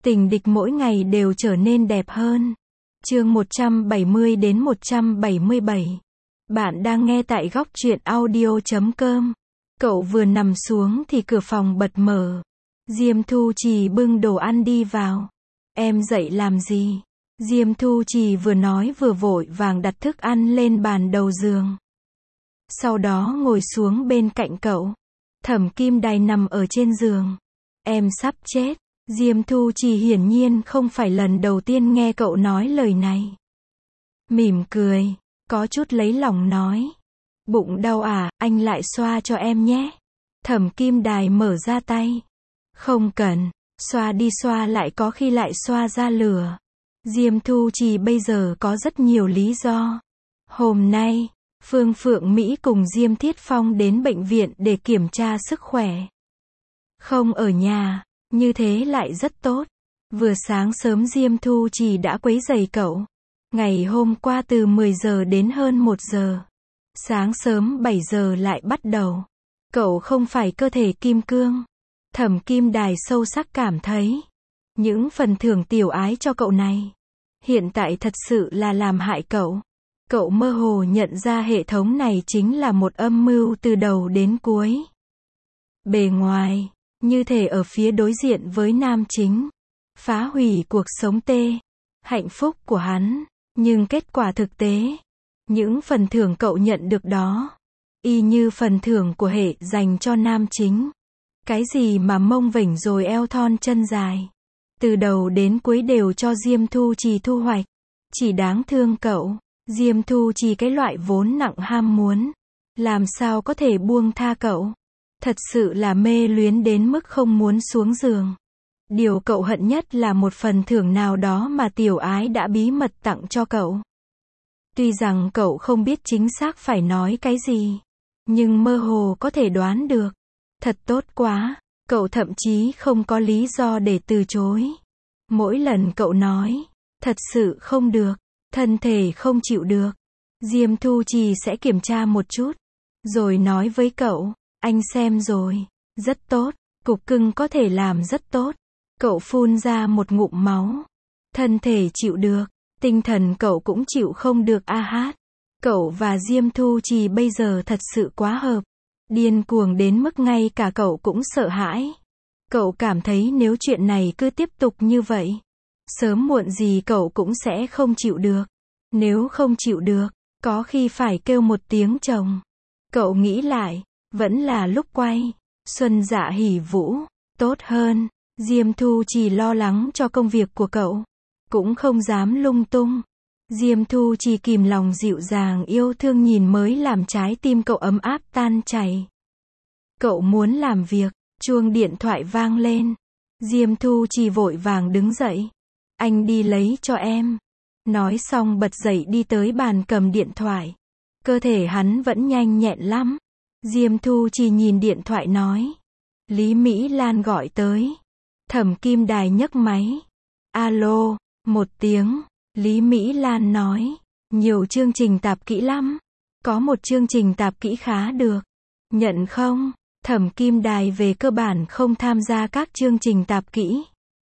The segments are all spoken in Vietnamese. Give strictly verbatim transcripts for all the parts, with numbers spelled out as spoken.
Tình địch mỗi ngày đều trở nên đẹp hơn. Chương một trăm bảy mươi đến một trăm bảy mươi bảy. Bạn đang nghe tại góc truyện audio chấm com. Cậu vừa nằm xuống thì cửa phòng bật mở. Diêm Thu Trì bưng đồ ăn đi vào. Em dậy làm gì? Diêm Thu Trì vừa nói vừa vội vàng đặt thức ăn lên bàn đầu giường. Sau đó ngồi xuống bên cạnh cậu. Thẩm Kim Đài nằm ở trên giường. Em sắp chết. Diêm Thu Trì hiển nhiên không phải lần đầu tiên nghe cậu nói lời này. Mỉm cười, có chút lấy lòng nói. Bụng đau à, anh lại xoa cho em nhé. Thẩm Kim Đài mở ra tay. Không cần, xoa đi xoa lại có khi lại xoa ra lửa. Diêm Thu Trì bây giờ có rất nhiều lý do. Hôm nay, Phương Phượng Mỹ cùng Diêm Thiết Phong đến bệnh viện để kiểm tra sức khỏe. Không ở nhà, như thế lại rất tốt. Vừa sáng sớm Diêm Thu Trì đã quấy rầy cậu. Ngày hôm qua từ mười giờ đến hơn một giờ. Sáng sớm bảy giờ lại bắt đầu. Cậu không phải cơ thể kim cương. Thẩm Kim Đài sâu sắc cảm thấy. Những phần thưởng tiểu ái cho cậu này. Hiện tại thật sự là làm hại cậu. Cậu mơ hồ nhận ra hệ thống này chính là một âm mưu từ đầu đến cuối. Bề ngoài, như thể ở phía đối diện với nam chính. Phá hủy cuộc sống tê, hạnh phúc của hắn. Nhưng kết quả thực tế, những phần thưởng cậu nhận được đó, y như phần thưởng của hệ dành cho nam chính. Cái gì mà mông vểnh rồi eo thon chân dài. Từ đầu đến cuối đều cho Diêm Thu Trì thu hoạch. Chỉ đáng thương cậu. Diêm Thu Trì cái loại vốn nặng ham muốn. Làm sao có thể buông tha cậu. Thật sự là mê luyến đến mức không muốn xuống giường. Điều cậu hận nhất là một phần thưởng nào đó mà tiểu ái đã bí mật tặng cho cậu. Tuy rằng cậu không biết chính xác phải nói cái gì, nhưng mơ hồ có thể đoán được. Thật tốt quá, cậu thậm chí không có lý do để từ chối. Mỗi lần cậu nói, thật sự không được, thân thể không chịu được, Diêm Thu Trì sẽ kiểm tra một chút, rồi nói với cậu, anh xem rồi, rất tốt, cục cưng có thể làm rất tốt. Cậu phun ra một ngụm máu. Thân thể chịu được, tinh thần cậu cũng chịu không được a hát. Cậu và Diêm Thu Trì bây giờ thật sự quá hợp. Điên cuồng đến mức ngay cả cậu cũng sợ hãi. Cậu cảm thấy nếu chuyện này cứ tiếp tục như vậy, sớm muộn gì cậu cũng sẽ không chịu được. Nếu không chịu được, có khi phải kêu một tiếng chồng. Cậu nghĩ lại, vẫn là lúc quay. Xuân Dạ Hỉ Vũ, tốt hơn. Diêm Thu Trì lo lắng cho công việc của cậu. Cũng không dám lung tung. Diêm Thu Trì kìm lòng dịu dàng yêu thương nhìn mới làm trái tim cậu ấm áp tan chảy. Cậu muốn làm việc, chuông điện thoại vang lên. Diêm Thu Trì vội vàng đứng dậy. Anh đi lấy cho em. Nói xong bật dậy đi tới bàn cầm điện thoại. Cơ thể hắn vẫn nhanh nhẹn lắm. Diêm Thu Trì nhìn điện thoại nói. Lý Mỹ Lan gọi tới. Thẩm Kim Đài nhấc máy. Alo, một tiếng. Lý Mỹ Lan nói. Nhiều chương trình tạp kỹ lắm. Có một chương trình tạp kỹ khá được. Nhận không? Thẩm Kim Đài về cơ bản không tham gia các chương trình tạp kỹ.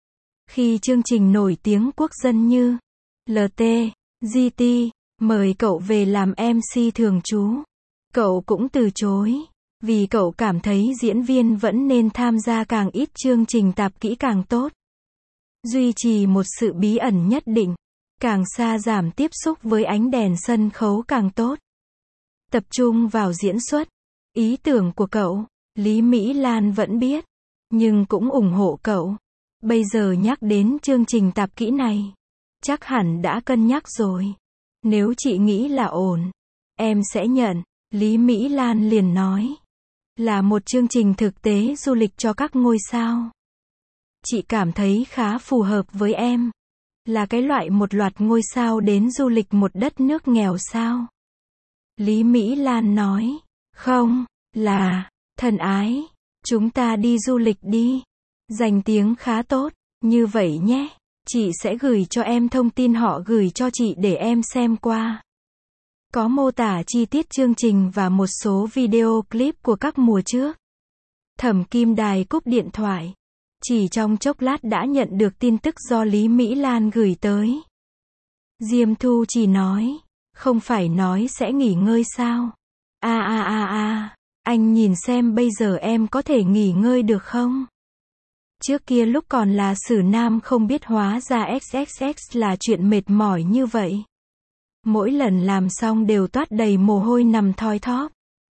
Khi chương trình nổi tiếng quốc dân như lờ tê, giê tê mời cậu về làm em xê thường trú, cậu cũng từ chối. Vì cậu cảm thấy diễn viên vẫn nên tham gia càng ít chương trình tạp kỹ càng tốt. Duy trì một sự bí ẩn nhất định. Càng xa giảm tiếp xúc với ánh đèn sân khấu càng tốt. Tập trung vào diễn xuất. Ý tưởng của cậu, Lý Mỹ Lan vẫn biết. Nhưng cũng ủng hộ cậu. Bây giờ nhắc đến chương trình tạp kỹ này. Chắc hẳn đã cân nhắc rồi. Nếu chị nghĩ là ổn, em sẽ nhận. Lý Mỹ Lan liền nói. Là một chương trình thực tế du lịch cho các ngôi sao. Chị cảm thấy khá phù hợp với em. Là cái loại một loạt ngôi sao đến du lịch một đất nước nghèo sao? Lý Mỹ Lan nói. Không, là, thân ái, chúng ta đi du lịch đi. Danh tiếng khá tốt, như vậy nhé. Chị sẽ gửi cho em thông tin họ gửi cho chị để em xem qua. Có mô tả chi tiết chương trình và một số video clip của các mùa trước. Thẩm Kim Đài cúp điện thoại. Chỉ trong chốc lát đã nhận được tin tức do Lý Mỹ Lan gửi tới. Diêm Thu chỉ nói, không phải nói sẽ nghỉ ngơi sao? A a a a, anh nhìn xem bây giờ em có thể nghỉ ngơi được không? Trước kia lúc còn là xử nam không biết hóa ra ích ích ích là chuyện mệt mỏi như vậy. Mỗi lần làm xong đều toát đầy mồ hôi nằm thoi thóp.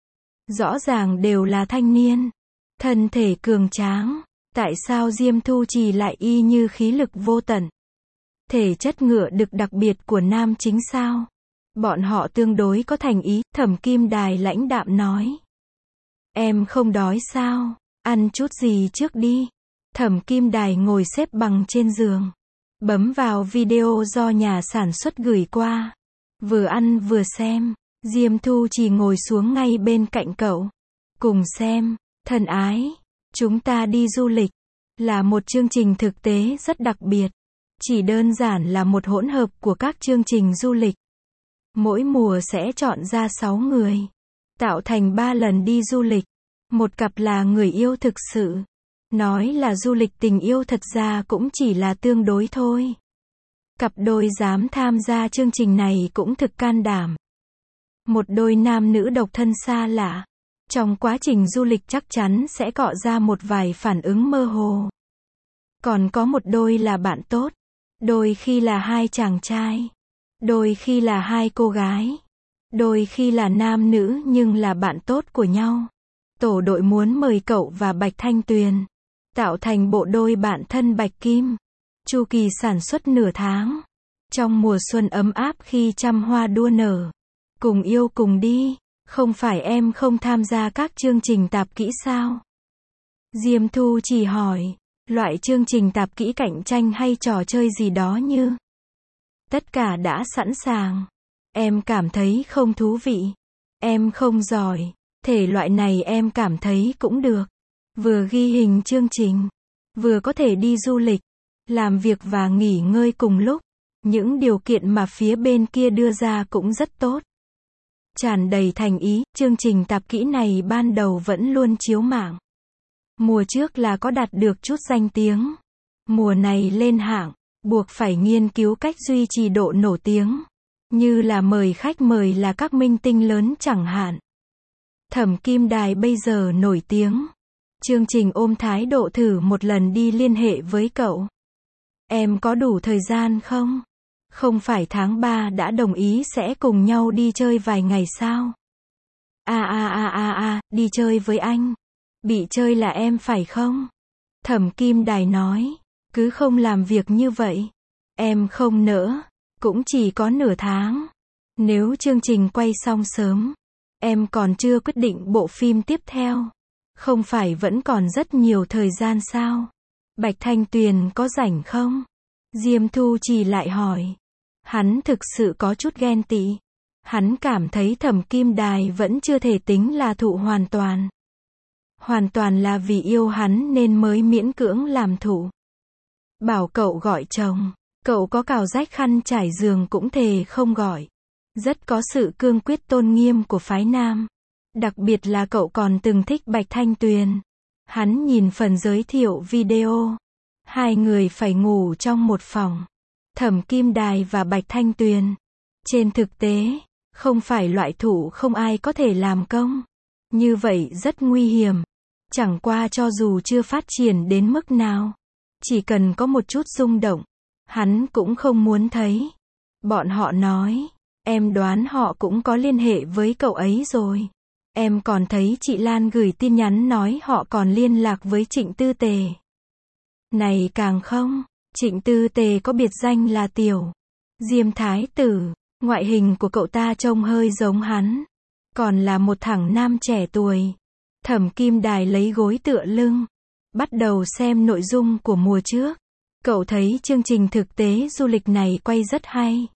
Rõ ràng đều là thanh niên, thân thể cường tráng, tại sao Diêm Thu Trì lại y như khí lực vô tận? Thể chất ngựa đực đặc biệt của nam chính sao? Bọn họ tương đối có thành ý, Thẩm Kim Đài lãnh đạm nói. Em không đói sao? Ăn chút gì trước đi. Thẩm Kim Đài ngồi xếp bằng trên giường, bấm vào video do nhà sản xuất gửi qua. Vừa ăn vừa xem, Diêm Thu Trì ngồi xuống ngay bên cạnh cậu. Cùng xem, thân ái, chúng ta đi du lịch, là một chương trình thực tế rất đặc biệt. Chỉ đơn giản là một hỗn hợp của các chương trình du lịch. Mỗi mùa sẽ chọn ra sáu người, tạo thành ba lần đi du lịch. Một cặp là người yêu thực sự. Nói là du lịch tình yêu thật ra cũng chỉ là tương đối thôi. Cặp đôi dám tham gia chương trình này cũng thực can đảm. Một đôi nam nữ độc thân xa lạ. Trong quá trình du lịch chắc chắn sẽ cọ ra một vài phản ứng mơ hồ. Còn có một đôi là bạn tốt. Đôi khi là hai chàng trai. Đôi khi là hai cô gái. Đôi khi là nam nữ nhưng là bạn tốt của nhau. Tổ đội muốn mời cậu và Bạch Thanh Tuyền, tạo thành bộ đôi bạn thân Bạch Kim. Chu kỳ sản xuất nửa tháng. Trong mùa xuân ấm áp khi trăm hoa đua nở. Cùng yêu cùng đi. Không phải em không tham gia các chương trình tạp kỹ sao? Diêm Thu chỉ hỏi. Loại chương trình tạp kỹ cạnh tranh hay trò chơi gì đó như. Tất cả đã sẵn sàng. Em cảm thấy không thú vị. Em không giỏi. Thể loại này em cảm thấy cũng được. Vừa ghi hình chương trình, vừa có thể đi du lịch, làm việc và nghỉ ngơi cùng lúc. Những điều kiện mà phía bên kia đưa ra cũng rất tốt. Tràn đầy thành ý, chương trình tạp kỹ này ban đầu vẫn luôn chiếu mạng. Mùa trước là có đạt được chút danh tiếng. Mùa này lên hạng, buộc phải nghiên cứu cách duy trì độ nổi tiếng. Như là mời khách mời là các minh tinh lớn chẳng hạn. Thẩm Kim Đài bây giờ nổi tiếng. Chương trình ôm thái độ thử một lần đi liên hệ với cậu. Em có đủ thời gian không? Không phải tháng ba đã đồng ý sẽ cùng nhau đi chơi vài ngày sao? A a a a a, đi chơi với anh. Bị chơi là em phải không? Thẩm Kim Đài nói, cứ không làm việc như vậy. Em không nỡ, cũng chỉ có nửa tháng. Nếu chương trình quay xong sớm, em còn chưa quyết định bộ phim tiếp theo. Không phải vẫn còn rất nhiều thời gian sao? Bạch Thanh Tuyền có rảnh không? Diêm Thu chỉ lại hỏi. Hắn thực sự có chút ghen tị. Hắn cảm thấy Thẩm Kim Đài vẫn chưa thể tính là thụ hoàn toàn. Hoàn toàn là vì yêu hắn nên mới miễn cưỡng làm thụ. Bảo cậu gọi chồng, cậu có cào rách khăn trải giường cũng thề không gọi. Rất có sự cương quyết tôn nghiêm của phái nam. Đặc biệt là cậu còn từng thích Bạch Thanh Tuyền. Hắn nhìn phần giới thiệu video. Hai người phải ngủ trong một phòng. Thẩm Kim Đài và Bạch Thanh Tuyền. Trên thực tế, không phải loại thủ không ai có thể làm công. Như vậy rất nguy hiểm. Chẳng qua cho dù chưa phát triển đến mức nào. Chỉ cần có một chút rung động. Hắn cũng không muốn thấy. Bọn họ nói. Em đoán họ cũng có liên hệ với cậu ấy rồi. Em còn thấy chị Lan gửi tin nhắn nói họ còn liên lạc với Trịnh Tư Tề. Này càng không, Trịnh Tư Tề có biệt danh là Tiểu Diêm Thái Tử, ngoại hình của cậu ta trông hơi giống hắn. Còn là một thằng nam trẻ tuổi. Thẩm Kim Đài lấy gối tựa lưng, bắt đầu xem nội dung của mùa trước. Cậu thấy chương trình thực tế du lịch này quay rất hay.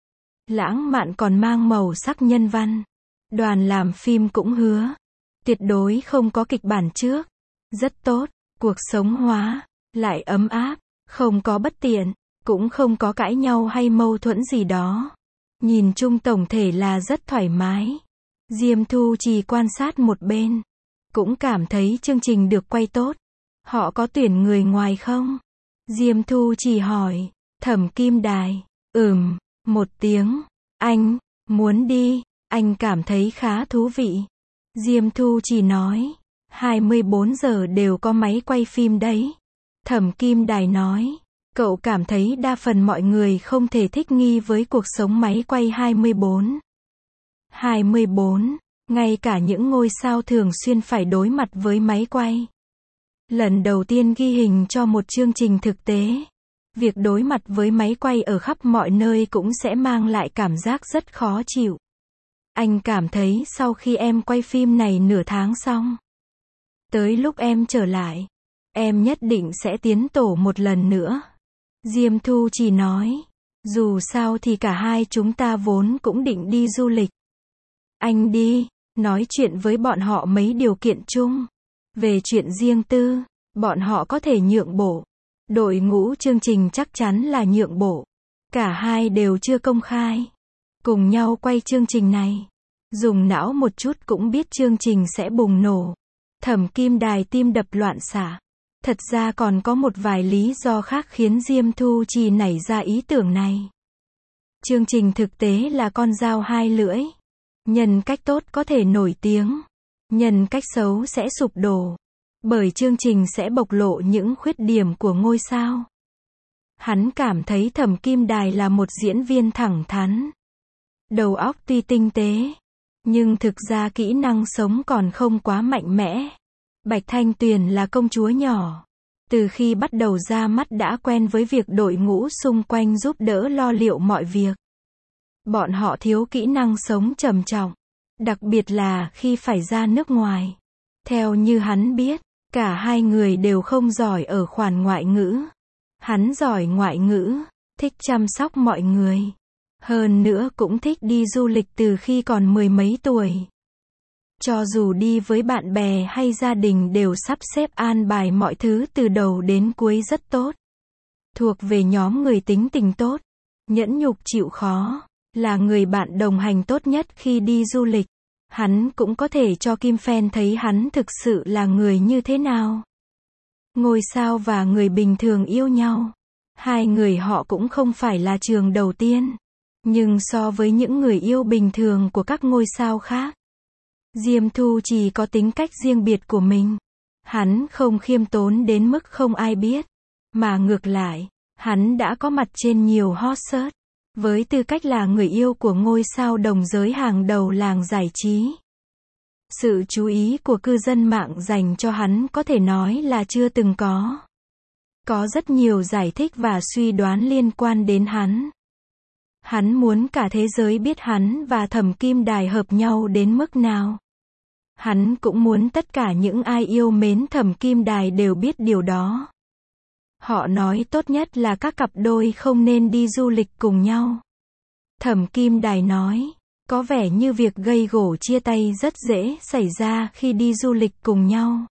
Lãng mạn còn mang màu sắc nhân văn. Đoàn làm phim cũng hứa. Tuyệt đối không có kịch bản trước. Rất tốt, cuộc sống hóa, lại ấm áp, không có bất tiện, cũng không có cãi nhau hay mâu thuẫn gì đó. Nhìn chung tổng thể là rất thoải mái. Diêm Thu chỉ quan sát một bên. Cũng cảm thấy chương trình được quay tốt. Họ có tuyển người ngoài không? Diêm Thu Trì hỏi. Thẩm Kim Đài. Ừm, một tiếng. Anh, muốn đi, anh cảm thấy khá thú vị. Diêm Thu Trì nói. hai mươi bốn giờ đều có máy quay phim đấy. Thẩm Kim Đài nói. Cậu cảm thấy đa phần mọi người không thể thích nghi với cuộc sống máy quay hai mươi bốn. hai mươi bốn, ngay cả những ngôi sao thường xuyên phải đối mặt với máy quay. Lần đầu tiên ghi hình cho một chương trình thực tế, việc đối mặt với máy quay ở khắp mọi nơi cũng sẽ mang lại cảm giác rất khó chịu. Anh cảm thấy sau khi em quay phim này nửa tháng xong, tới lúc em trở lại, em nhất định sẽ tiến tổ một lần nữa. Diêm Thu Trì nói. Dù sao thì cả hai chúng ta vốn cũng định đi du lịch. Anh đi, nói chuyện với bọn họ mấy điều kiện chung. Về chuyện riêng tư, bọn họ có thể nhượng bộ. Đội ngũ chương trình chắc chắn là nhượng bộ. Cả hai đều chưa công khai. Cùng nhau quay chương trình này. Dùng não một chút cũng biết chương trình sẽ bùng nổ. Thẩm Kim Đài tim đập loạn xạ. Thật ra còn có một vài lý do khác khiến Diêm Thu Trì nảy ra ý tưởng này. Chương trình thực tế là con dao hai lưỡi. Nhân cách tốt có thể nổi tiếng. Nhân cách xấu sẽ sụp đổ. Bởi chương trình sẽ bộc lộ những khuyết điểm của ngôi sao. Hắn cảm thấy Thẩm Kim Đài là một diễn viên thẳng thắn. Đầu óc tuy tinh tế, nhưng thực ra kỹ năng sống còn không quá mạnh mẽ. Bạch Thanh Tuyền là công chúa nhỏ. Từ khi bắt đầu ra mắt đã quen với việc đội ngũ xung quanh giúp đỡ lo liệu mọi việc. Bọn họ thiếu kỹ năng sống trầm trọng. Đặc biệt là khi phải ra nước ngoài. Theo như hắn biết, cả hai người đều không giỏi ở khoản ngoại ngữ. Hắn giỏi ngoại ngữ, thích chăm sóc mọi người. Hơn nữa cũng thích đi du lịch từ khi còn mười mấy tuổi. Cho dù đi với bạn bè hay gia đình đều sắp xếp an bài mọi thứ từ đầu đến cuối rất tốt. Thuộc về nhóm người tính tình tốt, nhẫn nhục chịu khó, là người bạn đồng hành tốt nhất khi đi du lịch. Hắn cũng có thể cho Kim Phen thấy hắn thực sự là người như thế nào. Ngôi sao và người bình thường yêu nhau. Hai người họ cũng không phải là trường đầu tiên. Nhưng so với những người yêu bình thường của các ngôi sao khác, Diêm Thu Trì có tính cách riêng biệt của mình. Hắn không khiêm tốn đến mức không ai biết. Mà ngược lại, hắn đã có mặt trên nhiều hot search. Với tư cách là người yêu của ngôi sao đồng giới hàng đầu làng giải trí. Sự chú ý của cư dân mạng dành cho hắn có thể nói là chưa từng có. Có rất nhiều giải thích và suy đoán liên quan đến hắn. Hắn muốn cả thế giới biết hắn và Thẩm Kim Đài hợp nhau đến mức nào. Hắn cũng muốn tất cả những ai yêu mến Thẩm Kim Đài đều biết điều đó. Họ nói tốt nhất là các cặp đôi không nên đi du lịch cùng nhau. Thẩm Kim Đài nói, có vẻ như việc gây gổ chia tay rất dễ xảy ra khi đi du lịch cùng nhau.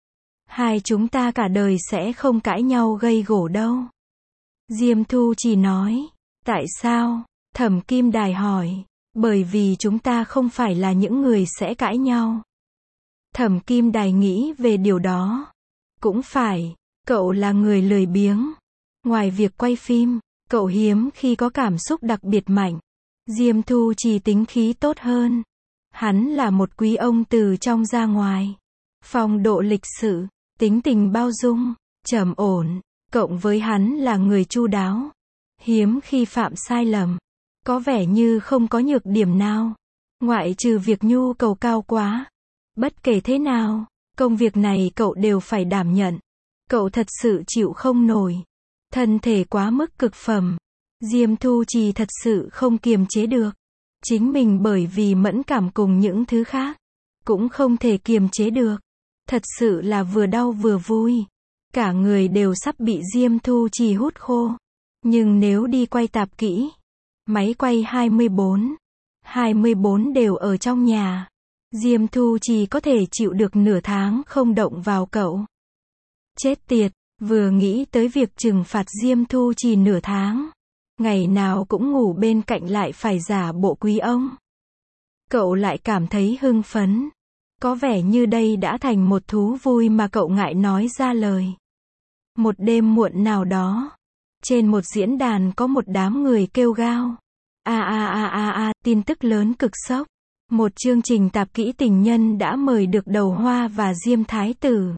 Hai chúng ta cả đời sẽ không cãi nhau gây gổ đâu. Diêm Thu Trì nói, tại sao? Thẩm Kim Đài hỏi, bởi vì chúng ta không phải là những người sẽ cãi nhau. Thẩm Kim Đài nghĩ về điều đó. Cũng phải, cậu là người lười biếng. Ngoài việc quay phim, cậu hiếm khi có cảm xúc đặc biệt mạnh. Diêm Thu Trì tính khí tốt hơn. Hắn là một quý ông từ trong ra ngoài. Phong độ lịch sự, tính tình bao dung, trầm ổn, cộng với hắn là người chu đáo. Hiếm khi phạm sai lầm. Có vẻ như không có nhược điểm nào. Ngoại trừ việc nhu cầu cao quá. Bất kể thế nào, công việc này cậu đều phải đảm nhận. Cậu thật sự chịu không nổi. Thân thể quá mức cực phẩm. Diêm Thu Trì thật sự không kiềm chế được. Chính mình bởi vì mẫn cảm cùng những thứ khác. Cũng không thể kiềm chế được. Thật sự là vừa đau vừa vui. Cả người đều sắp bị Diêm Thu Trì hút khô. Nhưng nếu đi quay tạp kỹ, máy quay hai mươi bốn, hai mươi bốn đều ở trong nhà. Diêm Thu Trì có thể chịu được nửa tháng không động vào cậu. Chết tiệt, vừa nghĩ tới việc trừng phạt Diêm Thu Trì nửa tháng. Ngày nào cũng ngủ bên cạnh lại phải giả bộ quý ông. Cậu lại cảm thấy hưng phấn. Có vẻ như đây đã thành một thú vui mà cậu ngại nói ra lời. Một đêm muộn nào đó, trên một diễn đàn có một đám người kêu gào. A a a a a, tin tức lớn cực sốc. Một chương trình tạp kỹ tình nhân đã mời được Đầu Hoa và Diêm Thái Tử.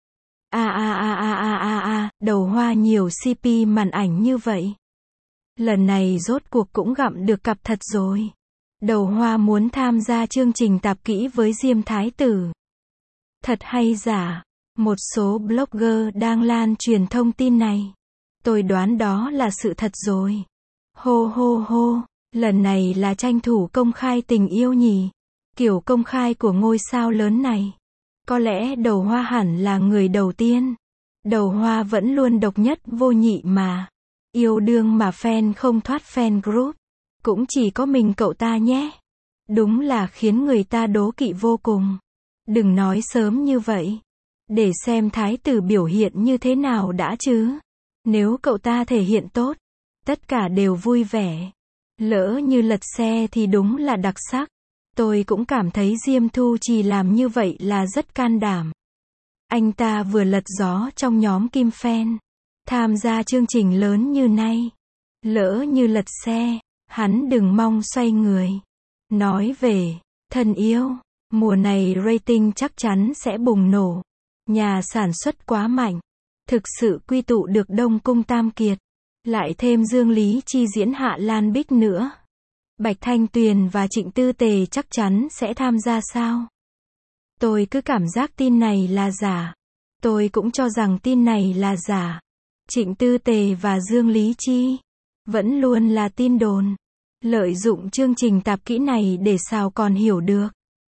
A a a a a a a, Đầu Hoa nhiều xê pê màn ảnh như vậy. Lần này rốt cuộc cũng gặm được cặp thật rồi. Đầu Hoa muốn tham gia chương trình tạp kỹ với Diêm Thái Tử. Thật hay giả? Một số blogger đang lan truyền thông tin này. Tôi đoán đó là sự thật rồi. Hô hô hô, lần này là tranh thủ công khai tình yêu nhỉ? Kiểu công khai của ngôi sao lớn này. Có lẽ Đầu Hoa hẳn là người đầu tiên. Đầu Hoa vẫn luôn độc nhất vô nhị mà. Yêu đương mà fan không thoát fan group. Cũng chỉ có mình cậu ta nhé. Đúng là khiến người ta đố kỵ vô cùng. Đừng nói sớm như vậy. Để xem Thái Tử biểu hiện như thế nào đã chứ. Nếu cậu ta thể hiện tốt, tất cả đều vui vẻ. Lỡ như lật xe thì đúng là đặc sắc. Tôi cũng cảm thấy Diêm Thu Trì làm như vậy là rất can đảm. Anh ta vừa lật gió trong nhóm Kim Fan. Tham gia chương trình lớn như nay. Lỡ như lật xe, hắn đừng mong xoay người. Nói về thân yêu, mùa này rating chắc chắn sẽ bùng nổ. Nhà sản xuất quá mạnh. Thực sự quy tụ được Đông Cung Tam Kiệt. Lại thêm Dương Lý Chi diễn Hạ Lan Bích nữa. Bạch Thanh Tuyền và Trịnh Tư Tề chắc chắn sẽ tham gia sao? Tôi cứ cảm giác tin này là giả. Tôi cũng cho rằng tin này là giả. Trịnh Tư Tề và Dương Lý Chi vẫn luôn là tin đồn. Lợi dụng chương trình tạp kỹ này để sao còn hiểu được.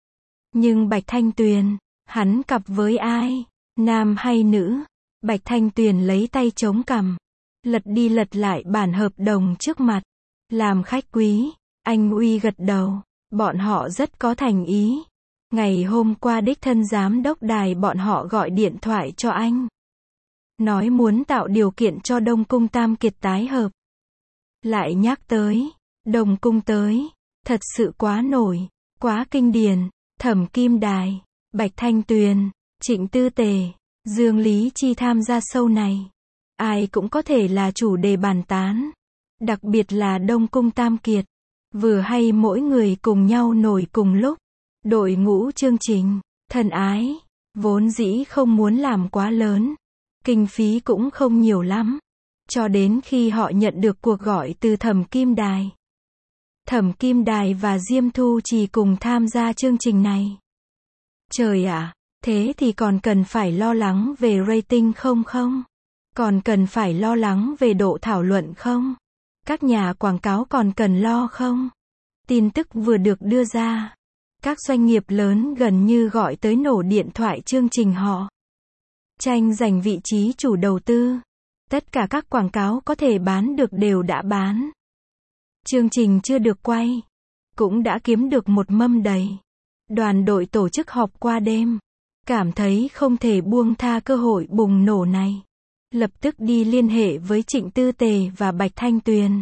Nhưng Bạch Thanh Tuyền, hắn cặp với ai? Nam hay nữ? Bạch Thanh Tuyền lấy tay chống cằm. Lật đi lật lại bản hợp đồng trước mặt. Làm khách quý. Anh Uy gật đầu. Bọn họ rất có thành ý. Ngày hôm qua đích thân giám đốc đài bọn họ gọi điện thoại cho anh. Nói muốn tạo điều kiện cho Đông Cung Tam Kiệt tái hợp. Lại nhắc tới. Đông Cung tới. Thật sự quá nổi. Quá kinh điển. Thẩm Kim Đài. Bạch Thanh Tuyền. Trịnh Tư Tề. Dương Lý Chi tham gia show này. Ai cũng có thể là chủ đề bàn tán. Đặc biệt là Đông Cung Tam Kiệt. Vừa hay mỗi người cùng nhau nổi cùng lúc. Đội ngũ chương trình, thân ái, vốn dĩ không muốn làm quá lớn. Kinh phí cũng không nhiều lắm. Cho đến khi họ nhận được cuộc gọi từ Thẩm Kim Đài. Thẩm Kim Đài và Diêm Thu Trì cùng tham gia chương trình này. Trời ạ, thế thì còn cần phải lo lắng về rating không không? Còn cần phải lo lắng về độ thảo luận không? Các nhà quảng cáo còn cần lo không? Tin tức vừa được đưa ra. Các doanh nghiệp lớn gần như gọi tới nổ điện thoại chương trình họ. Tranh giành vị trí chủ đầu tư. Tất cả các quảng cáo có thể bán được đều đã bán. Chương trình chưa được quay. Cũng đã kiếm được một mâm đầy. Đoàn đội tổ chức họp qua đêm. Cảm thấy không thể buông tha cơ hội bùng nổ này. Lập tức đi liên hệ với Trịnh Tư Tề và Bạch Thanh Tuyền.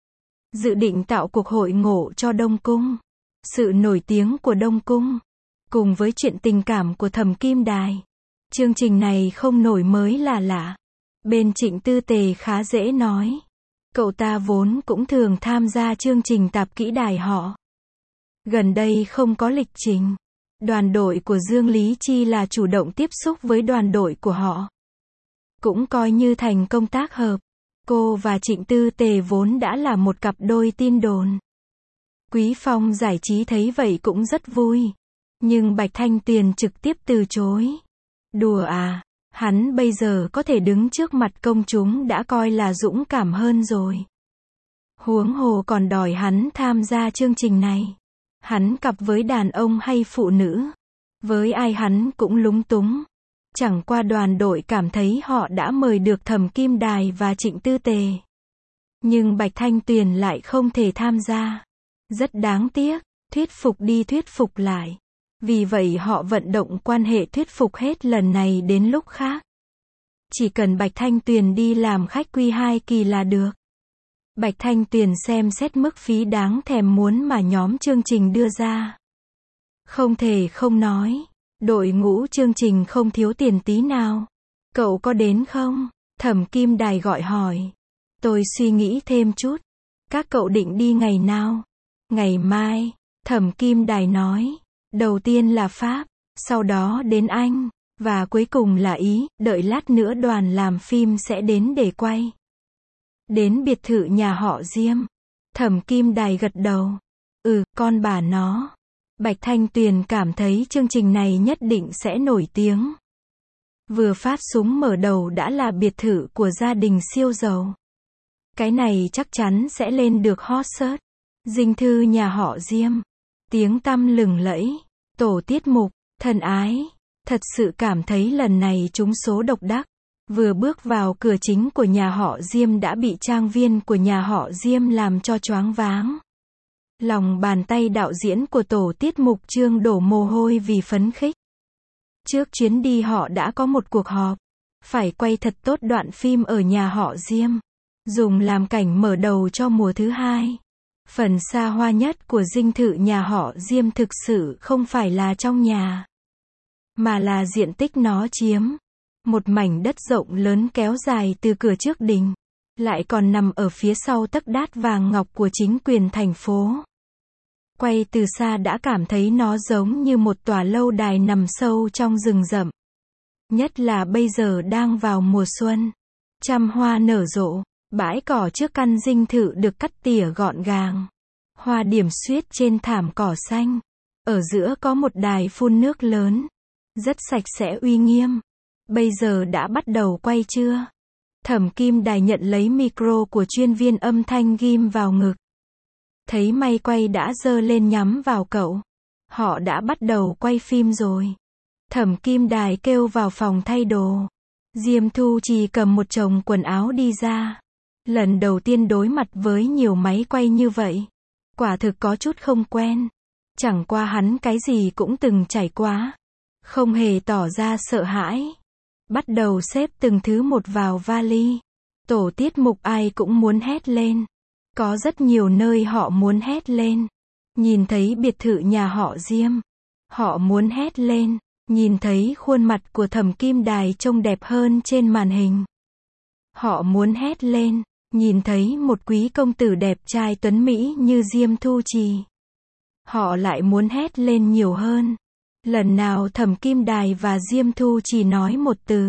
Dự định tạo cuộc hội ngộ cho Đông Cung. Sự nổi tiếng của Đông Cung. Cùng với chuyện tình cảm của Thẩm Kim Đài. Chương trình này không nổi mới là lạ. Bên Trịnh Tư Tề khá dễ nói. Cậu ta vốn cũng thường tham gia chương trình tạp kỹ đài họ. Gần đây không có lịch trình. Đoàn đội của Dương Lý Chi là chủ động tiếp xúc với đoàn đội của họ. Cũng coi như thành công tác hợp. Cô và Trịnh Tư Tề vốn đã là một cặp đôi tin đồn. Quý Phong giải trí thấy vậy cũng rất vui. Nhưng Bạch Thanh Tuyền trực tiếp từ chối. Đùa à, hắn bây giờ có thể đứng trước mặt công chúng đã coi là dũng cảm hơn rồi. Huống hồ còn đòi hắn tham gia chương trình này. Hắn cặp với đàn ông hay phụ nữ. Với ai hắn cũng lúng túng. Chẳng qua đoàn đội cảm thấy họ đã mời được Thẩm Kim Đài và Trịnh Tư Tề. Nhưng Bạch Thanh Tuyền lại không thể tham gia. Rất đáng tiếc, thuyết phục đi thuyết phục lại. Vì vậy họ vận động quan hệ thuyết phục hết lần này đến lúc khác. Chỉ cần Bạch Thanh Tuyền đi làm khách quý hai kỳ là được. Bạch Thanh Tuyền xem xét mức phí đáng thèm muốn mà nhóm chương trình đưa ra. Không thể không nói, Đội ngũ chương trình không thiếu tiền tí nào. Cậu có đến không? Thẩm Kim Đài gọi hỏi. Tôi suy nghĩ thêm chút. Các cậu định đi ngày nào? Ngày mai, Thẩm Kim Đài nói. Đầu tiên là Pháp, sau đó đến Anh, và cuối cùng là Ý, đợi lát nữa đoàn làm phim sẽ đến để quay. Đến biệt thự nhà họ Diêm. Thẩm Kim Đài gật đầu. Ừ, con bà nó. Bạch Thanh Tuyền cảm thấy chương trình này nhất định sẽ nổi tiếng. Vừa phát súng mở đầu đã là biệt thự của gia đình siêu giàu. Cái này chắc chắn sẽ lên được hot search. Dinh thư nhà họ Diêm. Tiếng tăm lừng lẫy. Tổ tiết mục, thân ái. Thật sự cảm thấy lần này trúng số độc đắc. Vừa bước vào cửa chính của nhà họ Diêm đã bị trang viên của nhà họ Diêm làm cho choáng váng. Lòng bàn tay đạo diễn của tổ tiết mục Trương đổ mồ hôi vì phấn khích. Trước chuyến đi họ đã có một cuộc họp. Phải quay thật tốt đoạn phim ở nhà họ Diêm. Dùng làm cảnh mở đầu cho mùa thứ hai. Phần xa hoa nhất của dinh thự nhà họ Diêm thực sự không phải là trong nhà, mà là diện tích nó chiếm. Một mảnh đất rộng lớn kéo dài từ cửa trước đình, lại còn nằm ở phía sau tấc đát vàng ngọc của chính quyền thành phố. Quay từ xa đã cảm thấy nó giống như một tòa lâu đài nằm sâu trong rừng rậm. Nhất là bây giờ đang vào mùa xuân. Trăm hoa nở rộ, bãi cỏ trước căn dinh thự được cắt tỉa gọn gàng. Hoa điểm xuyết trên thảm cỏ xanh. Ở giữa có một đài phun nước lớn. Rất sạch sẽ uy nghiêm. Bây giờ đã bắt đầu quay chưa? Thẩm Kim Đài nhận lấy micro của chuyên viên âm thanh ghim vào ngực. Thấy may quay đã giơ lên nhắm vào cậu. Họ đã bắt đầu quay phim rồi. Thẩm Kim Đài kêu vào phòng thay đồ. Diêm Thu Trì cầm một chồng quần áo đi ra. Lần đầu tiên đối mặt với nhiều máy quay như vậy. Quả thực có chút không quen. Chẳng qua hắn cái gì cũng từng trải qua. Không hề tỏ ra sợ hãi. Bắt đầu xếp từng thứ một vào vali. Tổ tiết mục ai cũng muốn hét lên. Có rất nhiều nơi họ muốn hét lên. Nhìn thấy biệt thự nhà họ Diêm. Họ muốn hét lên. Nhìn thấy khuôn mặt của Thẩm Kim Đài trông đẹp hơn trên màn hình. Họ muốn hét lên. Nhìn thấy một quý công tử đẹp trai tuấn Mỹ như Diêm Thu Trì. Họ lại muốn hét lên nhiều hơn. Lần nào Thẩm Kim Đài và Diêm Thu Trì nói một từ,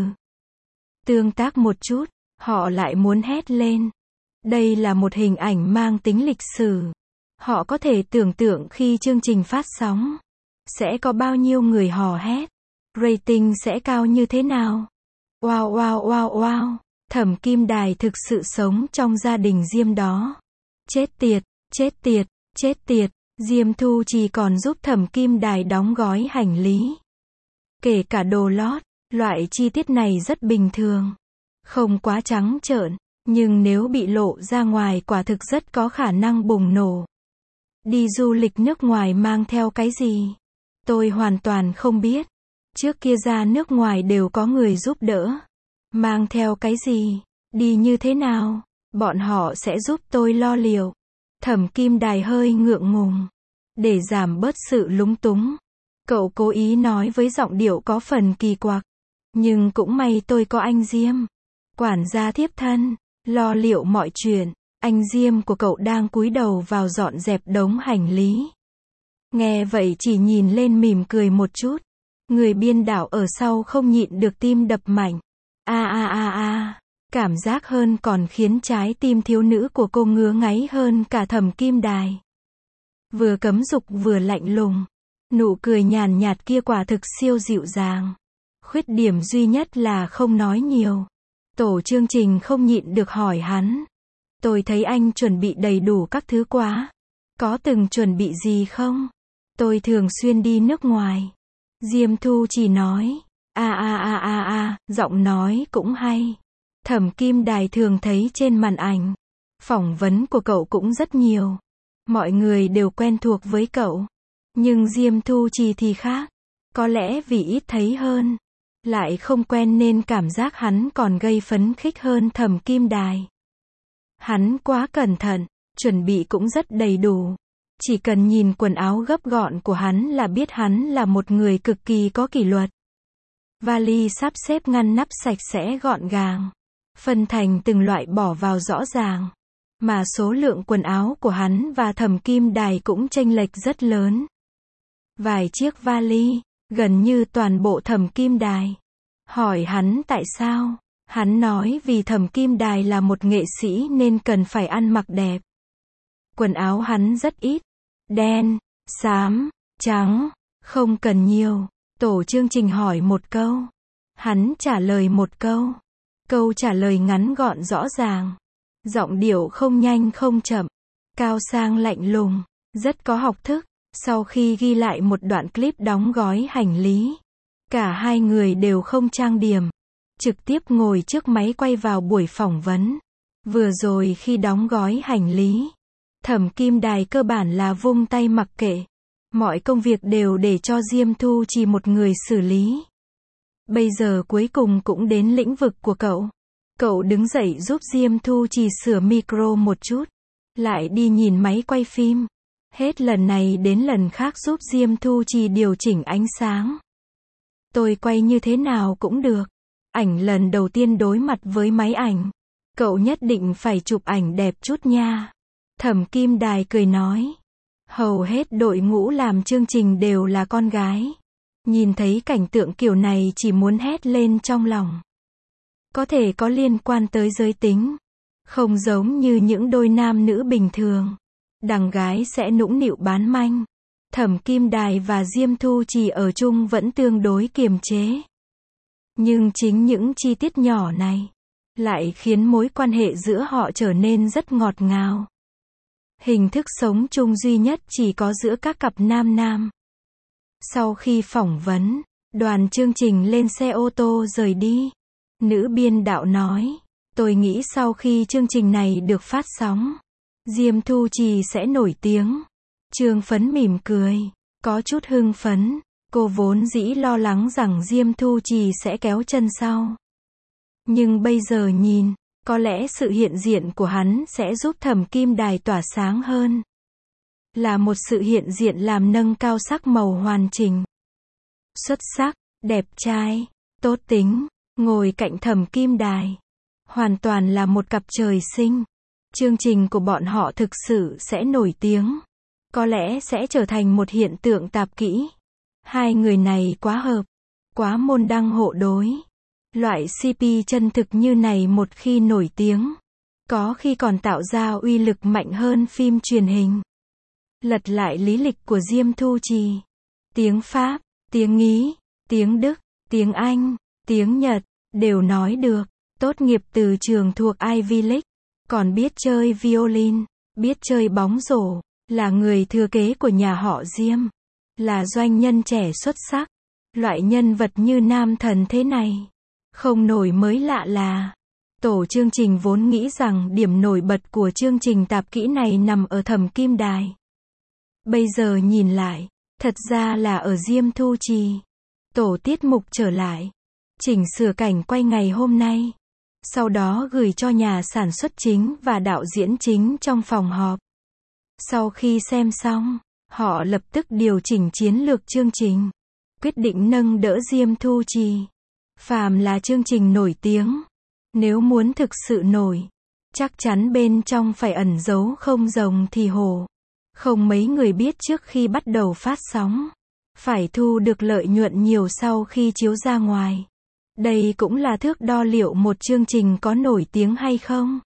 tương tác một chút, họ lại muốn hét lên. Đây là một hình ảnh mang tính lịch sử. Họ có thể tưởng tượng khi chương trình phát sóng, sẽ có bao nhiêu người hò hét. Rating sẽ cao như thế nào? Wow wow wow wow. Thẩm Kim Đài thực sự sống trong gia đình Diêm đó. Chết tiệt, chết tiệt, chết tiệt. Diêm Thu Trì còn giúp Thẩm Kim Đài đóng gói hành lý. Kể cả đồ lót, loại chi tiết này rất bình thường. Không quá trắng trợn, nhưng nếu bị lộ ra ngoài quả thực rất có khả năng bùng nổ. Đi du lịch nước ngoài mang theo cái gì? Tôi hoàn toàn không biết. Trước kia ra nước ngoài đều có người giúp đỡ. Mang theo cái gì? Đi như thế nào? Bọn họ sẽ giúp tôi lo liệu. Thẩm Kim Đài hơi ngượng ngùng. Để giảm bớt sự lúng túng, cậu cố ý nói với giọng điệu có phần kỳ quặc. Nhưng cũng may tôi có anh Diêm. Quản gia thiếp thân, lo liệu mọi chuyện. Anh Diêm của cậu đang cúi đầu vào dọn dẹp đống hành lý. Nghe vậy chỉ nhìn lên mỉm cười một chút. Người biên đạo ở sau không nhịn được tim đập mạnh. A a a a. Cảm giác hơn còn khiến trái tim thiếu nữ của cô ngứa ngáy hơn cả Thẩm Kim Đài. Vừa cấm dục vừa lạnh lùng. Nụ cười nhàn nhạt kia quả thực siêu dịu dàng. Khuyết điểm duy nhất là không nói nhiều. Tổ chương trình không nhịn được hỏi hắn. Tôi thấy anh chuẩn bị đầy đủ các thứ quá. Có từng chuẩn bị gì không? Tôi thường xuyên đi nước ngoài. Diêm Thu chỉ nói. A a a a a, giọng nói cũng hay. Thẩm Kim Đài thường thấy trên màn ảnh. Phỏng vấn của cậu cũng rất nhiều. Mọi người đều quen thuộc với cậu. Nhưng Diêm Thu Trì thì khác. Có lẽ vì ít thấy hơn. Lại không quen nên cảm giác hắn còn gây phấn khích hơn Thẩm Kim Đài. Hắn quá cẩn thận, chuẩn bị cũng rất đầy đủ. Chỉ cần nhìn quần áo gấp gọn của hắn là biết hắn là một người cực kỳ có kỷ luật. Vali sắp xếp ngăn nắp sạch sẽ gọn gàng. Phân thành từng loại bỏ vào rõ ràng. Mà số lượng quần áo của hắn và Thẩm Kim Đài cũng chênh lệch rất lớn. Vài chiếc vali, gần như toàn bộ Thẩm Kim Đài. Hỏi hắn tại sao? Hắn nói vì Thẩm Kim Đài là một nghệ sĩ nên cần phải ăn mặc đẹp. Quần áo hắn rất ít. Đen, xám, trắng, không cần nhiều. Tổ chương trình hỏi một câu. Hắn trả lời một câu. Câu trả lời ngắn gọn rõ ràng. Giọng điệu không nhanh không chậm. Cao sang lạnh lùng. Rất có học thức. Sau khi ghi lại một đoạn clip đóng gói hành lý. Cả hai người đều không trang điểm. Trực tiếp ngồi trước máy quay vào buổi phỏng vấn. Vừa rồi khi đóng gói hành lý. Thẩm Kim Đài cơ bản là vung tay mặc kệ. Mọi công việc đều để cho Diêm Thu Trì một người xử lý. Bây giờ cuối cùng cũng đến lĩnh vực của cậu. Cậu đứng dậy giúp Diêm Thu Trì sửa micro một chút. Lại đi nhìn máy quay phim. Hết lần này đến lần khác giúp Diêm Thu Trì điều chỉnh ánh sáng. Tôi quay như thế nào cũng được. Ảnh lần đầu tiên đối mặt với máy ảnh. Cậu nhất định phải chụp ảnh đẹp chút nha. Thẩm Kim Đài cười nói. Hầu hết đội ngũ làm chương trình đều là con gái. Nhìn thấy cảnh tượng kiểu này chỉ muốn hét lên trong lòng. Có thể có liên quan tới giới tính. Không giống như những đôi nam nữ bình thường. Đằng gái sẽ nũng nịu bán manh. Thẩm Kim Đài và Diêm Thu Trì ở chung vẫn tương đối kiềm chế. Nhưng chính những chi tiết nhỏ này lại khiến mối quan hệ giữa họ trở nên rất ngọt ngào. Hình thức sống chung duy nhất chỉ có giữa các cặp nam nam. Sau khi phỏng vấn, đoàn chương trình lên xe ô tô rời đi. Nữ biên đạo nói, tôi nghĩ sau khi chương trình này được phát sóng, Diêm Thu Trì sẽ nổi tiếng. Trương Phấn mỉm cười, có chút hưng phấn. Cô vốn dĩ lo lắng rằng Diêm Thu Trì sẽ kéo chân sau. Nhưng bây giờ nhìn, có lẽ sự hiện diện của hắn sẽ giúp Thẩm Kim Đài tỏa sáng hơn. Là một sự hiện diện làm nâng cao sắc màu hoàn chỉnh. Xuất sắc, đẹp trai, tốt tính, ngồi cạnh Thẩm Kim Đài. Hoàn toàn là một cặp trời sinh. Chương trình của bọn họ thực sự sẽ nổi tiếng. Có lẽ sẽ trở thành một hiện tượng tạp kỹ. Hai người này quá hợp, quá môn đăng hộ đối. Loại xê pê chân thực như này một khi nổi tiếng, có khi còn tạo ra uy lực mạnh hơn phim truyền hình. Lật lại lý lịch của Diêm Thu Trì. Tiếng Pháp, tiếng Ý, tiếng Đức, tiếng Anh, tiếng Nhật, đều nói được. Tốt nghiệp từ trường thuộc Ivy League, còn biết chơi violin, biết chơi bóng rổ, là người thừa kế của nhà họ Diêm. Là doanh nhân trẻ xuất sắc. Loại nhân vật như nam thần thế này. Không nổi mới lạ là. Tổ chương trình vốn nghĩ rằng điểm nổi bật của chương trình tạp kỹ này nằm ở Thẩm Kim Đài. Bây giờ nhìn lại, thật ra là ở Diêm Thu Trì. Tổ tiết mục trở lại. Chỉnh sửa cảnh quay ngày hôm nay. Sau đó gửi cho nhà sản xuất chính và đạo diễn chính trong phòng họp. Sau khi xem xong, họ lập tức điều chỉnh chiến lược chương trình. Quyết định nâng đỡ Diêm Thu Trì. Phàm là chương trình nổi tiếng. Nếu muốn thực sự nổi, chắc chắn bên trong phải ẩn giấu không rồng thì hổ. Không mấy người biết trước khi bắt đầu phát sóng. Phải thu được lợi nhuận nhiều sau khi chiếu ra ngoài. Đây cũng là thước đo liệu một chương trình có nổi tiếng hay không.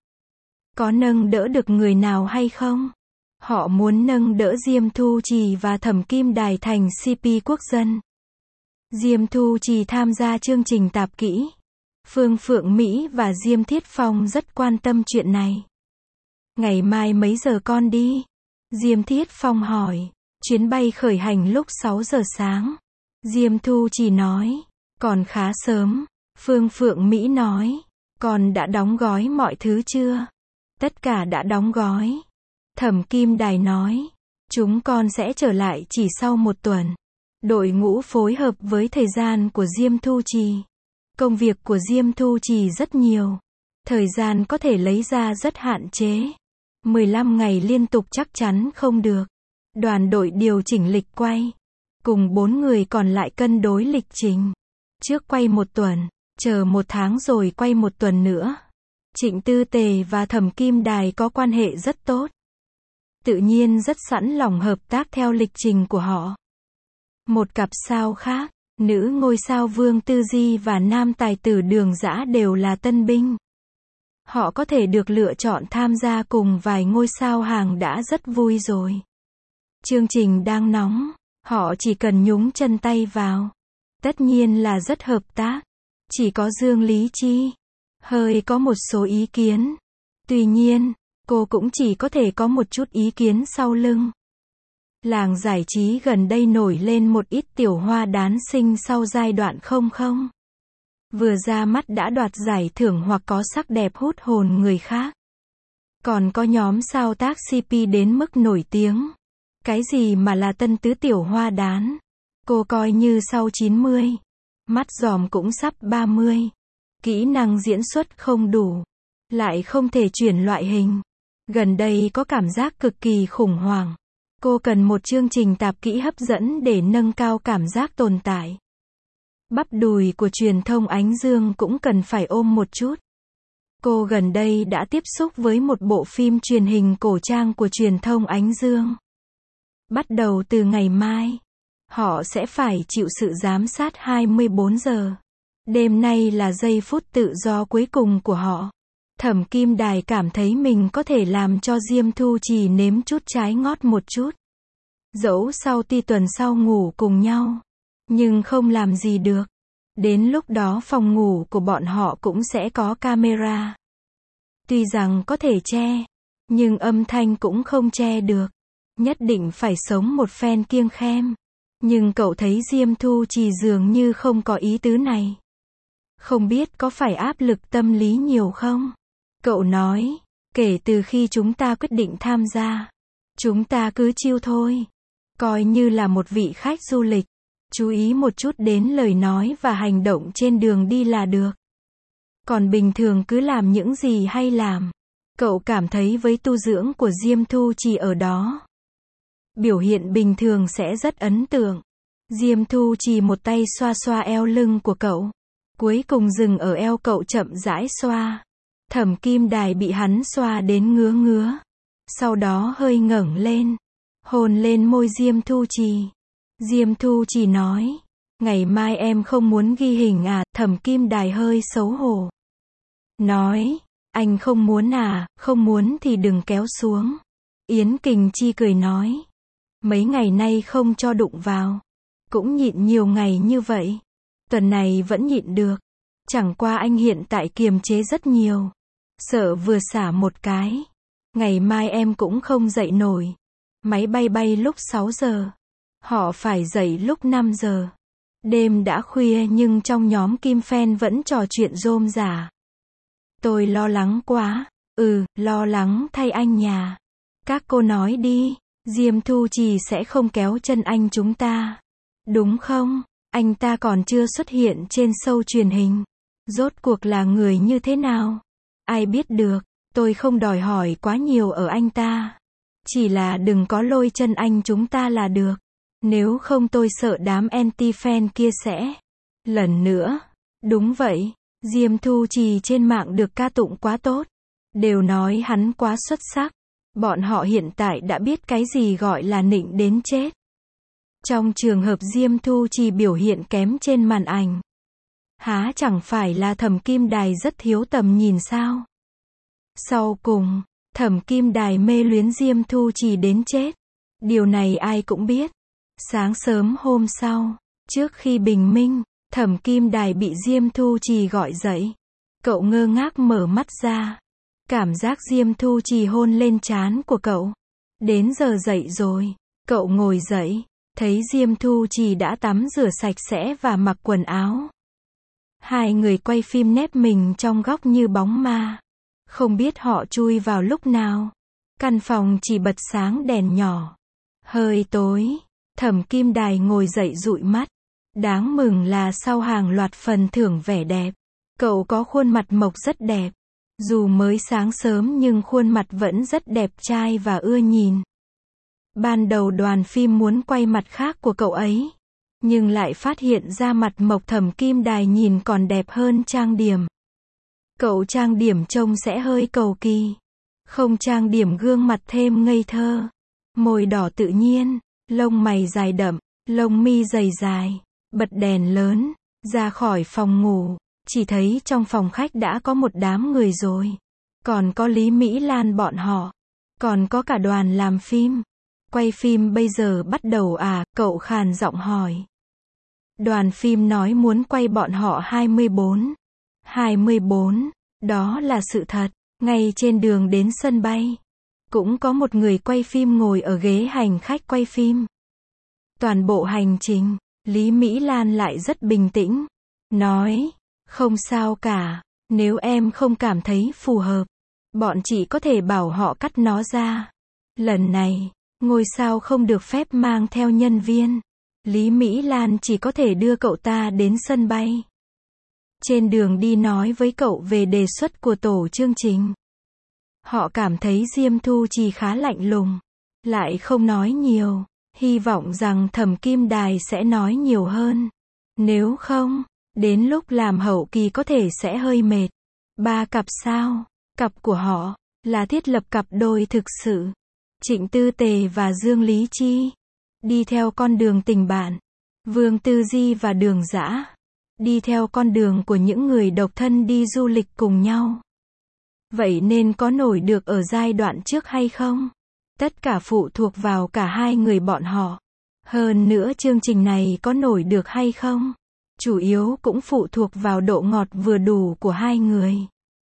Có nâng đỡ được người nào hay không. Họ muốn nâng đỡ Diêm Thu Trì và Thẩm Kim Đài thành xê pê quốc dân. Diêm Thu Trì tham gia chương trình tạp kỹ. Phương Phượng Mỹ và Diêm Thiết Phong rất quan tâm chuyện này. Ngày mai mấy giờ con đi? Diêm Thiết Phong hỏi. Chuyến bay khởi hành lúc sáu giờ sáng. Diêm Thu Trì nói. Còn khá sớm. Phương Phượng Mỹ nói. Con đã đóng gói mọi thứ chưa? Tất cả đã đóng gói. Thẩm Kim Đài nói. Chúng con sẽ trở lại chỉ sau một tuần. Đội ngũ phối hợp với thời gian của Diêm Thu Trì. Công việc của Diêm Thu Trì rất nhiều. Thời gian có thể lấy ra rất hạn chế. mười lăm ngày liên tục chắc chắn không được. Đoàn đội điều chỉnh lịch quay. Cùng bốn người còn lại cân đối lịch trình. Trước quay một tuần, chờ một tháng rồi quay một tuần nữa. Trịnh Tư Tề và Thẩm Kim Đài có quan hệ rất tốt. Tự nhiên rất sẵn lòng hợp tác theo lịch trình của họ. Một cặp sao khác, nữ ngôi sao Vương Tư Di và nam tài tử Đường Dã đều là tân binh. Họ có thể được lựa chọn tham gia cùng vài ngôi sao hàng đã rất vui rồi. Chương trình đang nóng, họ chỉ cần nhúng chân tay vào. Tất nhiên là rất hợp tác. Chỉ có Dương Lý Chi hơi có một số ý kiến. Tuy nhiên, cô cũng chỉ có thể có một chút ý kiến sau lưng. Làng giải trí gần đây nổi lên một ít tiểu hoa đán sinh sau giai đoạn không không. Vừa ra mắt đã đoạt giải thưởng hoặc có sắc đẹp hút hồn người khác. Còn có nhóm sao tác xê pê đến mức nổi tiếng. Cái gì mà là tân tứ tiểu hoa đán. Cô coi như sau chín mươi. Mắt giòm cũng sắp ba mươi. Kỹ năng diễn xuất không đủ. Lại không thể chuyển loại hình. Gần đây có cảm giác cực kỳ khủng hoảng. Cô cần một chương trình tạp kỹ hấp dẫn để nâng cao cảm giác tồn tại. Bắp đùi của truyền thông Ánh Dương cũng cần phải ôm một chút. Cô gần đây đã tiếp xúc với một bộ phim truyền hình cổ trang của truyền thông Ánh Dương. Bắt đầu từ ngày mai, họ sẽ phải chịu sự giám sát hai mươi bốn giờ. Đêm nay là giây phút tự do cuối cùng của họ. Thẩm Kim Đài cảm thấy mình có thể làm cho Diêm Thu Trì nếm chút trái ngót một chút. Dẫu sau ti tuần sau ngủ cùng nhau. Nhưng không làm gì được. Đến lúc đó phòng ngủ của bọn họ cũng sẽ có camera. Tuy rằng có thể che, nhưng âm thanh cũng không che được. Nhất định phải sống một phen kiêng khem. Nhưng cậu thấy Diêm Thu Trì dường như không có ý tứ này. Không biết có phải áp lực tâm lý nhiều không? Cậu nói, kể từ khi chúng ta quyết định tham gia, chúng ta cứ chill thôi. Coi như là một vị khách du lịch. Chú ý một chút đến lời nói và hành động trên đường đi là được. Còn bình thường cứ làm những gì hay làm. Cậu cảm thấy với tu dưỡng của Diêm Thu Trì ở đó, biểu hiện bình thường sẽ rất ấn tượng. Diêm Thu Trì một tay xoa xoa eo lưng của cậu. Cuối cùng dừng ở eo cậu chậm rãi xoa. Thẩm Kim Đài bị hắn xoa đến ngứa ngứa. Sau đó hơi ngẩng lên. Hôn lên môi Diêm Thu Trì. Diêm Thu Trì nói. Ngày mai em không muốn ghi hình à? Thẩm Kim Đài hơi xấu hổ. Nói. Anh không muốn à? Không muốn thì đừng kéo xuống. Yến Kình Chi cười nói. Mấy ngày nay không cho đụng vào. Cũng nhịn nhiều ngày như vậy. Tuần này vẫn nhịn được. Chẳng qua anh hiện tại kiềm chế rất nhiều. Sợ vừa xả một cái. Ngày mai em cũng không dậy nổi. Máy bay bay lúc sáu giờ. Họ phải dậy lúc năm giờ. Đêm đã khuya nhưng trong nhóm Kim Phen vẫn trò chuyện rôm rả. Tôi lo lắng quá. Ừ, lo lắng thay anh nhà. Các cô nói đi. Diêm Thu Trì sẽ không kéo chân anh chúng ta. Đúng không? Anh ta còn chưa xuất hiện trên show truyền hình. Rốt cuộc là người như thế nào? Ai biết được. Tôi không đòi hỏi quá nhiều ở anh ta. Chỉ là đừng có lôi chân anh chúng ta là được. Nếu không tôi sợ đám anti-fan kia sẽ. Lần nữa. Đúng vậy. Diêm Thu Trì trên mạng được ca tụng quá tốt. Đều nói hắn quá xuất sắc. Bọn họ hiện tại đã biết cái gì gọi là nịnh đến chết. Trong trường hợp Diêm Thu Trì biểu hiện kém trên màn ảnh, há chẳng phải là Thẩm Kim Đài rất thiếu tầm nhìn sao? Sau cùng, Thẩm Kim Đài mê luyến Diêm Thu Trì đến chết. Điều này ai cũng biết. Sáng sớm hôm sau, trước khi bình minh, Thẩm Kim Đài bị Diêm Thu Trì gọi dậy. Cậu ngơ ngác mở mắt ra. Cảm giác Diêm Thu Trì hôn lên trán của cậu. Đến giờ dậy rồi. Cậu ngồi dậy. Thấy Diêm Thu Trì đã tắm rửa sạch sẽ và mặc quần áo. Hai người quay phim nép mình trong góc như bóng ma. Không biết họ chui vào lúc nào. Căn phòng chỉ bật sáng đèn nhỏ. Hơi tối. Thẩm Kim Đài ngồi dậy dụi mắt. Đáng mừng là sau hàng loạt phần thưởng vẻ đẹp, cậu có khuôn mặt mộc rất đẹp. Dù mới sáng sớm nhưng khuôn mặt vẫn rất đẹp trai và ưa nhìn. Ban đầu đoàn phim muốn quay mặt khác của cậu ấy, nhưng lại phát hiện ra mặt Mộc Thẩm Kim Đài nhìn còn đẹp hơn trang điểm. Cậu trang điểm trông sẽ hơi cầu kỳ. Không trang điểm gương mặt thêm ngây thơ. Môi đỏ tự nhiên, lông mày dài đậm, lông mi dày dài, bật đèn lớn, ra khỏi phòng ngủ, chỉ thấy trong phòng khách đã có một đám người rồi. Còn có Lý Mỹ Lan bọn họ, còn có cả đoàn làm phim. Quay phim bây giờ bắt đầu à, cậu khàn giọng hỏi. Đoàn phim nói muốn quay bọn họ hai mươi bốn. hai mươi bốn, đó là sự thật. Ngay trên đường đến sân bay, cũng có một người quay phim ngồi ở ghế hành khách quay phim. Toàn bộ hành trình, Lý Mỹ Lan lại rất bình tĩnh, nói, không sao cả, nếu em không cảm thấy phù hợp, bọn chị có thể bảo họ cắt nó ra. Lần này, ngôi sao không được phép mang theo nhân viên. Lý Mỹ Lan chỉ có thể đưa cậu ta đến sân bay. Trên đường đi nói với cậu về đề xuất của tổ chương trình. Họ cảm thấy Diêm Thu Trì khá lạnh lùng, lại không nói nhiều, hy vọng rằng Thẩm Kim Đài sẽ nói nhiều hơn. Nếu không, đến lúc làm hậu kỳ có thể sẽ hơi mệt. Ba cặp sao? Cặp của họ là thiết lập cặp đôi thực sự. Trịnh Tư Tề và Dương Lý Chi đi theo con đường tình bạn. Vương Tư Di và Đường Dã đi theo con đường của những người độc thân đi du lịch cùng nhau. Vậy nên có nổi được ở giai đoạn trước hay không? Tất cả phụ thuộc vào cả hai người bọn họ. Hơn nữa chương trình này có nổi được hay không? Chủ yếu cũng phụ thuộc vào độ ngọt vừa đủ của hai người.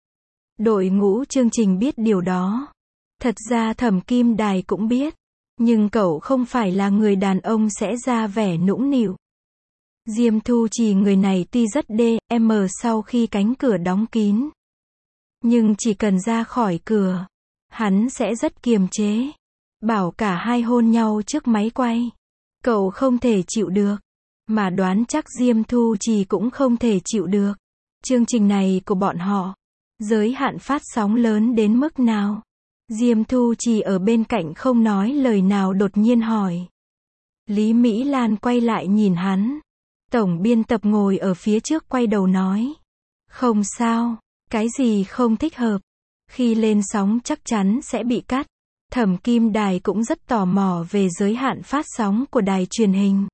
Đội ngũ chương trình biết điều đó. Thật ra Thẩm Kim Đài cũng biết. Nhưng cậu không phải là người đàn ông sẽ ra vẻ nũng nịu. Diêm Thu Trì người này tuy rất đê em sau khi cánh cửa đóng kín. Nhưng chỉ cần ra khỏi cửa, hắn sẽ rất kiềm chế. Bảo cả hai hôn nhau trước máy quay. Cậu không thể chịu được. Mà đoán chắc Diêm Thu Trì cũng không thể chịu được. Chương trình này của bọn họ, giới hạn phát sóng lớn đến mức nào? Diêm Thu Trì ở bên cạnh không nói lời nào đột nhiên hỏi. Lý Mỹ Lan quay lại nhìn hắn. Tổng biên tập ngồi ở phía trước quay đầu nói. Không sao, cái gì không thích hợp. Khi lên sóng chắc chắn sẽ bị cắt. Thẩm Kim Đài cũng rất tò mò về giới hạn phát sóng của đài truyền hình.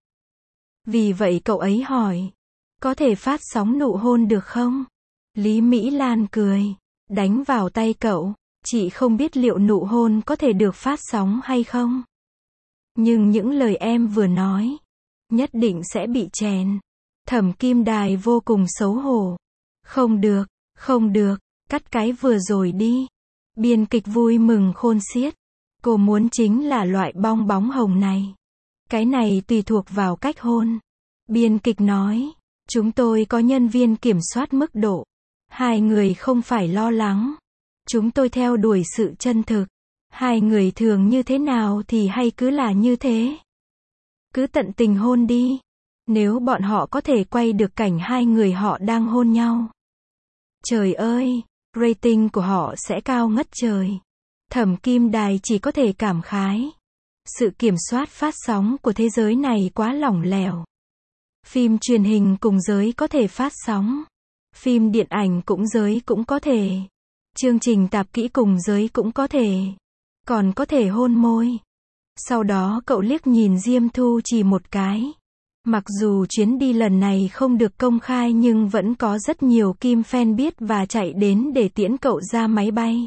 Vì vậy cậu ấy hỏi. Có thể phát sóng nụ hôn được không? Lý Mỹ Lan cười. Đánh vào tay cậu. Chị không biết liệu nụ hôn có thể được phát sóng hay không. Nhưng những lời em vừa nói, nhất định sẽ bị chèn. Thẩm Kim Đài vô cùng xấu hổ. Không được, không được, cắt cái vừa rồi đi. Biên kịch vui mừng khôn xiết. Cô muốn chính là loại bong bóng hồng này. Cái này tùy thuộc vào cách hôn. Biên kịch nói, chúng tôi có nhân viên kiểm soát mức độ. Hai người không phải lo lắng. Chúng tôi theo đuổi sự chân thực. Hai người thường như thế nào thì hay cứ là như thế. Cứ tận tình hôn đi. Nếu bọn họ có thể quay được cảnh hai người họ đang hôn nhau. Trời ơi, rating của họ sẽ cao ngất trời. Thẩm Kim Đài chỉ có thể cảm khái. Sự kiểm soát phát sóng của thế giới này quá lỏng lẻo. Phim truyền hình cùng giới có thể phát sóng. Phim điện ảnh cũng giới cũng có thể. Chương trình tạp kỹ cùng giới cũng có thể. Còn có thể hôn môi. Sau đó cậu liếc nhìn Diêm Thu Trì một cái. Mặc dù chuyến đi lần này không được công khai nhưng vẫn có rất nhiều kim fan biết và chạy đến để tiễn cậu ra máy bay.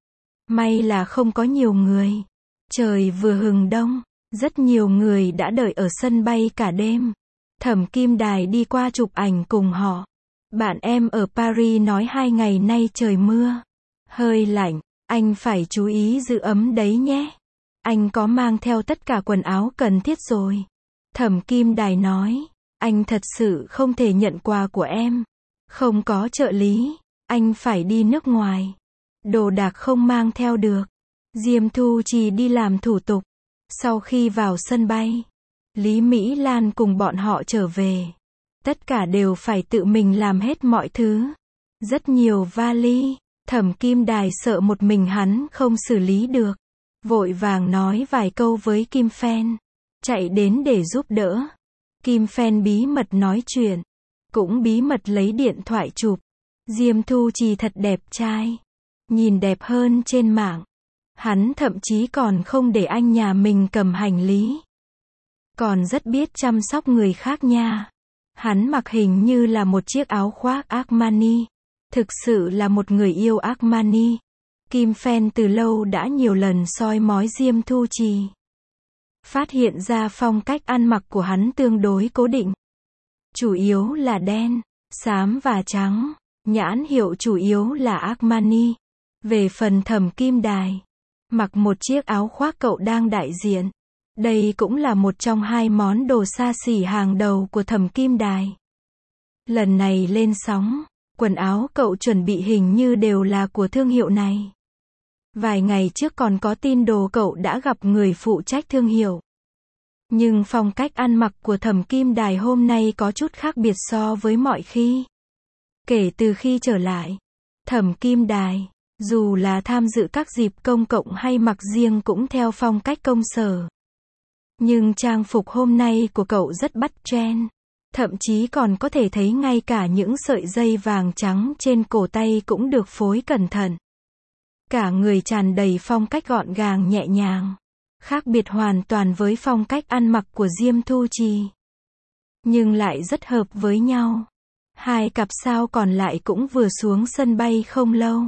May là không có nhiều người. Trời vừa hừng đông, rất nhiều người đã đợi ở sân bay cả đêm. Thẩm Kim Đài đi qua chụp ảnh cùng họ. Bạn em ở Paris nói hai ngày nay trời mưa. Hơi lạnh, anh phải chú ý giữ ấm đấy nhé. Anh có mang theo tất cả quần áo cần thiết rồi. Thẩm Kim Đài nói, anh thật sự không thể nhận quà của em. Không có trợ lý, anh phải đi nước ngoài. Đồ đạc không mang theo được. Diêm Thu Trì đi làm thủ tục. Sau khi vào sân bay, Lý Mỹ Lan cùng bọn họ trở về. Tất cả đều phải tự mình làm hết mọi thứ. Rất nhiều vali. Thẩm Kim Đài sợ một mình hắn không xử lý được. vội vàng nói vài câu với Kim Phen, chạy đến để giúp đỡ. Kim Phen bí mật nói chuyện, cũng bí mật lấy điện thoại chụp. Diêm Thu Trì thật đẹp trai, nhìn đẹp hơn trên mạng. Hắn thậm chí còn không để anh nhà mình cầm hành lý, còn rất biết chăm sóc người khác nha. Hắn mặc hình như là một chiếc áo khoác Armani, thực sự là một người yêu Armani. Kim Phen từ lâu đã nhiều lần soi mói Diêm Thu Trì, phát hiện ra phong cách ăn mặc của hắn tương đối cố định, chủ yếu là đen, xám và trắng, nhãn hiệu chủ yếu là Armani. Về phần Thẩm Kim Đài, mặc một chiếc áo khoác cậu đang đại diện. Đây cũng là một trong hai món đồ xa xỉ hàng đầu của Thẩm Kim Đài. Lần này lên sóng, quần áo cậu chuẩn bị hình như đều là của thương hiệu này. Vài ngày trước còn có tin đồ cậu đã gặp người phụ trách thương hiệu. Nhưng phong cách ăn mặc của Thẩm Kim Đài hôm nay có chút khác biệt so với mọi khi. Kể từ khi trở lại, Thẩm Kim Đài, dù là tham dự các dịp công cộng hay mặc riêng cũng theo phong cách công sở. Nhưng trang phục hôm nay của cậu rất bắt trend. Thậm chí còn có thể thấy ngay cả những sợi dây vàng trắng trên cổ tay cũng được phối cẩn thận. Cả người tràn đầy phong cách gọn gàng nhẹ nhàng, khác biệt hoàn toàn với phong cách ăn mặc của Diêm Thu Trì. Nhưng lại rất hợp với nhau. Hai cặp sao còn lại cũng vừa xuống sân bay không lâu.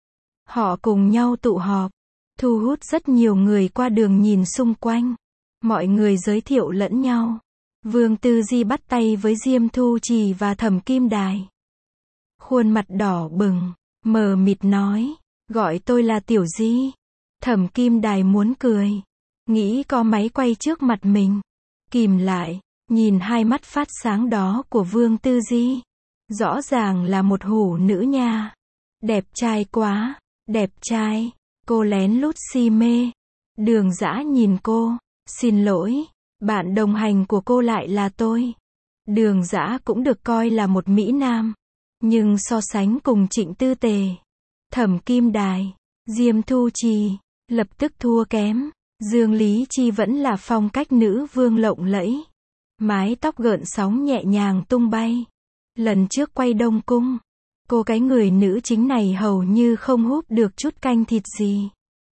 Họ cùng nhau tụ họp, thu hút rất nhiều người qua đường nhìn xung quanh. Mọi người giới thiệu lẫn nhau. Vương Tư Di bắt tay với Diêm Thu Trì và Thẩm Kim Đài. Khuôn mặt đỏ bừng, mờ mịt nói, gọi tôi là Tiểu Di. Thẩm Kim Đài muốn cười, nghĩ có máy quay trước mặt mình. Kìm lại, nhìn hai mắt phát sáng đó của Vương Tư Di. Rõ ràng là một hủ nữ nha. Đẹp trai quá, đẹp trai. Cô lén lút si mê. Đường Dã nhìn cô, xin lỗi, bạn đồng hành của cô lại là tôi. Đường Dã cũng được coi là một mỹ nam, nhưng so sánh cùng Trịnh Tư Tề, Thẩm Kim Đài, Diêm Thu Trì, lập tức thua kém. Dương Lý Chi vẫn là phong cách nữ vương lộng lẫy, mái tóc gợn sóng nhẹ nhàng tung bay. Lần trước quay Đông Cung, cô cái người nữ chính này hầu như không húp được chút canh thịt gì.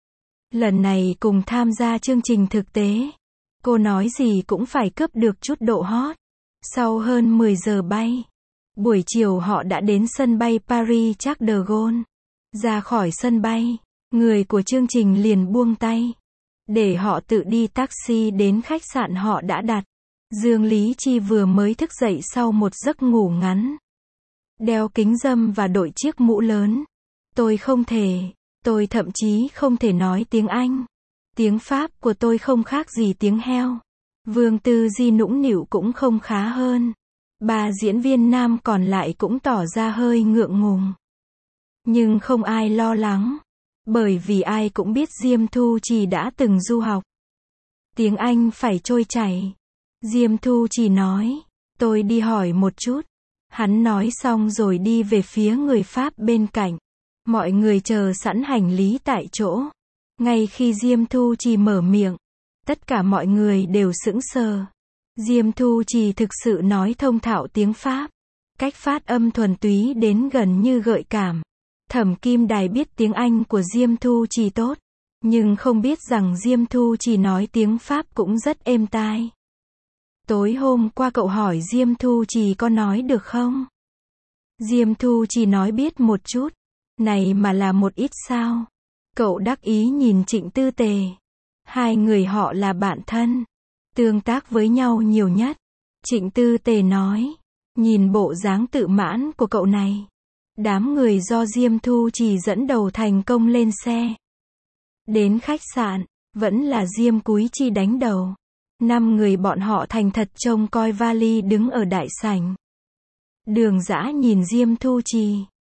Lần này cùng tham gia chương trình thực tế, cô nói gì cũng phải cướp được chút độ hot. Sau hơn mười giờ bay, buổi chiều họ đã đến sân bay Paris Charles de Gaulle. Ra khỏi sân bay, người của chương trình liền buông tay, để họ tự đi taxi đến khách sạn họ đã đặt. Dương Lý Chi vừa mới thức dậy sau một giấc ngủ ngắn, đeo kính râm và đội chiếc mũ lớn. Tôi không thể, tôi thậm chí không thể nói tiếng Anh. Tiếng Pháp của tôi không khác gì tiếng heo. Vương Tư Di nũng nịu cũng không khá hơn. Ba diễn viên nam còn lại cũng tỏ ra hơi ngượng ngùng. Nhưng không ai lo lắng, bởi vì ai cũng biết Diêm Thu Trì đã từng du học. Tiếng Anh phải trôi chảy. Diêm Thu Trì nói, tôi đi hỏi một chút. Hắn nói xong rồi đi về phía người Pháp bên cạnh. Mọi người chờ sẵn hành lý tại chỗ. Ngay khi Diêm Thu Trì mở miệng, tất cả mọi người đều sững sờ. Diêm Thu Trì thực sự nói thông thạo tiếng Pháp. Cách phát âm thuần túy đến gần như gợi cảm. Thẩm Kim Đài biết tiếng Anh của Diêm Thu Trì tốt, nhưng không biết rằng Diêm Thu Trì nói tiếng Pháp cũng rất êm tai. Tối hôm qua cậu hỏi Diêm Thu Trì có nói được không? Diêm Thu Trì nói biết một chút. Này mà là một ít sao? Cậu đắc ý nhìn Trịnh Tư Tề. Hai người họ là bạn thân, tương tác với nhau nhiều nhất. Trịnh Tư Tề nói, nhìn bộ dáng tự mãn của cậu này. Đám người do Diêm Thu Trì dẫn đầu thành công lên xe. Đến khách sạn, vẫn là Diêm Cúi Chi đánh đầu. Năm người bọn họ thành thật trông coi vali đứng ở đại sảnh. Đường Dã nhìn Diêm Thu Trì.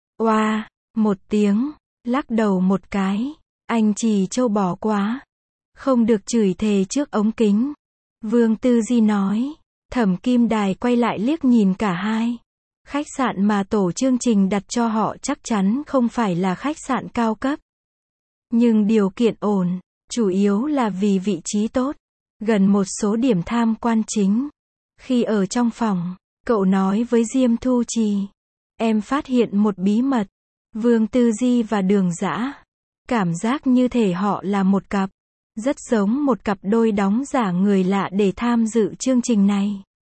Oa, một tiếng, lắc đầu một cái. Anh Trì trâu bò quá. Không được chửi thề trước ống kính. Vương Tư Di nói. Thẩm Kim Đài quay lại liếc nhìn cả hai. Khách sạn mà tổ chương trình đặt cho họ chắc chắn không phải là khách sạn cao cấp. Nhưng điều kiện ổn, Chủ yếu là vì vị trí tốt, gần một số điểm tham quan chính. Khi ở trong phòng, cậu nói với Diêm Thu Trì, em phát hiện một bí mật. Vương Tư Di và Đường Dã, cảm giác như thể họ là một cặp, rất giống một cặp đôi đóng giả người lạ để tham dự chương trình này.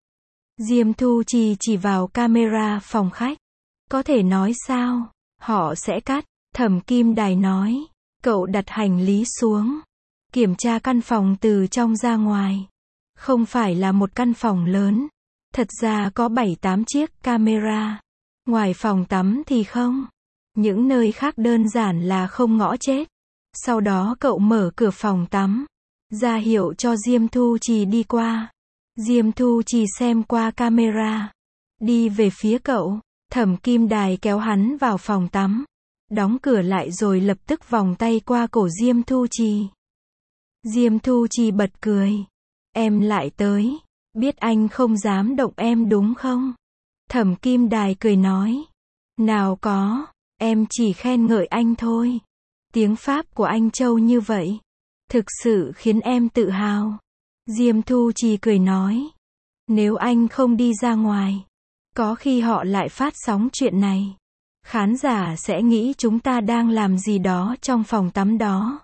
Diêm Thu Trì chỉ vào camera phòng khách. Có thể nói sao? Họ sẽ cắt. Thẩm Kim Đài nói. Cậu đặt hành lý xuống, kiểm tra căn phòng từ trong ra ngoài. Không phải là một căn phòng lớn. Thật ra có bảy tám chiếc camera. Ngoài phòng tắm thì không. Những nơi khác đơn giản là không ngõ chết. Sau đó cậu mở cửa phòng tắm, ra hiệu cho Diêm Thu Trì đi qua. Diêm Thu Trì xem qua camera, đi về phía cậu. Thẩm Kim Đài kéo hắn vào phòng tắm, đóng cửa lại rồi lập tức vòng tay qua cổ Diêm Thu Trì. Diêm Thu Trì bật cười. Em lại tới, biết anh không dám động em đúng không? Thẩm Kim Đài cười nói. Nào có, em chỉ khen ngợi anh thôi. Tiếng Pháp của anh trâu như vậy, thực sự khiến em tự hào. Diêm Thu Trì cười nói. Nếu anh không đi ra ngoài, có khi họ lại phát sóng chuyện này. Khán giả sẽ nghĩ chúng ta đang làm gì đó trong phòng tắm đó.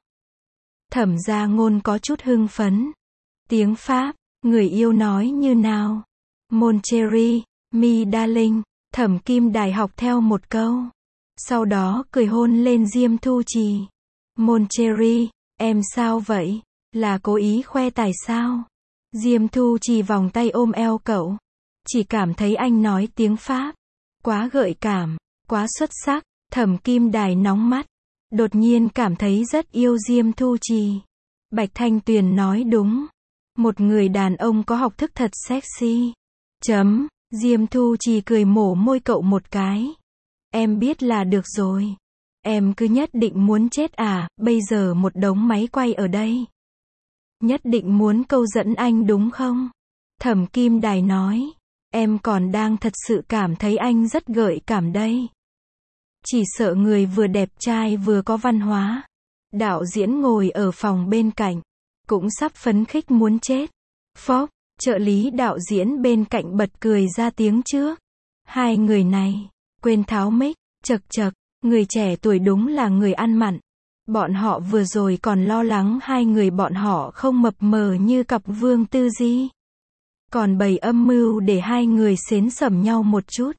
Thẩm Gia Ngôn có chút hưng phấn. Tiếng Pháp, người yêu nói như nào? Mon chéri, mi darling. Thẩm Kim Đài học theo một câu. Sau đó cười hôn lên Diêm Thu Trì. Mon chéri, em sao vậy? Là cố ý khoe tài sao? Diêm Thu Trì vòng tay ôm eo cậu. Chỉ cảm thấy anh nói tiếng Pháp quá gợi cảm, quá xuất sắc. Thẩm Kim Đài nóng mắt, đột nhiên cảm thấy rất yêu Diêm Thu Trì. Bạch Thanh Tuyền nói đúng. Một người đàn ông có học thức thật sexy. Chấm. Diêm Thu Trì cười mổ môi cậu một cái. Em biết là được rồi. Em cứ nhất định muốn chết à? Bây giờ một đống máy quay ở đây. Nhất định muốn câu dẫn anh đúng không? Thẩm Kim Đài nói. Em còn đang thật sự cảm thấy anh rất gợi cảm đây. Chỉ sợ người vừa đẹp trai vừa có văn hóa. Đạo diễn ngồi ở phòng bên cạnh, cũng sắp phấn khích muốn chết. Phốc, trợ lý đạo diễn bên cạnh bật cười ra tiếng trước. Hai người này, quên tháo mic, chật chật, người trẻ tuổi đúng là người ăn mặn. Bọn họ vừa rồi còn lo lắng hai người bọn họ không mập mờ như cặp Vương Tư Di. Còn bày âm mưu để hai người xến xẩm nhau một chút.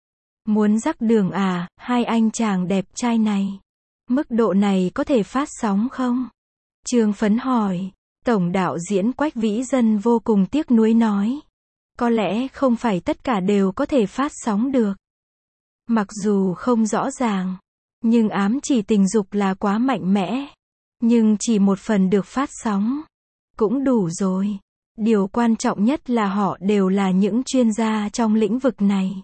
Muốn rắc đường à, hai anh chàng đẹp trai này. Mức độ này có thể phát sóng không? Trương Phấn hỏi. Tổng đạo diễn Quách Vĩ Dân vô cùng tiếc nuối nói. Có lẽ không phải tất cả đều có thể phát sóng được. Mặc dù không rõ ràng, nhưng ám chỉ tình dục là quá mạnh mẽ. Nhưng chỉ một phần được phát sóng cũng đủ rồi. Điều quan trọng nhất là họ đều là những chuyên gia trong lĩnh vực này.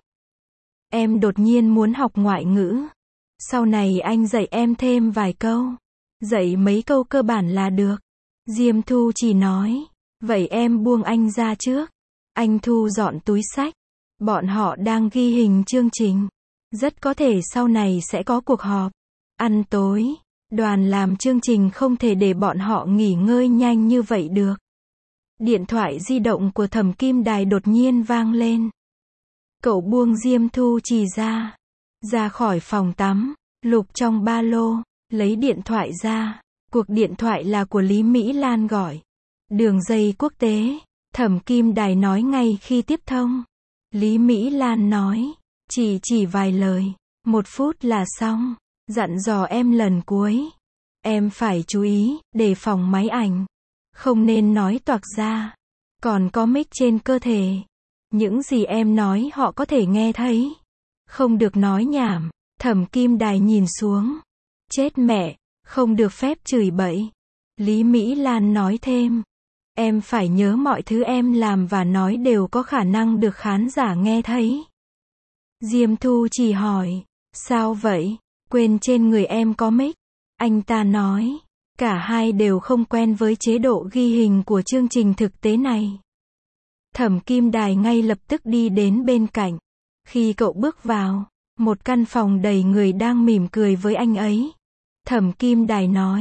Em đột nhiên muốn học ngoại ngữ. Sau này anh dạy em thêm vài câu. Dạy mấy câu cơ bản là được. Diêm Thu chỉ nói. Vậy em buông anh ra trước. Anh thu dọn túi xách. Bọn họ đang ghi hình chương trình. Rất có thể sau này sẽ có cuộc họp. Ăn tối. Đoàn làm chương trình không thể để bọn họ nghỉ ngơi nhanh như vậy được. Điện thoại di động của Thẩm Kim Đài đột nhiên vang lên. Cậu buông Diêm Thu Trì ra. Ra khỏi phòng tắm, lục trong ba lô, lấy điện thoại ra. Cuộc điện thoại là của Lý Mỹ Lan gọi. Đường dây quốc tế. Thẩm Kim Đài nói ngay khi tiếp thông. Lý Mỹ Lan nói. Chỉ chỉ vài lời. Một phút là xong. Dặn dò em lần cuối. Em phải chú ý, đề phòng máy ảnh. Không nên nói toạc ra. Còn có mic trên cơ thể. Những gì em nói họ có thể nghe thấy. Không được nói nhảm. Thẩm Kim Đài nhìn xuống. Chết mẹ, không được phép chửi bậy. Lý Mỹ Lan nói thêm. Em phải nhớ mọi thứ em làm và nói đều có khả năng được khán giả nghe thấy. Diêm Thu chỉ hỏi. Sao vậy? Quên trên người em có mic. Anh ta nói. Cả hai đều không quen với chế độ ghi hình của chương trình thực tế này. Thẩm Kim Đài ngay lập tức đi đến bên cạnh. Khi cậu bước vào, một căn phòng đầy người đang mỉm cười với anh ấy. Thẩm Kim Đài nói.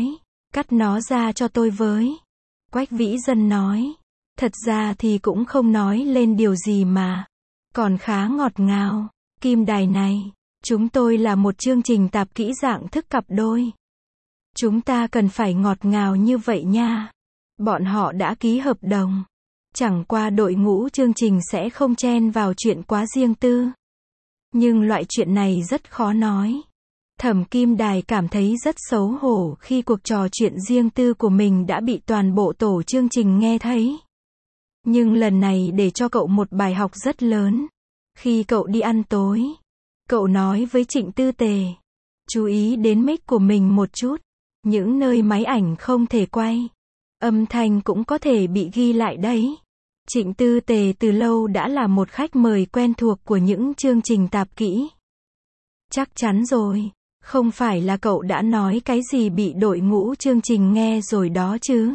Cắt nó ra cho tôi với. Quách Vĩ Dân nói. Thật ra thì cũng không nói lên điều gì mà. Còn khá ngọt ngào. Kim đài này. Chúng tôi là một chương trình tạp kỹ dạng thức cặp đôi. Chúng ta cần phải ngọt ngào như vậy nha. Bọn họ đã ký hợp đồng. Chẳng qua đội ngũ chương trình sẽ không chen vào chuyện quá riêng tư. Nhưng loại chuyện này rất khó nói. Thẩm Kim Đài cảm thấy rất xấu hổ khi cuộc trò chuyện riêng tư của mình đã bị toàn bộ tổ chương trình nghe thấy. Nhưng lần này để cho cậu một bài học rất lớn. Khi cậu đi ăn tối, cậu nói với Trịnh Tư Tề, chú ý đến mic của mình một chút. Những nơi máy ảnh không thể quay, âm thanh cũng có thể bị ghi lại đấy. Trịnh Tư Tề từ lâu đã là một khách mời quen thuộc của những chương trình tạp kỹ. Chắc chắn rồi, không phải là cậu đã nói cái gì bị đội ngũ chương trình nghe rồi đó chứ.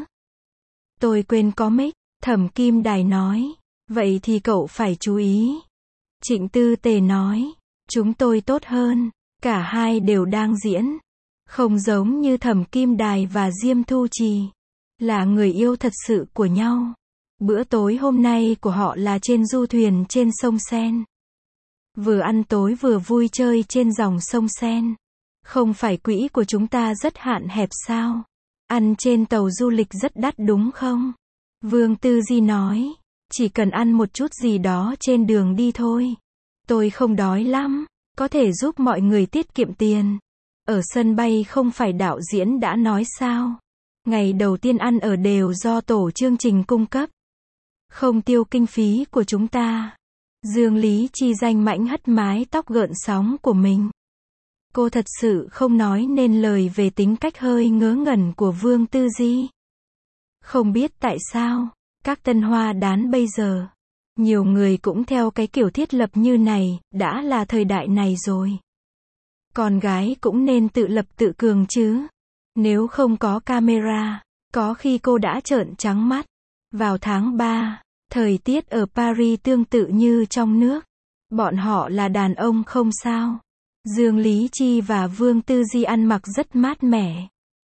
Tôi quên có mic, Thẩm Kim Đài nói. Vậy thì cậu phải chú ý. Trịnh Tư Tề nói. Chúng tôi tốt hơn, cả hai đều đang diễn. Không giống như Thẩm Kim Đài và Diêm Thu Trì. Là người yêu thật sự của nhau. Bữa tối hôm nay của họ là trên du thuyền trên sông Sen. Vừa ăn tối vừa vui chơi trên dòng sông Sen. Không phải quỹ của chúng ta rất hạn hẹp sao? Ăn trên tàu du lịch rất đắt đúng không? Vương Tư Di nói. Chỉ cần ăn một chút gì đó trên đường đi thôi. Tôi không đói lắm. Có thể giúp mọi người tiết kiệm tiền. Ở sân bay không phải đạo diễn đã nói sao? Ngày đầu tiên ăn ở đều do tổ chương trình cung cấp. Không tiêu kinh phí của chúng ta. Dương Lý Chi danh mãnh hất mái tóc gợn sóng của mình. Cô thật sự không nói nên lời về tính cách hơi ngớ ngẩn của Vương Tư Di. Không biết tại sao, các tân hoa đán bây giờ, nhiều người cũng theo cái kiểu thiết lập như này, đã là thời đại này rồi. Con gái cũng nên tự lập tự cường chứ. Nếu không có camera, có khi cô đã trợn trắng mắt. Vào tháng ba, thời tiết ở Paris tương tự như trong nước. Bọn họ là đàn ông không sao. Dương Lý Chi và Vương Tư Di ăn mặc rất mát mẻ.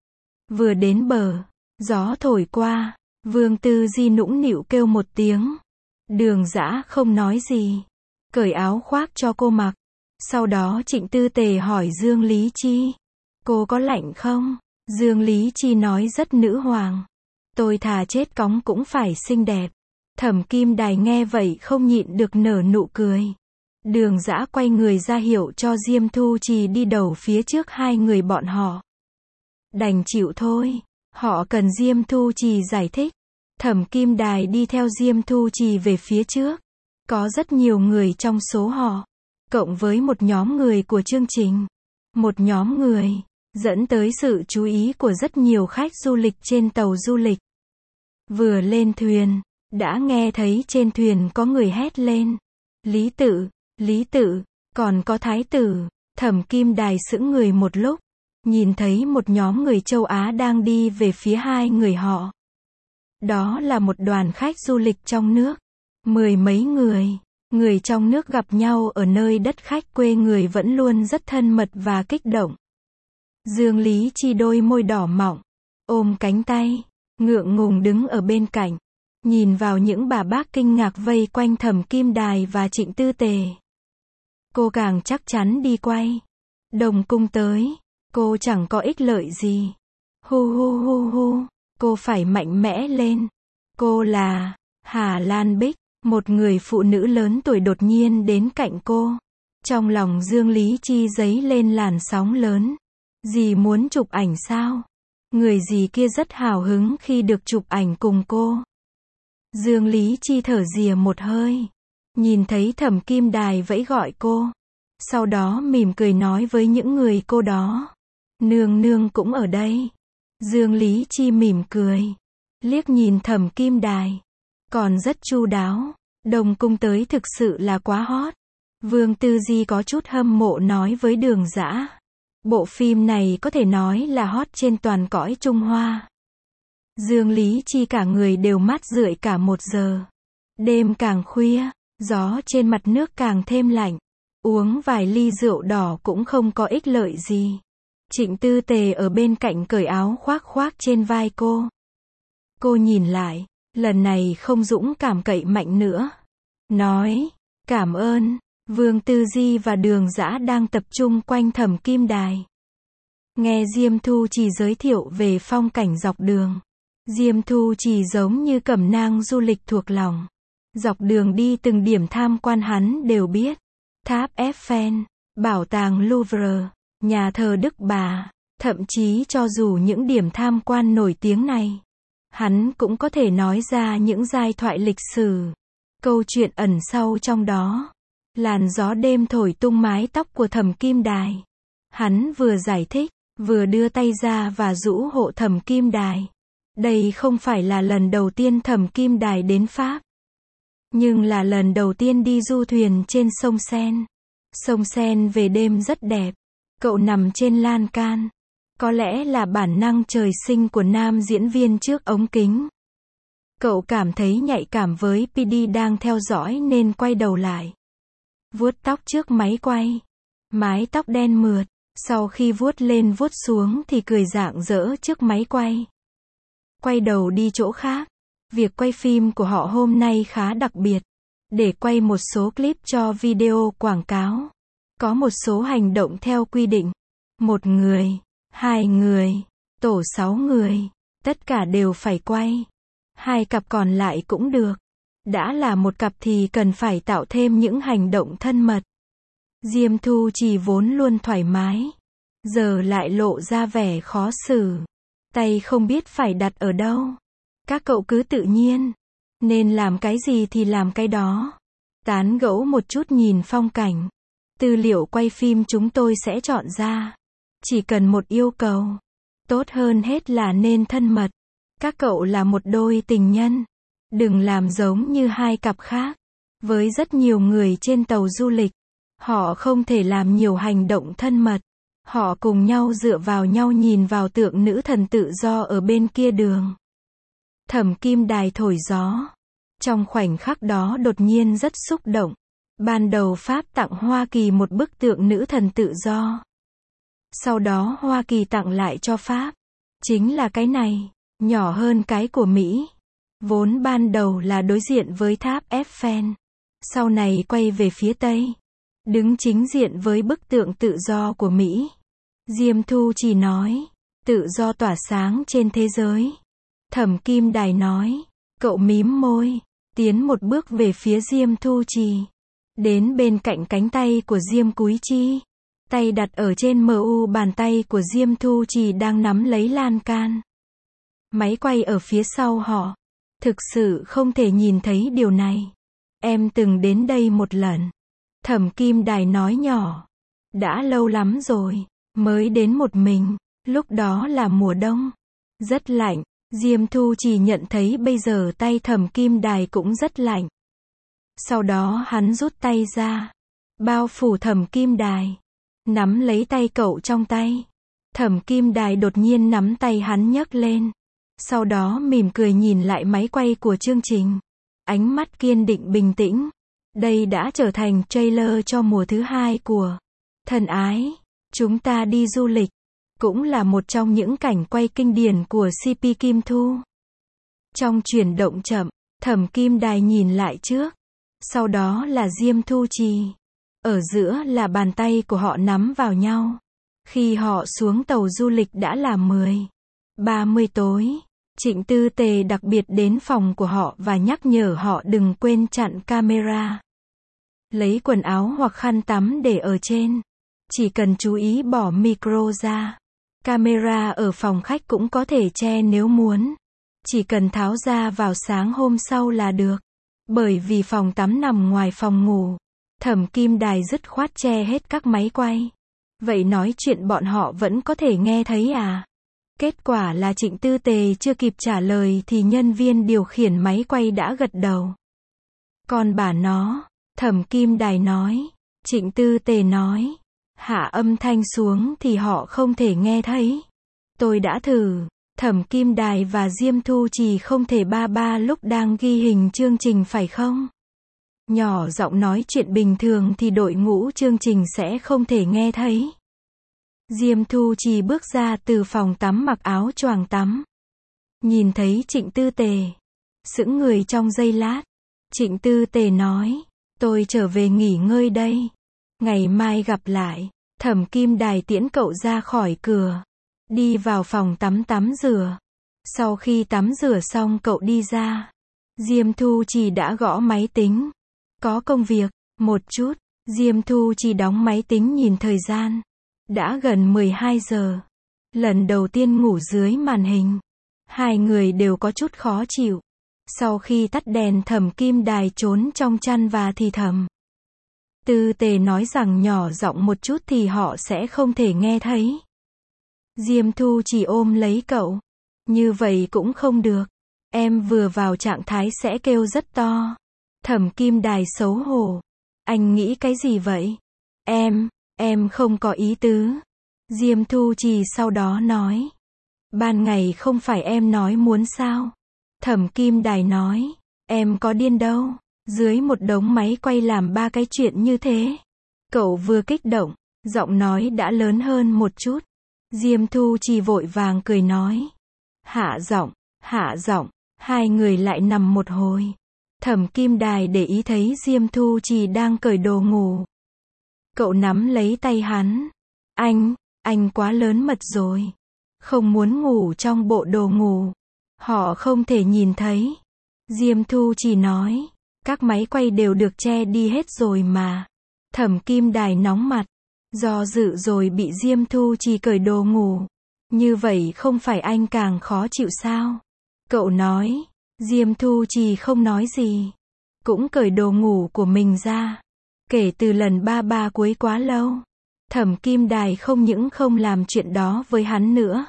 Vừa đến bờ, gió thổi qua, Vương Tư Di nũng nịu kêu một tiếng. Đường Dã không nói gì, cởi áo khoác cho cô mặc. Sau đó Trịnh Tư Tề hỏi Dương Lý Chi, cô có lạnh không? Dương Lý Chi nói rất nữ hoàng. Tôi thà chết cóng cũng phải xinh đẹp. Thẩm Kim Đài nghe vậy không nhịn được nở nụ cười. Đường Dã quay người ra hiệu cho Diêm Thu Trì đi đầu phía trước hai người bọn họ. Đành chịu thôi. Họ cần Diêm Thu Trì giải thích. Thẩm Kim Đài đi theo Diêm Thu Trì về phía trước. Có rất nhiều người trong số họ. Cộng với một nhóm người của chương trình. Một nhóm người. Dẫn tới sự chú ý của rất nhiều khách du lịch trên tàu du lịch. Vừa lên thuyền, đã nghe thấy trên thuyền có người hét lên. Lý Tự, Lý Tự, còn có Thái tử. Thẩm Kim Đài sững người một lúc. Nhìn thấy một nhóm người châu Á đang đi về phía hai người họ. Đó là một đoàn khách du lịch trong nước. Mười mấy người. Người trong nước gặp nhau ở nơi đất khách quê người vẫn luôn rất thân mật và kích động. Dương Lý Chi đôi môi đỏ mọng, ôm cánh tay, ngượng ngùng đứng ở bên cạnh, nhìn vào những bà bác kinh ngạc vây quanh Thẩm Kim Đài và Trịnh Tư Tề. Cô càng chắc chắn đi quay. Đồng Cung tới, cô chẳng có ích lợi gì. Hu hu hu hu, cô phải mạnh mẽ lên. Cô là Hà Lan Bích, một người phụ nữ lớn tuổi đột nhiên đến cạnh cô. Trong lòng Dương Lý Chi dấy lên làn sóng lớn. Dì muốn chụp ảnh sao? Người dì kia rất hào hứng khi được chụp ảnh cùng cô. Dương Lý Chi thở rìa một hơi. Nhìn thấy Thẩm Kim Đài vẫy gọi cô. Sau đó mỉm cười nói với những người cô đó. Nương nương cũng ở đây. Dương Lý Chi mỉm cười. Liếc nhìn Thẩm Kim Đài. Còn rất chu đáo. Đồng Cung tới thực sự là quá hot. Vương Tư Di có chút hâm mộ nói với Đường Dã. Bộ phim này có thể nói là hot trên toàn cõi Trung Hoa. Dương Lý Chi cả người đều mát rượi cả một giờ. Đêm càng khuya, gió trên mặt nước càng thêm lạnh. Uống vài ly rượu đỏ cũng không có ích lợi gì. Trịnh Tư Tề ở bên cạnh cởi áo khoác khoác trên vai cô. Cô nhìn lại, lần này không dũng cảm cậy mạnh nữa. Nói, cảm ơn. Vương Tư Di và Đường Dã đang tập trung quanh Thẩm Kim Đài. Nghe Diêm Thu Trì giới thiệu về phong cảnh dọc đường. Diêm Thu Trì giống như cẩm nang du lịch thuộc lòng. Dọc đường đi từng điểm tham quan hắn đều biết. Tháp Eiffel, bảo tàng Louvre, nhà thờ Đức Bà, thậm chí cho dù những điểm tham quan nổi tiếng này, hắn cũng có thể nói ra những giai thoại lịch sử, câu chuyện ẩn sâu trong đó. Làn gió đêm thổi tung mái tóc của Thẩm Kim Đài. Hắn vừa giải thích, vừa đưa tay ra và giũ hộ Thẩm Kim Đài. Đây không phải là lần đầu tiên Thẩm Kim Đài đến Pháp, nhưng là lần đầu tiên đi du thuyền trên sông Sen. Sông Sen về đêm rất đẹp. Cậu nằm trên lan can. Có lẽ là bản năng trời sinh của nam diễn viên trước ống kính. Cậu cảm thấy nhạy cảm với pê đê đang theo dõi nên quay đầu lại. Vuốt tóc trước máy quay. Mái tóc đen mượt. Sau khi vuốt lên vuốt xuống thì cười rạng rỡ trước máy quay. Quay đầu đi chỗ khác. Việc quay phim của họ hôm nay khá đặc biệt. Để quay một số clip cho video quảng cáo. Có một số hành động theo quy định. Một người, hai người, tổ sáu người. Tất cả đều phải quay. Hai cặp còn lại cũng được. Đã là một cặp thì cần phải tạo thêm những hành động thân mật. Diêm Thu Trì vốn luôn thoải mái. Giờ lại lộ ra vẻ khó xử. Tay không biết phải đặt ở đâu. Các cậu cứ tự nhiên. Nên làm cái gì thì làm cái đó. Tán gẫu một chút nhìn phong cảnh. Tư liệu quay phim chúng tôi sẽ chọn ra. Chỉ cần một yêu cầu. Tốt hơn hết là nên thân mật. Các cậu là một đôi tình nhân. Đừng làm giống như hai cặp khác. Với rất nhiều người trên tàu du lịch, họ không thể làm nhiều hành động thân mật. Họ cùng nhau dựa vào nhau nhìn vào tượng nữ thần tự do ở bên kia đường. Thẩm Kim Đài thổi gió. Trong khoảnh khắc đó đột nhiên rất xúc động. Ban đầu Pháp tặng Hoa Kỳ một bức tượng nữ thần tự do. Sau đó Hoa Kỳ tặng lại cho Pháp. Chính là cái này, nhỏ hơn cái của Mỹ. Vốn ban đầu là đối diện với tháp Eiffel. Sau này quay về phía Tây. Đứng chính diện với bức tượng tự do của Mỹ. Diêm Thu Trì nói, tự do tỏa sáng trên thế giới. Thẩm Kim Đài nói, cậu mím môi, tiến một bước về phía Diêm Thu Trì. Đến bên cạnh cánh tay của Diêm Cúi Chi. Tay đặt ở trên mu bàn tay của Diêm Thu Trì đang nắm lấy lan can. Máy quay ở phía sau họ. Thực sự không thể nhìn thấy điều này. Em từng đến đây một lần. Thẩm Kim Đài nói nhỏ. Đã lâu lắm rồi. Mới đến một mình. Lúc đó là mùa đông. Rất lạnh. Diêm Thu Trì nhận thấy bây giờ tay Thẩm Kim Đài cũng rất lạnh. Sau đó hắn rút tay ra. Bao phủ Thẩm Kim Đài. Nắm lấy tay cậu trong tay. Thẩm Kim Đài đột nhiên nắm tay hắn nhấc lên. Sau đó mỉm cười nhìn lại máy quay của chương trình. Ánh mắt kiên định bình tĩnh. Đây đã trở thành trailer cho mùa thứ hai của Thân Ái, Chúng Ta Đi Du Lịch. Cũng là một trong những cảnh quay kinh điển của xê pê Kim Thu. Trong chuyển động chậm, Thẩm Kim Đài nhìn lại trước. Sau đó là Diêm Thu Trì. Ở giữa là bàn tay của họ nắm vào nhau. Khi họ xuống tàu du lịch đã là mười, ba mươi tối. Trịnh Tư Tề đặc biệt đến phòng của họ và nhắc nhở họ đừng quên chặn camera. Lấy quần áo hoặc khăn tắm để ở trên. Chỉ cần chú ý bỏ micro ra. Camera ở phòng khách cũng có thể che nếu muốn. Chỉ cần tháo ra vào sáng hôm sau là được. Bởi vì phòng tắm nằm ngoài phòng ngủ. Thẩm Kim Đài dứt khoát che hết các máy quay. Vậy nói chuyện bọn họ vẫn có thể nghe thấy à? Kết quả là Trịnh Tư Tề chưa kịp trả lời thì nhân viên điều khiển máy quay đã gật đầu. Còn bà nó, Thẩm Kim Đài nói. Trịnh Tư Tề nói. Hạ âm thanh xuống thì họ không thể nghe thấy. Tôi đã thử. Thẩm Kim Đài và Diêm Thu Trì không thể ba ba lúc đang ghi hình chương trình phải không? Nhỏ giọng nói chuyện bình thường thì đội ngũ chương trình sẽ không thể nghe thấy. Diêm Thu Trì bước ra từ phòng tắm mặc áo choàng tắm. Nhìn thấy Trịnh Tư Tề. Sững người trong giây lát. Trịnh Tư Tề nói, tôi trở về nghỉ ngơi đây. Ngày mai gặp lại. Thẩm Kim Đài tiễn cậu ra khỏi cửa. Đi vào phòng tắm tắm rửa. Sau khi tắm rửa xong cậu đi ra. Diêm Thu Trì đã gõ máy tính. Có công việc, một chút. Diêm Thu Trì đóng máy tính nhìn thời gian. Đã gần mười hai giờ. Lần đầu tiên ngủ dưới màn hình. Hai người đều có chút khó chịu. Sau khi tắt đèn Thẩm Kim Đài trốn trong chăn và thì thầm. Tư Tề nói rằng nhỏ giọng một chút thì họ sẽ không thể nghe thấy. Diêm Thu Trì ôm lấy cậu. Như vậy cũng không được. Em vừa vào trạng thái sẽ kêu rất to. Thẩm Kim Đài xấu hổ. Anh nghĩ cái gì vậy? Em, em không có ý tứ. Diêm Thu Trì sau đó nói. Ban ngày không phải em nói muốn sao? Thẩm Kim Đài nói. Em có điên đâu. Dưới một đống máy quay làm ba cái chuyện như thế. Cậu vừa kích động, giọng nói đã lớn hơn một chút. Diêm Thu Trì vội vàng cười nói. Hạ giọng, hạ giọng. Hai người lại nằm một hồi. Thẩm Kim Đài để ý thấy Diêm Thu Trì đang cởi đồ ngủ. Cậu nắm lấy tay hắn. Anh, anh quá lớn mật rồi. Không muốn ngủ trong bộ đồ ngủ. Họ không thể nhìn thấy. Diêm Thu Trì nói. Các máy quay đều được che đi hết rồi mà. Thẩm Kim Đài nóng mặt. Do dự rồi bị Diêm Thu Trì cởi đồ ngủ. Như vậy không phải anh càng khó chịu sao? Cậu nói. Diêm Thu Trì không nói gì. Cũng cởi đồ ngủ của mình ra. Kể từ lần ba ba cuối quá lâu. Thẩm Kim Đài không những không làm chuyện đó với hắn nữa.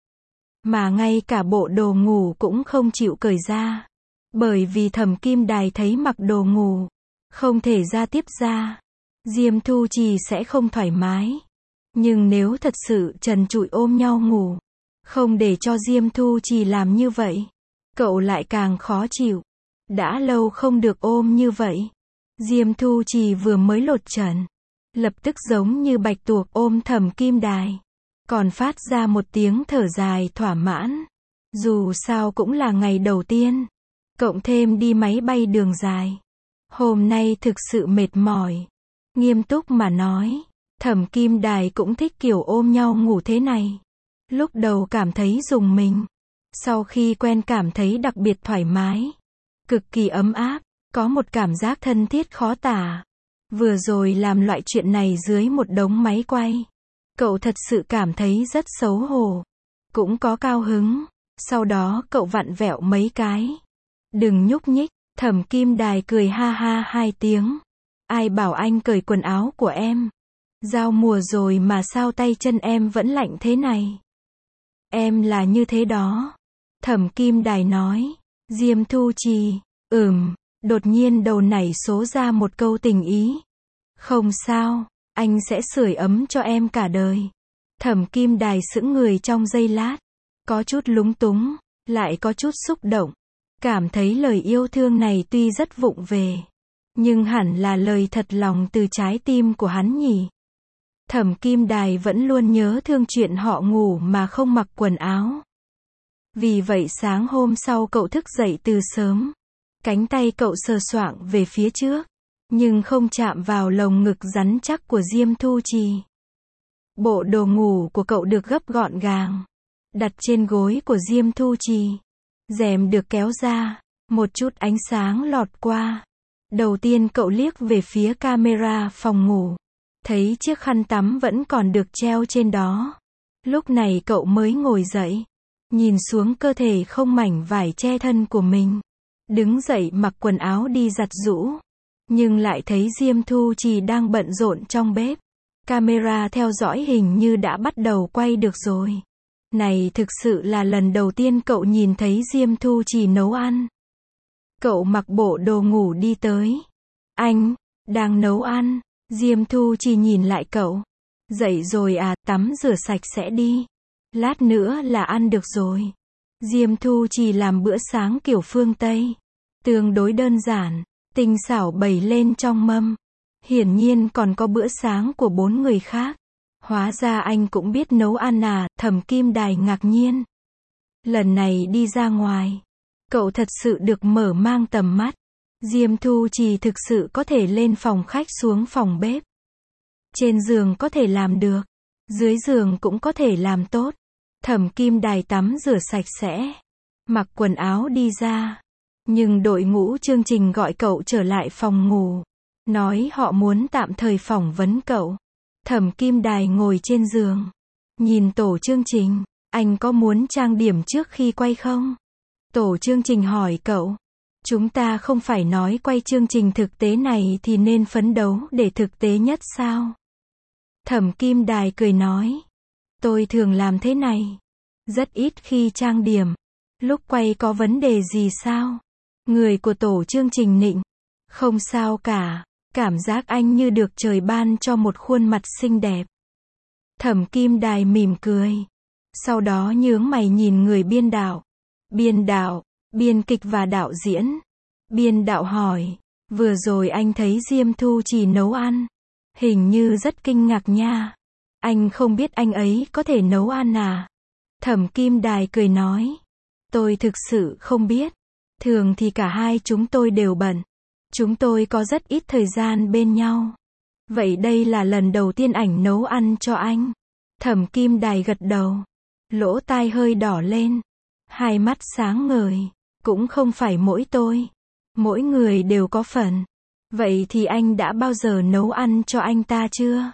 Mà ngay cả bộ đồ ngủ cũng không chịu cởi ra. Bởi vì Thẩm Kim Đài thấy mặc đồ ngủ. Không thể ra tiếp ra. Diêm Thu Trì sẽ không thoải mái. Nhưng nếu thật sự trần trụi ôm nhau ngủ. Không để cho Diêm Thu Trì làm như vậy. Cậu lại càng khó chịu. Đã lâu không được ôm như vậy. Diêm Thu Trì vừa mới lột trần. Lập tức giống như bạch tuộc ôm Thẩm Kim Đài. Còn phát ra một tiếng thở dài thỏa mãn. Dù sao cũng là ngày đầu tiên. Cộng thêm đi máy bay đường dài. Hôm nay thực sự mệt mỏi. Nghiêm túc mà nói. Thẩm Kim Đài cũng thích kiểu ôm nhau ngủ thế này. Lúc đầu cảm thấy rùng mình. Sau khi quen cảm thấy đặc biệt thoải mái. Cực kỳ ấm áp. Có một cảm giác thân thiết khó tả. Vừa rồi làm loại chuyện này dưới một đống máy quay. Cậu thật sự cảm thấy rất xấu hổ. Cũng có cao hứng. Sau đó cậu vặn vẹo mấy cái. Đừng nhúc nhích. Thẩm Kim Đài cười ha ha hai tiếng. Ai bảo anh cởi quần áo của em. Giao mùa rồi mà sao tay chân em vẫn lạnh thế này. Em là như thế đó. Thẩm Kim Đài nói. Diêm Thu Trì. Ừm. Đột nhiên đầu nảy số ra một câu tình ý. Không sao. Anh sẽ sưởi ấm cho em cả đời. Thẩm Kim Đài sững người trong giây lát. Có chút lúng túng. Lại có chút xúc động. Cảm thấy lời yêu thương này tuy rất vụng về. Nhưng hẳn là lời thật lòng từ trái tim của hắn nhỉ. Thẩm Kim Đài vẫn luôn nhớ thương chuyện họ ngủ mà không mặc quần áo. Vì vậy sáng hôm sau cậu thức dậy từ sớm. Cánh tay cậu sờ soạng về phía trước. Nhưng không chạm vào lồng ngực rắn chắc của Diêm Thu Trì. Bộ đồ ngủ của cậu được gấp gọn gàng. Đặt trên gối của Diêm Thu Trì. Rèm được kéo ra. Một chút ánh sáng lọt qua. Đầu tiên cậu liếc về phía camera phòng ngủ. Thấy chiếc khăn tắm vẫn còn được treo trên đó. Lúc này cậu mới ngồi dậy. Nhìn xuống cơ thể không mảnh vải che thân của mình. Đứng dậy mặc quần áo đi giặt giũ. Nhưng lại thấy Diêm Thu Trì đang bận rộn trong bếp. Camera theo dõi hình như đã bắt đầu quay được rồi. Này thực sự là lần đầu tiên cậu nhìn thấy Diêm Thu Trì nấu ăn. Cậu mặc bộ đồ ngủ đi tới. Anh, đang nấu ăn. Diêm Thu Trì nhìn lại cậu. Dậy rồi à, tắm rửa sạch sẽ đi. Lát nữa là ăn được rồi. Diêm Thu Trì làm bữa sáng kiểu phương Tây. Tương đối đơn giản, tinh xảo bày lên trong mâm. Hiển nhiên còn có bữa sáng của bốn người khác. Hóa ra anh cũng biết nấu ăn à, Thẩm Kim Đài ngạc nhiên. Lần này đi ra ngoài, cậu thật sự được mở mang tầm mắt. Diêm Thu Trì thực sự có thể lên phòng khách xuống phòng bếp. Trên giường có thể làm được, dưới giường cũng có thể làm tốt. Thẩm Kim Đài tắm rửa sạch sẽ, mặc quần áo đi ra. Nhưng đội ngũ chương trình gọi cậu trở lại phòng ngủ, nói họ muốn tạm thời phỏng vấn cậu. Thẩm Kim Đài ngồi trên giường, nhìn tổ chương trình, anh có muốn trang điểm trước khi quay không? Tổ chương trình hỏi cậu, chúng ta không phải nói quay chương trình thực tế này thì nên phấn đấu để thực tế nhất sao? Thẩm Kim Đài cười nói, tôi thường làm thế này, rất ít khi trang điểm. Lúc quay có vấn đề gì sao? Người của tổ chương trình nịnh, không sao cả, cảm giác anh như được trời ban cho một khuôn mặt xinh đẹp. Thẩm Kim Đài mỉm cười, sau đó nhướng mày nhìn người biên đạo. Biên đạo, biên kịch và đạo diễn. Biên đạo hỏi, vừa rồi anh thấy Diêm Thu Trì nấu ăn, hình như rất kinh ngạc nha. Anh không biết anh ấy có thể nấu ăn à? Thẩm Kim Đài cười nói, tôi thực sự không biết. Thường thì cả hai chúng tôi đều bận. Chúng tôi có rất ít thời gian bên nhau. Vậy đây là lần đầu tiên ảnh nấu ăn cho anh. Thẩm Kim Đài gật đầu, lỗ tai hơi đỏ lên, hai mắt sáng ngời. Cũng không phải mỗi tôi, mỗi người đều có phần. Vậy thì anh đã bao giờ nấu ăn cho anh ta chưa?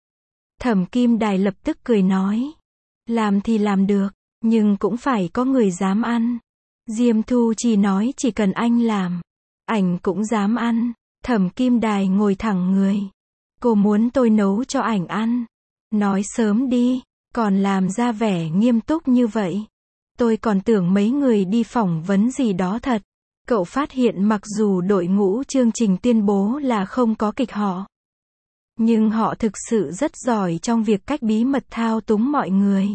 Thẩm Kim Đài lập tức cười nói, làm thì làm được, nhưng cũng phải có người dám ăn. Diêm Thu Trì nói chỉ cần anh làm, ảnh cũng dám ăn. Thẩm Kim Đài ngồi thẳng người. Cô muốn tôi nấu cho ảnh ăn? Nói sớm đi, còn làm ra vẻ nghiêm túc như vậy. Tôi còn tưởng mấy người đi phỏng vấn gì đó thật. Cậu phát hiện mặc dù đội ngũ chương trình tuyên bố là không có kịch họ, nhưng họ thực sự rất giỏi trong việc cách bí mật thao túng mọi người.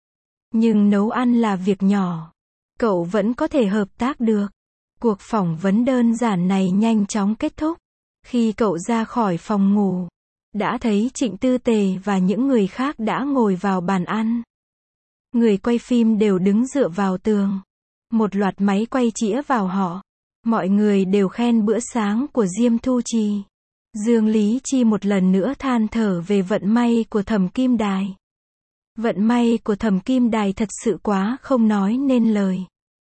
Nhưng nấu ăn là việc nhỏ, cậu vẫn có thể hợp tác được. Cuộc phỏng vấn đơn giản này nhanh chóng kết thúc. Khi cậu ra khỏi phòng ngủ, đã thấy Trịnh Tư Tề và những người khác đã ngồi vào bàn ăn. Người quay phim đều đứng dựa vào tường. Một loạt máy quay chĩa vào họ. Mọi người đều khen bữa sáng của Diêm Thu Trì. Dương Lý Chi một lần nữa than thở về vận may của Thẩm Kim Đài. Vận may của Thẩm Kim Đài thật sự quá không nói nên lời.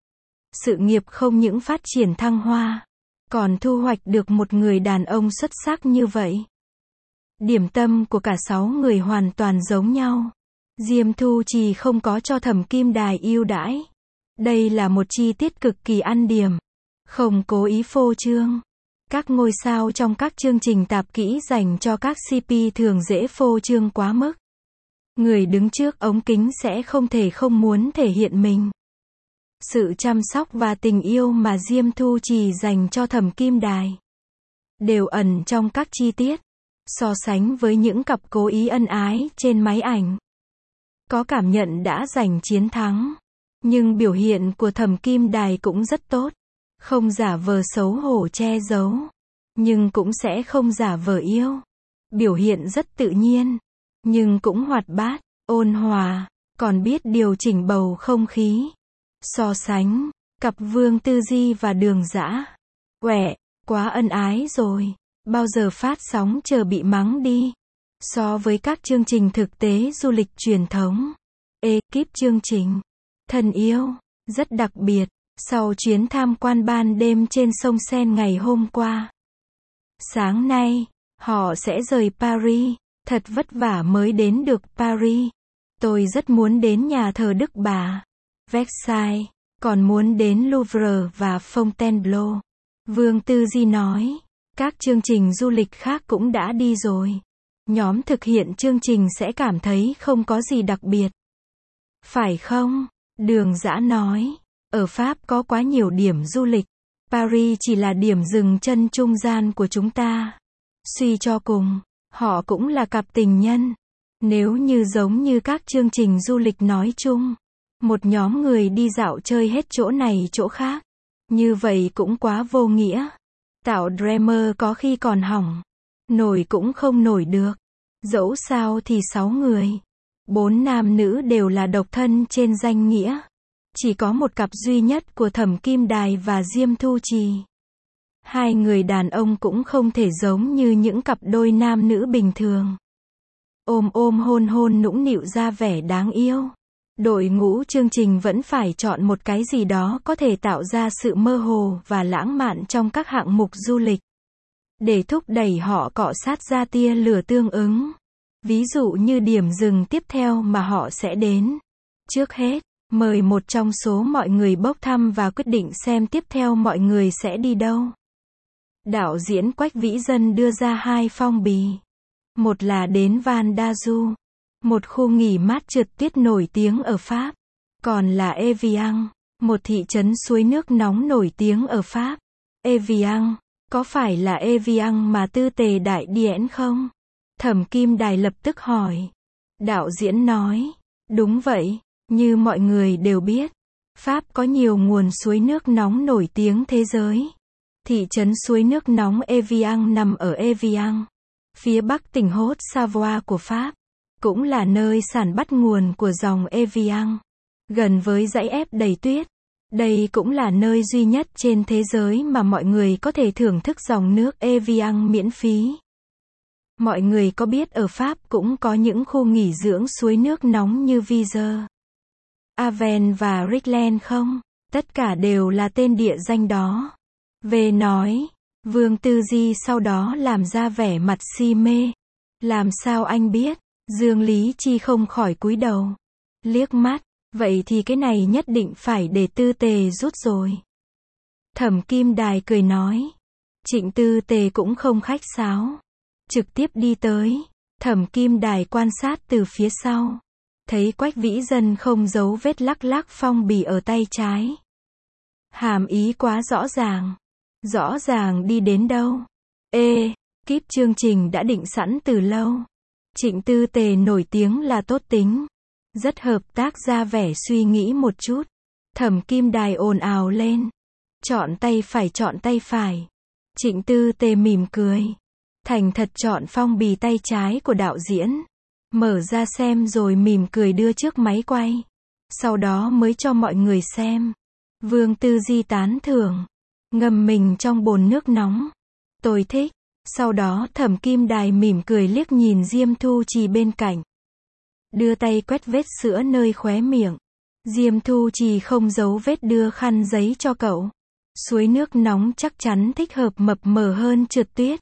Sự nghiệp không những phát triển thăng hoa, còn thu hoạch được một người đàn ông xuất sắc như vậy. Điểm tâm của cả sáu người hoàn toàn giống nhau. Diêm Thu Trì không có cho Thẩm Kim Đài ưu đãi. Đây là một chi tiết cực kỳ ăn điểm, không cố ý phô trương. Các ngôi sao trong các chương trình tạp kỹ dành cho các xê pê thường dễ phô trương quá mức. Người đứng trước ống kính sẽ không thể không muốn thể hiện mình. Sự chăm sóc và tình yêu mà Diêm Thu Trì dành cho Thẩm Kim Đài đều ẩn trong các chi tiết. So sánh với những cặp cố ý ân ái trên máy ảnh, có cảm nhận đã giành chiến thắng. Nhưng biểu hiện của Thẩm Kim Đài cũng rất tốt. Không giả vờ xấu hổ che giấu, nhưng cũng sẽ không giả vờ yêu. Biểu hiện rất tự nhiên, nhưng cũng hoạt bát, ôn hòa, còn biết điều chỉnh bầu không khí. So sánh, cặp Vương Tư Di và Đường Dã, quẹ, quá ân ái rồi. Bao giờ phát sóng chờ bị mắng đi. So với các chương trình thực tế du lịch truyền thống, ekip chương trình, thân yêu, rất đặc biệt. Sau chuyến tham quan ban đêm trên sông Sen ngày hôm qua, sáng nay, họ sẽ rời Paris. Thật vất vả mới đến được Paris. Tôi rất muốn đến nhà thờ Đức Bà, Versailles, còn muốn đến Louvre và Fontainebleau. Vương Tư Di nói, các chương trình du lịch khác cũng đã đi rồi. Nhóm thực hiện chương trình sẽ cảm thấy không có gì đặc biệt. Phải không? Đường Dã nói, ở Pháp có quá nhiều điểm du lịch. Paris chỉ là điểm dừng chân trung gian của chúng ta. Suy cho cùng, họ cũng là cặp tình nhân. Nếu như giống như các chương trình du lịch nói chung, một nhóm người đi dạo chơi hết chỗ này chỗ khác, như vậy cũng quá vô nghĩa. Tạo drama có khi còn hỏng, nổi cũng không nổi được. Dẫu sao thì sáu người, bốn nam nữ đều là độc thân trên danh nghĩa. Chỉ có một cặp duy nhất của Thẩm Kim Đài và Diêm Thu Trì. Hai người đàn ông cũng không thể giống như những cặp đôi nam nữ bình thường. Ôm ôm hôn hôn nũng nịu ra vẻ đáng yêu. Đội ngũ chương trình vẫn phải chọn một cái gì đó có thể tạo ra sự mơ hồ và lãng mạn trong các hạng mục du lịch. Để thúc đẩy họ cọ sát ra tia lửa tương ứng. Ví dụ như điểm dừng tiếp theo mà họ sẽ đến. Trước hết, mời một trong số mọi người bốc thăm và quyết định xem tiếp theo mọi người sẽ đi đâu. Đạo diễn Quách Vĩ Dân đưa ra hai phong bì. Một là đến Val d'Azur, một khu nghỉ mát trượt tuyết nổi tiếng ở Pháp. Còn là Evian, một thị trấn suối nước nóng nổi tiếng ở Pháp. Evian, có phải là Evian mà Tư Tề Đại Điển không? Thẩm Kim Đài lập tức hỏi. Đạo diễn nói, đúng vậy, như mọi người đều biết, Pháp có nhiều nguồn suối nước nóng nổi tiếng thế giới. Thị trấn suối nước nóng Evian nằm ở Evian, phía bắc tỉnh Haute-Savoie của Pháp, cũng là nơi sản bắt nguồn của dòng Evian, gần với dãy ép đầy tuyết. Đây cũng là nơi duy nhất trên thế giới mà mọi người có thể thưởng thức dòng nước Evian miễn phí. Mọi người có biết ở Pháp cũng có những khu nghỉ dưỡng suối nước nóng như Vizer, Aven và Richland không? Tất cả đều là tên địa danh đó. Về nói, Vương Tư Di sau đó làm ra vẻ mặt si mê. Làm sao anh biết? Dương Lý Chi không khỏi cúi đầu. Liếc mắt, vậy thì cái này nhất định phải để Tư Tề rút rồi. Thẩm Kim Đài cười nói. Trịnh Tư Tề cũng không khách sáo. Trực tiếp đi tới. Thẩm Kim Đài quan sát từ phía sau. Thấy Quách Vĩ Dân không giấu vết lắc lắc phong bì ở tay trái. Hàm ý quá rõ ràng. Rõ ràng đi đến đâu? Ê, kíp chương trình đã định sẵn từ lâu. Trịnh Tư Tề nổi tiếng là tốt tính. Rất hợp tác ra vẻ suy nghĩ một chút. Thẩm Kim Đài ồn ào lên. Chọn tay phải chọn tay phải. Trịnh Tư Tề mỉm cười. Thành thật chọn phong bì tay trái của đạo diễn. Mở ra xem rồi mỉm cười đưa trước máy quay. Sau đó mới cho mọi người xem. Vương Tư Di tán thưởng. Ngâm mình trong bồn nước nóng. Tôi thích. Sau đó Thẩm Kim Đài mỉm cười liếc nhìn Diêm Thu Trì bên cạnh. Đưa tay quét vết sữa nơi khóe miệng. Diêm Thu Trì không giấu vết đưa khăn giấy cho cậu. Suối nước nóng chắc chắn thích hợp mập mờ hơn trượt tuyết.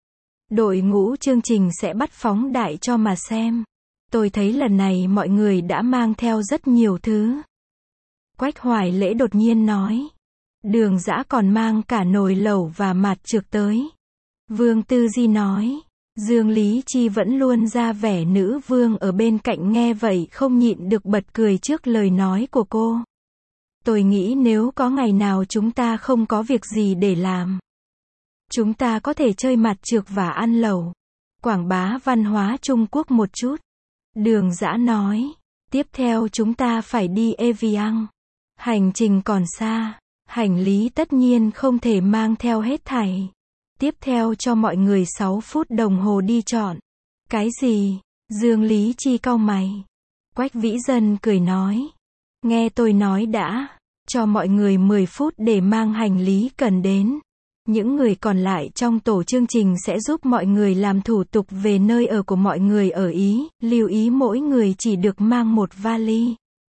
Đội ngũ chương trình sẽ bắt phóng đại cho mà xem. Tôi thấy lần này mọi người đã mang theo rất nhiều thứ. Quách Hoài Lễ đột nhiên nói. Đường Dã còn mang cả nồi lẩu và mạt trược tới. Vương Tư Di nói. Dương Lý Chi vẫn luôn ra vẻ nữ vương ở bên cạnh nghe vậy không nhịn được bật cười trước lời nói của cô. Tôi nghĩ nếu có ngày nào chúng ta không có việc gì để làm, chúng ta có thể chơi mạt trược và ăn lẩu. Quảng bá văn hóa Trung Quốc một chút. Đường Dã nói. Tiếp theo chúng ta phải đi Evian. Hành trình còn xa. Hành lý tất nhiên không thể mang theo hết thảy. Tiếp theo cho mọi người sáu phút đồng hồ đi chọn. Cái gì? Dương Lý Chi cau mày. Quách Vĩ Dân cười nói. Nghe tôi nói đã. Cho mọi người mười phút để mang hành lý cần đến. Những người còn lại trong tổ chương trình sẽ giúp mọi người làm thủ tục về nơi ở của mọi người ở Ý. Lưu ý mỗi người chỉ được mang một vali.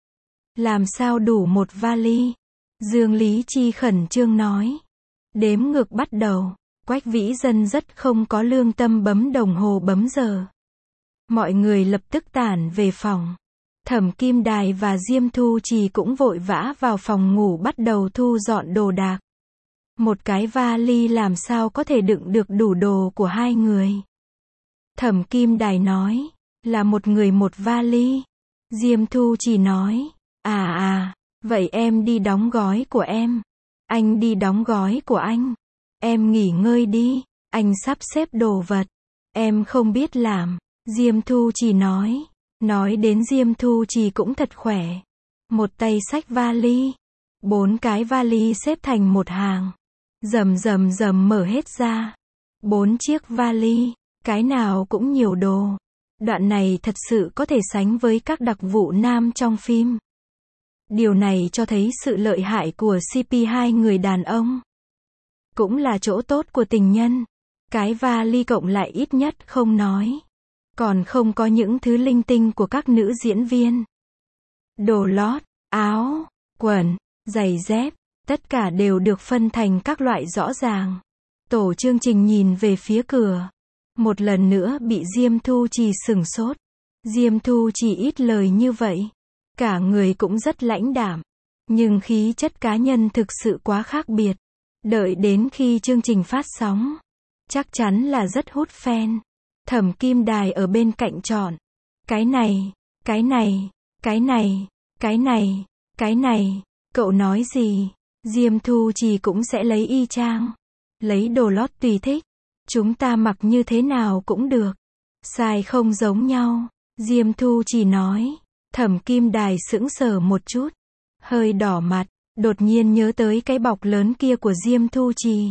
Làm sao đủ một vali? Dương Lý Chi khẩn trương nói. Đếm ngược bắt đầu. Quách Vĩ Dân rất không có lương tâm bấm đồng hồ bấm giờ. Mọi người lập tức tản về phòng. Thẩm Kim Đài và Diêm Thu Trì cũng vội vã vào phòng ngủ bắt đầu thu dọn đồ đạc. Một cái vali làm sao có thể đựng được đủ đồ của hai người. Thẩm Kim Đài nói. Là một người một vali. Diêm Thu Trì nói. À à, vậy em đi đóng gói của em. Anh đi đóng gói của anh. Em nghỉ ngơi đi. Anh sắp xếp đồ vật. Em không biết làm. Diêm Thu Trì nói. Nói đến Diêm Thu Trì cũng thật khỏe. Một tay xách vali. Bốn cái vali xếp thành một hàng. Rầm rầm rầm mở hết ra. Bốn chiếc vali. Cái nào cũng nhiều đồ. Đoạn này thật sự có thể sánh với các đặc vụ nam trong phim. Điều này cho thấy sự lợi hại của xê pê hai người đàn ông. Cũng là chỗ tốt của tình nhân. Cái vali cộng lại ít nhất không nói. Còn không có những thứ linh tinh của các nữ diễn viên. Đồ lót, áo, quần, giày dép, tất cả đều được phân thành các loại rõ ràng. Tổ chương trình nhìn về phía cửa. Một lần nữa bị Diêm Thu Trì sửng sốt. Diêm Thu Trì ít lời như vậy. Cả người cũng rất lãnh đạm. Nhưng khí chất cá nhân thực sự quá khác biệt. Đợi đến khi chương trình phát sóng. Chắc chắn là rất hút fan. Thẩm Kim Đài ở bên cạnh chọn. Cái này, cái này, cái này, cái này, cái này. Cậu nói gì? Diêm Thu Trì cũng sẽ lấy y chang. Lấy đồ lót tùy thích. Chúng ta mặc như thế nào cũng được. Sai không giống nhau. Diêm Thu Trì nói. Thẩm Kim Đài sững sờ một chút. Hơi đỏ mặt. Đột nhiên nhớ tới cái bọc lớn kia của Diêm Thu Trì.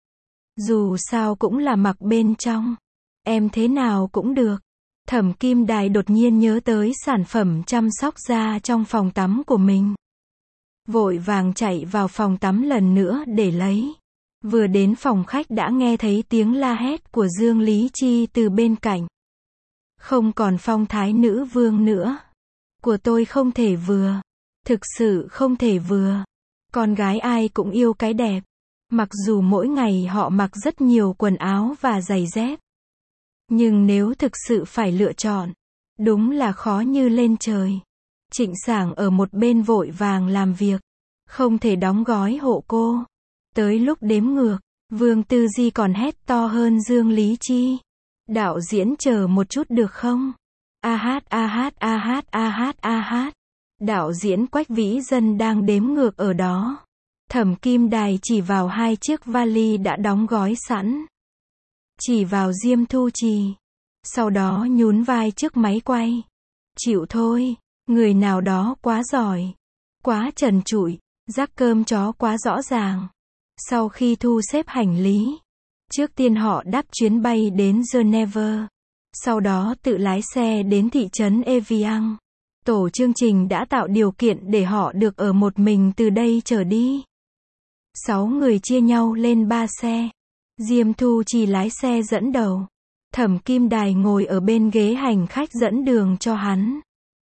Dù sao cũng là mặc bên trong. Em thế nào cũng được. Thẩm Kim Đài đột nhiên nhớ tới sản phẩm chăm sóc da trong phòng tắm của mình. Vội vàng chạy vào phòng tắm lần nữa để lấy. Vừa đến phòng khách đã nghe thấy tiếng la hét của Dương Lý Chi từ bên cạnh. Không còn phong thái nữ vương nữa. Của tôi không thể vừa. Thực sự không thể vừa. Con gái ai cũng yêu cái đẹp. Mặc dù mỗi ngày họ mặc rất nhiều quần áo và giày dép. Nhưng nếu thực sự phải lựa chọn, đúng là khó như lên trời. Trịnh Sảng ở một bên vội vàng làm việc. Không thể đóng gói hộ cô. Tới lúc đếm ngược, Vương Tư Di còn hét to hơn Dương Lý Chi. Đạo diễn chờ một chút được không? A hát a hát a hát a hát a hát. Đạo diễn Quách Vĩ Dân đang đếm ngược ở đó. Thẩm Kim Đài chỉ vào hai chiếc vali đã đóng gói sẵn. Chỉ vào Diêm Thu Trì. Sau đó nhún vai trước máy quay. Chịu thôi, người nào đó quá giỏi. Quá trần trụi, rắc cơm chó quá rõ ràng. Sau khi thu xếp hành lý. Trước tiên họ đáp chuyến bay đến Geneva. Sau đó tự lái xe đến thị trấn Evian. Tổ chương trình đã tạo điều kiện để họ được ở một mình từ đây trở đi. Sáu người chia nhau lên ba xe. Diêm Thu Trì lái xe dẫn đầu. Thẩm Kim Đài ngồi ở bên ghế hành khách dẫn đường cho hắn.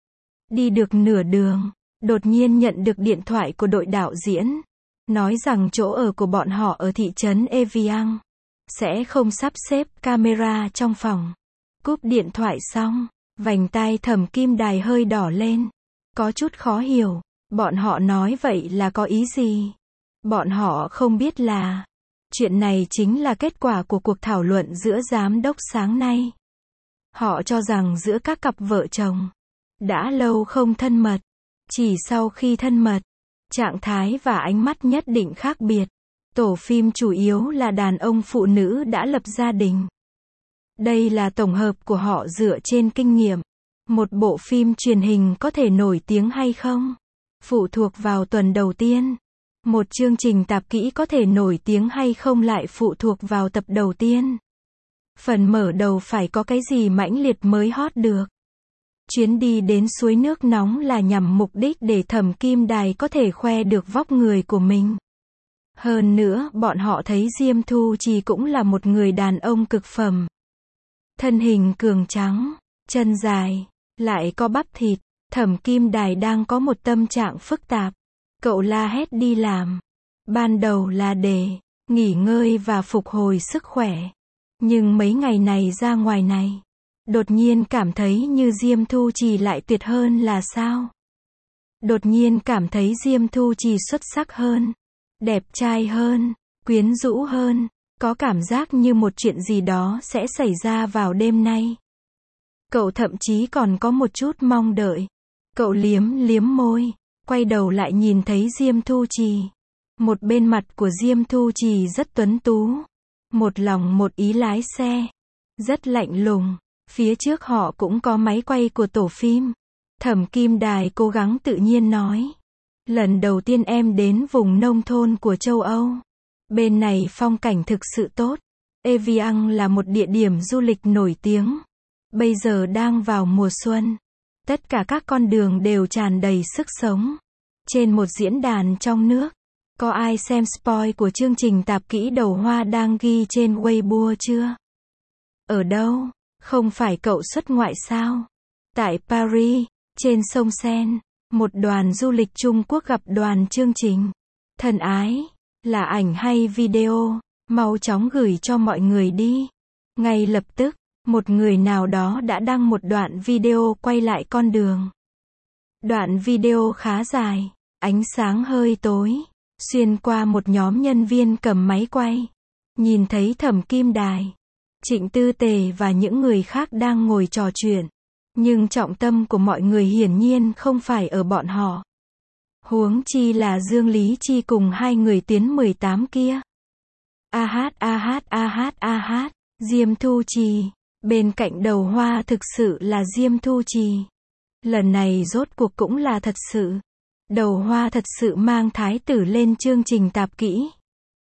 Đi được nửa đường, đột nhiên nhận được điện thoại của đội đạo diễn. Nói rằng chỗ ở của bọn họ ở thị trấn Evian. Sẽ không sắp xếp camera trong phòng. Cúp điện thoại xong, vành tai Thẩm Kim Đài hơi đỏ lên. Có chút khó hiểu. Bọn họ nói vậy là có ý gì? Bọn họ không biết là chuyện này chính là kết quả của cuộc thảo luận giữa giám đốc sáng nay. Họ cho rằng giữa các cặp vợ chồng đã lâu không thân mật. Chỉ sau khi thân mật, trạng thái và ánh mắt nhất định khác biệt. Tổ phim chủ yếu là đàn ông phụ nữ đã lập gia đình. Đây là tổng hợp của họ dựa trên kinh nghiệm. Một bộ phim truyền hình có thể nổi tiếng hay không? Phụ thuộc vào tuần đầu tiên. Một chương trình tạp kỹ có thể nổi tiếng hay không lại phụ thuộc vào tập đầu tiên. Phần mở đầu phải có cái gì mãnh liệt mới hot được. Chuyến đi đến suối nước nóng là nhằm mục đích để Thẩm Kim Đài có thể khoe được vóc người của mình. Hơn nữa, bọn họ thấy Diêm Thu Trì cũng là một người đàn ông cực phẩm. Thân hình cường tráng, chân dài, lại có bắp thịt. Thẩm Kim Đài đang có một tâm trạng phức tạp. Cậu la hét đi làm. Ban đầu là để nghỉ ngơi và phục hồi sức khỏe. Nhưng mấy ngày này ra ngoài này, đột nhiên cảm thấy như Diêm Thu Trì lại tuyệt hơn là sao? Đột nhiên cảm thấy Diêm Thu Trì xuất sắc hơn, đẹp trai hơn, quyến rũ hơn, có cảm giác như một chuyện gì đó sẽ xảy ra vào đêm nay. Cậu thậm chí còn có một chút mong đợi. Cậu liếm liếm môi, quay đầu lại nhìn thấy Diêm Thu Trì. Một bên mặt của Diêm Thu Trì rất tuấn tú. Một lòng một ý lái xe. Rất lạnh lùng. Phía trước họ cũng có máy quay của tổ phim. Thẩm Kim Đài cố gắng tự nhiên nói. Lần đầu tiên em đến vùng nông thôn của châu Âu. Bên này phong cảnh thực sự tốt. Evian là một địa điểm du lịch nổi tiếng. Bây giờ đang vào mùa xuân. Tất cả các con đường đều tràn đầy sức sống. Trên một diễn đàn trong nước, có ai xem spoil của chương trình tạp kỹ Đầu Hoa đang ghi trên Weibo chưa? Ở đâu? Không phải cậu xuất ngoại sao? Tại Paris, trên sông Seine, một đoàn du lịch Trung Quốc gặp đoàn chương trình. Thân ái, là ảnh hay video? Mau chóng gửi cho mọi người đi. Ngay lập tức, một người nào đó đã đăng một đoạn video quay lại con đường. Đoạn video khá dài, ánh sáng hơi tối, xuyên qua một nhóm nhân viên cầm máy quay. Nhìn thấy Thẩm Kim Đài, Trịnh Tư Tề và những người khác đang ngồi trò chuyện. Nhưng trọng tâm của mọi người hiển nhiên không phải ở bọn họ. Huống chi là Dương Lý Chi cùng hai người Tiến mười tám kia. A hát a hát a hát a hát, Diêm Thu Trì. Bên cạnh Đầu Hoa thực sự là Diêm Thu Trì. Lần này rốt cuộc cũng là thật sự. Đầu Hoa thật sự mang thái tử lên chương trình tạp kỹ.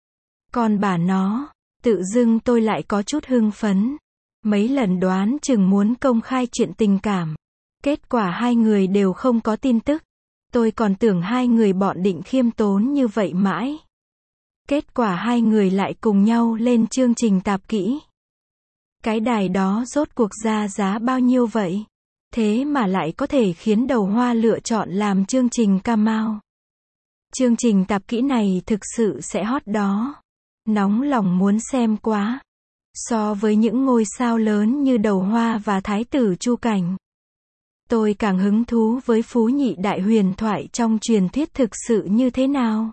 Còn bà nó, tự dưng tôi lại có chút hưng phấn. Mấy lần đoán chừng muốn công khai chuyện tình cảm. Kết quả hai người đều không có tin tức. Tôi còn tưởng hai người bọn định khiêm tốn như vậy mãi. Kết quả hai người lại cùng nhau lên chương trình tạp kỹ. Cái đài đó rốt cuộc ra giá bao nhiêu vậy? Thế mà lại có thể khiến Đầu Hoa lựa chọn làm chương trình Camao. Chương trình tạp kỹ này thực sự sẽ hot đó. Nóng lòng muốn xem quá. So với những ngôi sao lớn như Đầu Hoa và Thái tử Chu Cảnh, tôi càng hứng thú với Phú Nhị Đại huyền thoại trong truyền thuyết thực sự như thế nào.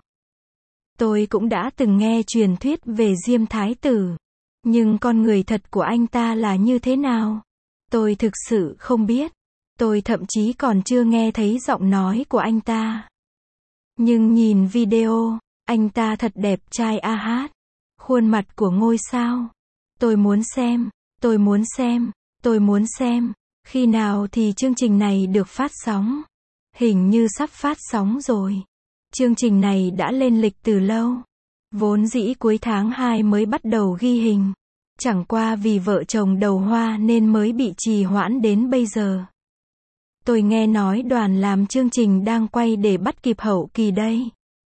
Tôi cũng đã từng nghe truyền thuyết về Diêm Thái tử. Nhưng con người thật của anh ta là như thế nào? Tôi thực sự không biết. Tôi thậm chí còn chưa nghe thấy giọng nói của anh ta. Nhưng nhìn video, anh ta thật đẹp trai a hát. Khuôn mặt của ngôi sao. Tôi muốn xem, tôi muốn xem, tôi muốn xem. Khi nào thì chương trình này được phát sóng? Hình như sắp phát sóng rồi. Chương trình này đã lên lịch từ lâu. Vốn dĩ cuối tháng hai mới bắt đầu ghi hình. Chẳng qua vì vợ chồng Đầu Hoa nên mới bị trì hoãn đến bây giờ. Tôi nghe nói đoàn làm chương trình đang quay để bắt kịp hậu kỳ đây.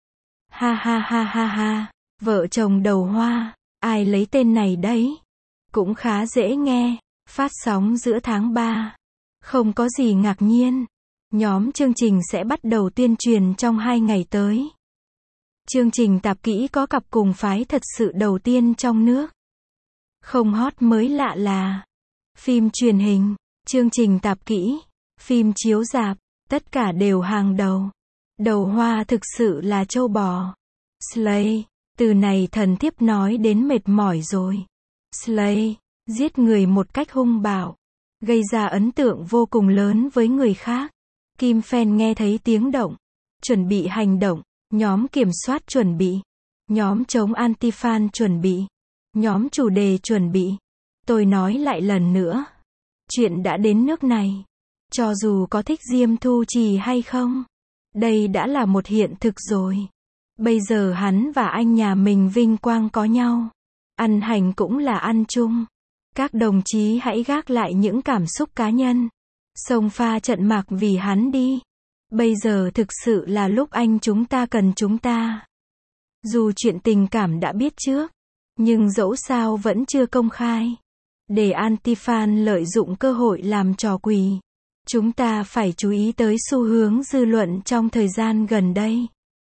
Ha ha ha ha ha, vợ chồng Đầu Hoa, ai lấy tên này đấy? Cũng khá dễ nghe, phát sóng giữa tháng ba. Không có gì ngạc nhiên. Nhóm chương trình sẽ bắt đầu tuyên truyền trong hai ngày tới. Chương trình tạp kỹ có cặp cùng phái thật sự đầu tiên trong nước. Không hot mới lạ là phim truyền hình, chương trình tạp kỹ, phim chiếu rạp, tất cả đều hàng đầu. Đầu Hoa thực sự là trâu bò. Slay, từ này thần thiếp nói đến mệt mỏi rồi. Slay, giết người một cách hung bạo, gây ra ấn tượng vô cùng lớn với người khác. Kim Phen nghe thấy tiếng động, chuẩn bị hành động, nhóm kiểm soát chuẩn bị, nhóm chống anti-fan chuẩn bị, nhóm chủ đề chuẩn bị. Tôi nói lại lần nữa, chuyện đã đến nước này, cho dù có thích Diêm Thu Trì hay không, đây đã là một hiện thực rồi. Bây giờ hắn và anh nhà mình vinh quang có nhau, ăn hành cũng là ăn chung. Các đồng chí hãy gác lại những cảm xúc cá nhân, xông pha trận mạc vì hắn đi. Bây giờ thực sự là lúc anh chúng ta cần chúng ta. Dù chuyện tình cảm đã biết trước, nhưng dẫu sao vẫn chưa công khai. Để anti-fan lợi dụng cơ hội làm trò quỷ. Chúng ta phải chú ý tới xu hướng dư luận trong thời gian gần đây.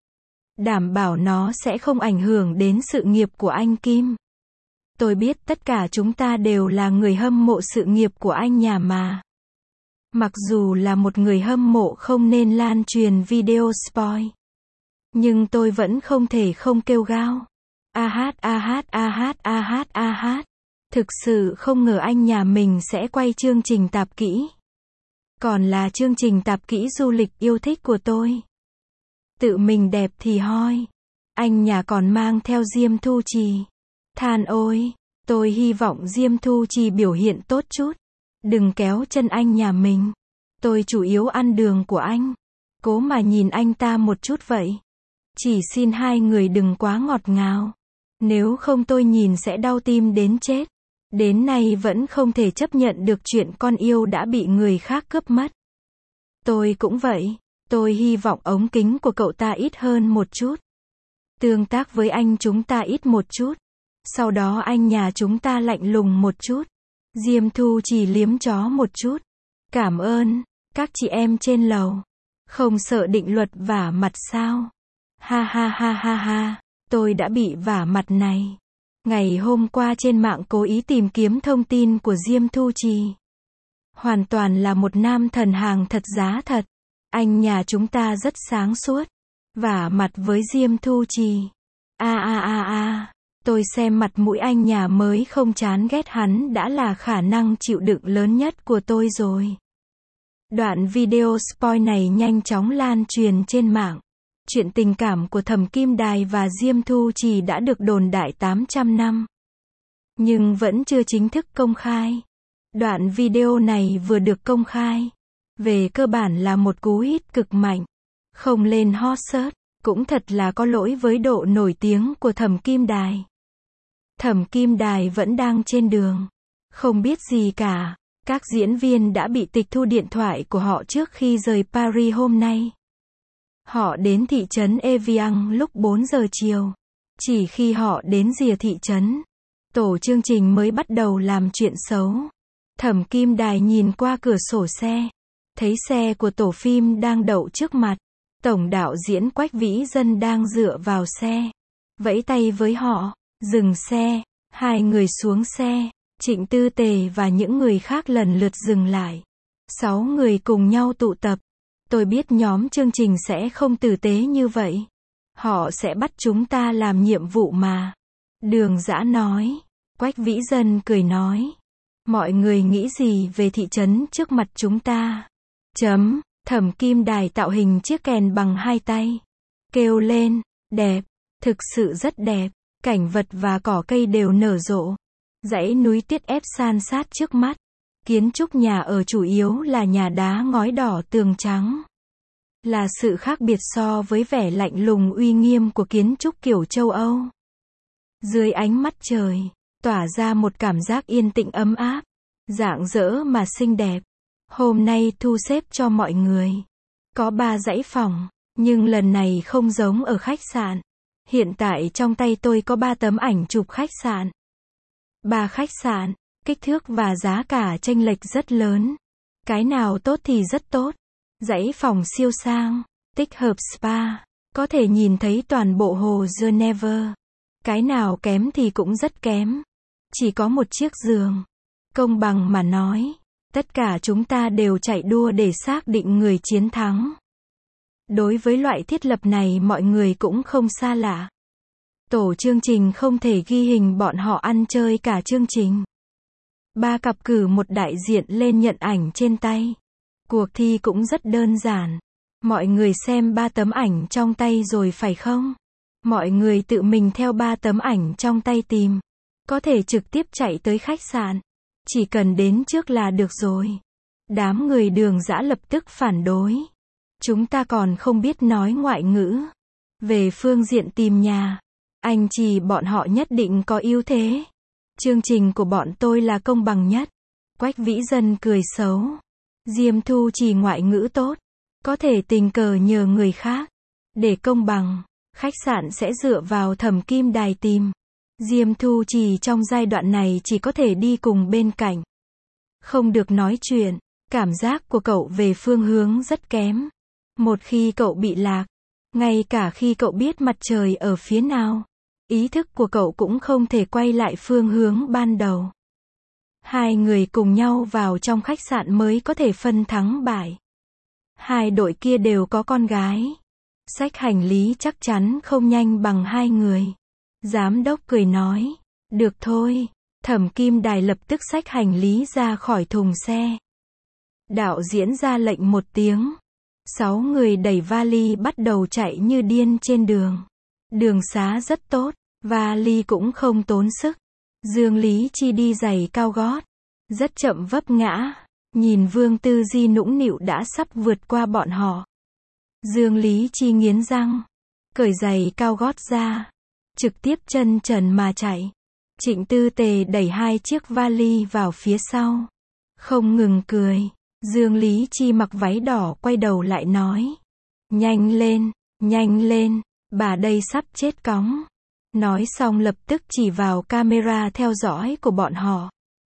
Đảm bảo nó sẽ không ảnh hưởng đến sự nghiệp của anh Kim. Tôi biết tất cả chúng ta đều là người hâm mộ sự nghiệp của anh nhà mà. Mặc dù là một người hâm mộ không nên lan truyền video spoil. Nhưng tôi vẫn không thể không kêu gào. A hát a hát a hát a hát a hát. Thực sự không ngờ anh nhà mình sẽ quay chương trình tạp kỹ. Còn là chương trình tạp kỹ du lịch yêu thích của tôi. Tự mình đẹp thì hoi. Anh nhà còn mang theo Diêm Thu Trì. Than ôi, tôi hy vọng Diêm Thu Trì biểu hiện tốt chút. Đừng kéo chân anh nhà mình. Tôi chủ yếu ăn đường của anh. Cố mà nhìn anh ta một chút vậy. Chỉ xin hai người đừng quá ngọt ngào. Nếu không tôi nhìn sẽ đau tim đến chết. Đến nay vẫn không thể chấp nhận được chuyện con yêu đã bị người khác cướp mất. Tôi cũng vậy. Tôi hy vọng ống kính của cậu ta ít hơn một chút. Tương tác với anh chúng ta ít một chút. Sau đó anh nhà chúng ta lạnh lùng một chút. Diêm Thu chỉ liếm chó một chút. Cảm ơn, các chị em trên lầu. Không sợ định luật vả mặt sao? Ha ha ha ha ha, tôi đã bị vả mặt này. Ngày hôm qua trên mạng cố ý tìm kiếm thông tin của Diêm Thu Trì. Hoàn toàn là một nam thần hàng thật giá thật. Anh nhà chúng ta rất sáng suốt. Vả mặt với Diêm Thu Trì. A a a a, tôi xem mặt mũi anh nhà mới không chán ghét hắn đã là khả năng chịu đựng lớn nhất của tôi rồi. Đoạn video spoil này nhanh chóng lan truyền trên mạng. Chuyện tình cảm của Thẩm Kim Đài và Diêm Thu Trì đã được đồn đại tám trăm năm. Nhưng vẫn chưa chính thức công khai. Đoạn video này vừa được công khai. Về cơ bản là một cú hit cực mạnh. Không lên hot search, cũng thật là có lỗi với độ nổi tiếng của Thẩm Kim Đài. Thẩm Kim Đài vẫn đang trên đường. Không biết gì cả. Các diễn viên đã bị tịch thu điện thoại của họ trước khi rời Paris hôm nay. Họ đến thị trấn Evian lúc bốn giờ chiều. Chỉ khi họ đến rìa thị trấn, tổ chương trình mới bắt đầu làm chuyện xấu. Thẩm Kim Đài nhìn qua cửa sổ xe. Thấy xe của tổ phim đang đậu trước mặt. Tổng đạo diễn Quách Vĩ Dân đang dựa vào xe. Vẫy tay với họ. Dừng xe. Hai người xuống xe. Trịnh Tư Tề và những người khác lần lượt dừng lại. Sáu người cùng nhau tụ tập. Tôi biết nhóm chương trình sẽ không tử tế như vậy. Họ sẽ bắt chúng ta làm nhiệm vụ mà. Đường Dã nói. Quách Vĩ Dân cười nói. Mọi người nghĩ gì về thị trấn trước mặt chúng ta? Chấm. Thẩm Kim Đài tạo hình chiếc kèn bằng hai tay. Kêu lên. Đẹp. Thực sự rất đẹp. Cảnh vật và cỏ cây đều nở rộ. Dãy núi Tiết Ép san sát trước mắt. Kiến trúc nhà ở chủ yếu là nhà đá ngói đỏ tường trắng. Là sự khác biệt so với vẻ lạnh lùng uy nghiêm của kiến trúc kiểu châu Âu. Dưới ánh mắt trời, tỏa ra một cảm giác yên tĩnh ấm áp, rạng rỡ mà xinh đẹp. Hôm nay thu xếp cho mọi người. Có ba dãy phòng, nhưng lần này không giống ở khách sạn. Hiện tại trong tay tôi có ba tấm ảnh chụp khách sạn. Ba khách sạn, kích thước và giá cả chênh lệch rất lớn. Cái nào tốt thì rất tốt. Dãy phòng siêu sang, tích hợp spa, có thể nhìn thấy toàn bộ hồ Geneva. Cái nào kém thì cũng rất kém. Chỉ có một chiếc giường. Công bằng mà nói, tất cả chúng ta đều chạy đua để xác định người chiến thắng. Đối với loại thiết lập này mọi người cũng không xa lạ. Tổ chương trình không thể ghi hình bọn họ ăn chơi cả chương trình. Ba cặp cử một đại diện lên nhận ảnh trên tay. Cuộc thi cũng rất đơn giản. Mọi người xem ba tấm ảnh trong tay rồi phải không? Mọi người tự mình theo ba tấm ảnh trong tay tìm. Có thể trực tiếp chạy tới khách sạn. Chỉ cần đến trước là được rồi. Đám người Đường Dã lập tức phản đối. Chúng ta còn không biết nói ngoại ngữ. Về phương diện tìm nhà, anh Trì bọn họ nhất định có ưu thế. Chương trình của bọn tôi là công bằng nhất. Quách Vĩ Dân cười xấu. Diêm Thu Trì ngoại ngữ tốt. Có thể tình cờ nhờ người khác. Để công bằng, khách sạn sẽ dựa vào Thẩm Kim Đài tìm. Diêm Thu Trì trong giai đoạn này chỉ có thể đi cùng bên cạnh. Không được nói chuyện. Cảm giác của cậu về phương hướng rất kém. Một khi cậu bị lạc, ngay cả khi cậu biết mặt trời ở phía nào, ý thức của cậu cũng không thể quay lại phương hướng ban đầu. Hai người cùng nhau vào trong khách sạn mới có thể phân thắng bại. Hai đội kia đều có con gái. Xách hành lý chắc chắn không nhanh bằng hai người. Giám đốc cười nói, được thôi. Thẩm Kim Đài lập tức xách hành lý ra khỏi thùng xe. Đạo diễn ra lệnh một tiếng. Sáu người đẩy vali bắt đầu chạy như điên trên đường. Đường xá rất tốt, vali cũng không tốn sức. Dương Lý Chi đi giày cao gót, rất chậm vấp ngã. Nhìn Vương Tư Di nũng nịu đã sắp vượt qua bọn họ. Dương Lý Chi nghiến răng, cởi giày cao gót ra, trực tiếp chân trần mà chạy. Trịnh Tư Tề đẩy hai chiếc vali vào phía sau. Không ngừng cười. Dương Lý Chi mặc váy đỏ quay đầu lại nói. Nhanh lên, nhanh lên, bà đây sắp chết cóng. Nói xong lập tức chỉ vào camera theo dõi của bọn họ.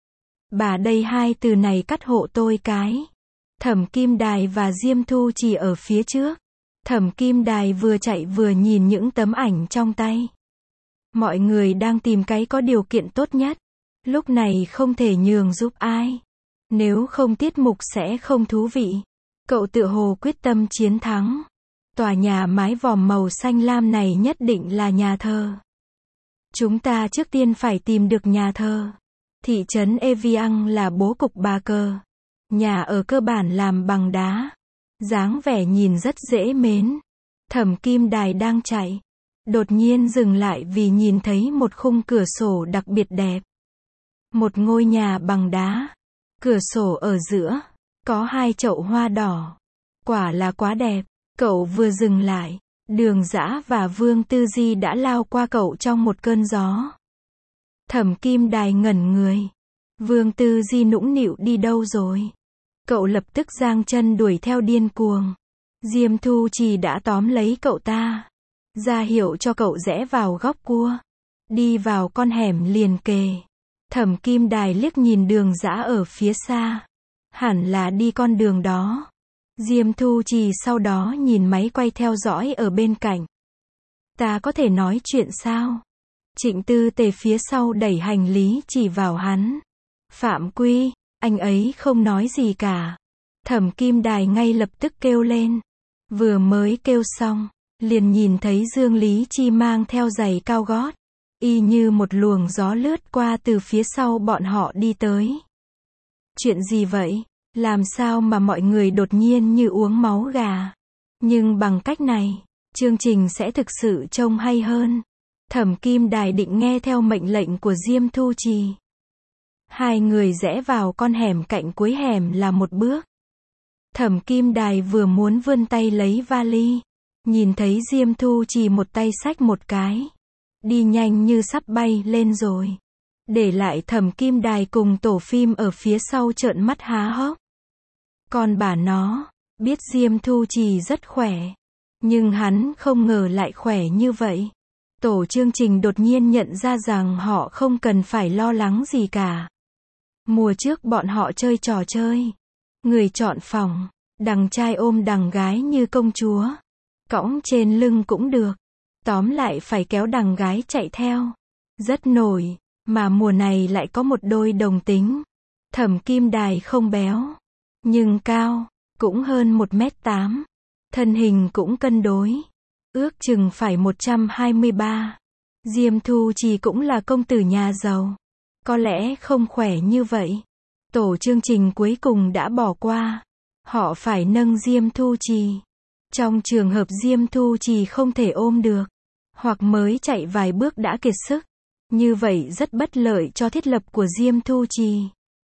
Bà đây hai từ này cắt hộ tôi cái. Thẩm Kim Đài và Diêm Thu Trì ở phía trước. Thẩm Kim Đài vừa chạy vừa nhìn những tấm ảnh trong tay. Mọi người đang tìm cái có điều kiện tốt nhất. Lúc này không thể nhường giúp ai. Nếu không tiết mục sẽ không thú vị. Cậu tựa hồ quyết tâm chiến thắng. Tòa nhà mái vòm màu xanh lam này nhất định là nhà thờ. Chúng ta trước tiên phải tìm được nhà thờ. Thị trấn Evian là bố cục ba cơ. Nhà ở cơ bản làm bằng đá. Dáng vẻ nhìn rất dễ mến. Thẩm Kim Đài đang chạy. Đột nhiên dừng lại vì nhìn thấy một khung cửa sổ đặc biệt đẹp. Một ngôi nhà bằng đá. Cửa sổ ở giữa. Có hai chậu hoa đỏ. Quả là quá đẹp. Cậu vừa dừng lại. Đường Dã và Vương Tư Di đã lao qua cậu trong một cơn gió. Thẩm Kim Đài ngẩn người. Vương Tư Di nũng nịu đi đâu rồi? Cậu lập tức giang chân đuổi theo điên cuồng. Diêm Thu Trì đã tóm lấy cậu ta. Ra hiệu cho cậu rẽ vào góc cua. Đi vào con hẻm liền kề. Thẩm Kim Đài liếc nhìn Đường Dã ở phía xa. Hẳn là đi con đường đó. Diêm Thu Trì sau đó nhìn máy quay theo dõi ở bên cạnh. Ta có thể nói chuyện sao? Trịnh Tư Tề phía sau đẩy hành lý chỉ vào hắn. Phạm Quy, anh ấy không nói gì cả. Thẩm Kim Đài ngay lập tức kêu lên. Vừa mới kêu xong, liền nhìn thấy Dương Lý Chi mang theo giày cao gót. Y như một luồng gió lướt qua từ phía sau bọn họ đi tới. Chuyện gì vậy? Làm sao mà mọi người đột nhiên như uống máu gà? Nhưng bằng cách này, chương trình sẽ thực sự trông hay hơn. Thẩm Kim Đài định nghe theo mệnh lệnh của Diêm Thu Trì. Hai người rẽ vào con hẻm, cạnh cuối hẻm là một bước. Thẩm Kim Đài vừa muốn vươn tay lấy vali, nhìn thấy Diêm Thu Trì một tay xách một cái, đi nhanh như sắp bay lên rồi. Để lại Thẩm Kim Đài cùng tổ phim ở phía sau trợn mắt há hốc. Còn bà nó, biết Diêm Thu Trì rất khỏe, nhưng hắn không ngờ lại khỏe như vậy. Tổ chương trình đột nhiên nhận ra rằng họ không cần phải lo lắng gì cả. Mùa trước bọn họ chơi trò chơi. Người chọn phòng, đằng trai ôm đằng gái như công chúa. Cõng trên lưng cũng được. Tóm lại phải kéo đằng gái chạy theo. Rất nổi, mà mùa này lại có một đôi đồng tính. Thẩm Kim Đài không béo, nhưng cao, cũng hơn một mét tám. Thân hình cũng cân đối. Ước chừng phải một trăm hai mươi ba. Diêm Thu Trì cũng là công tử nhà giàu. Có lẽ không khỏe như vậy. Tổ chương trình cuối cùng đã bỏ qua. Họ phải nâng Diêm Thu Trì. Trong trường hợp Diêm Thu Trì không thể ôm được, hoặc mới chạy vài bước đã kiệt sức, như vậy rất bất lợi cho thiết lập của Diêm Thu Trì.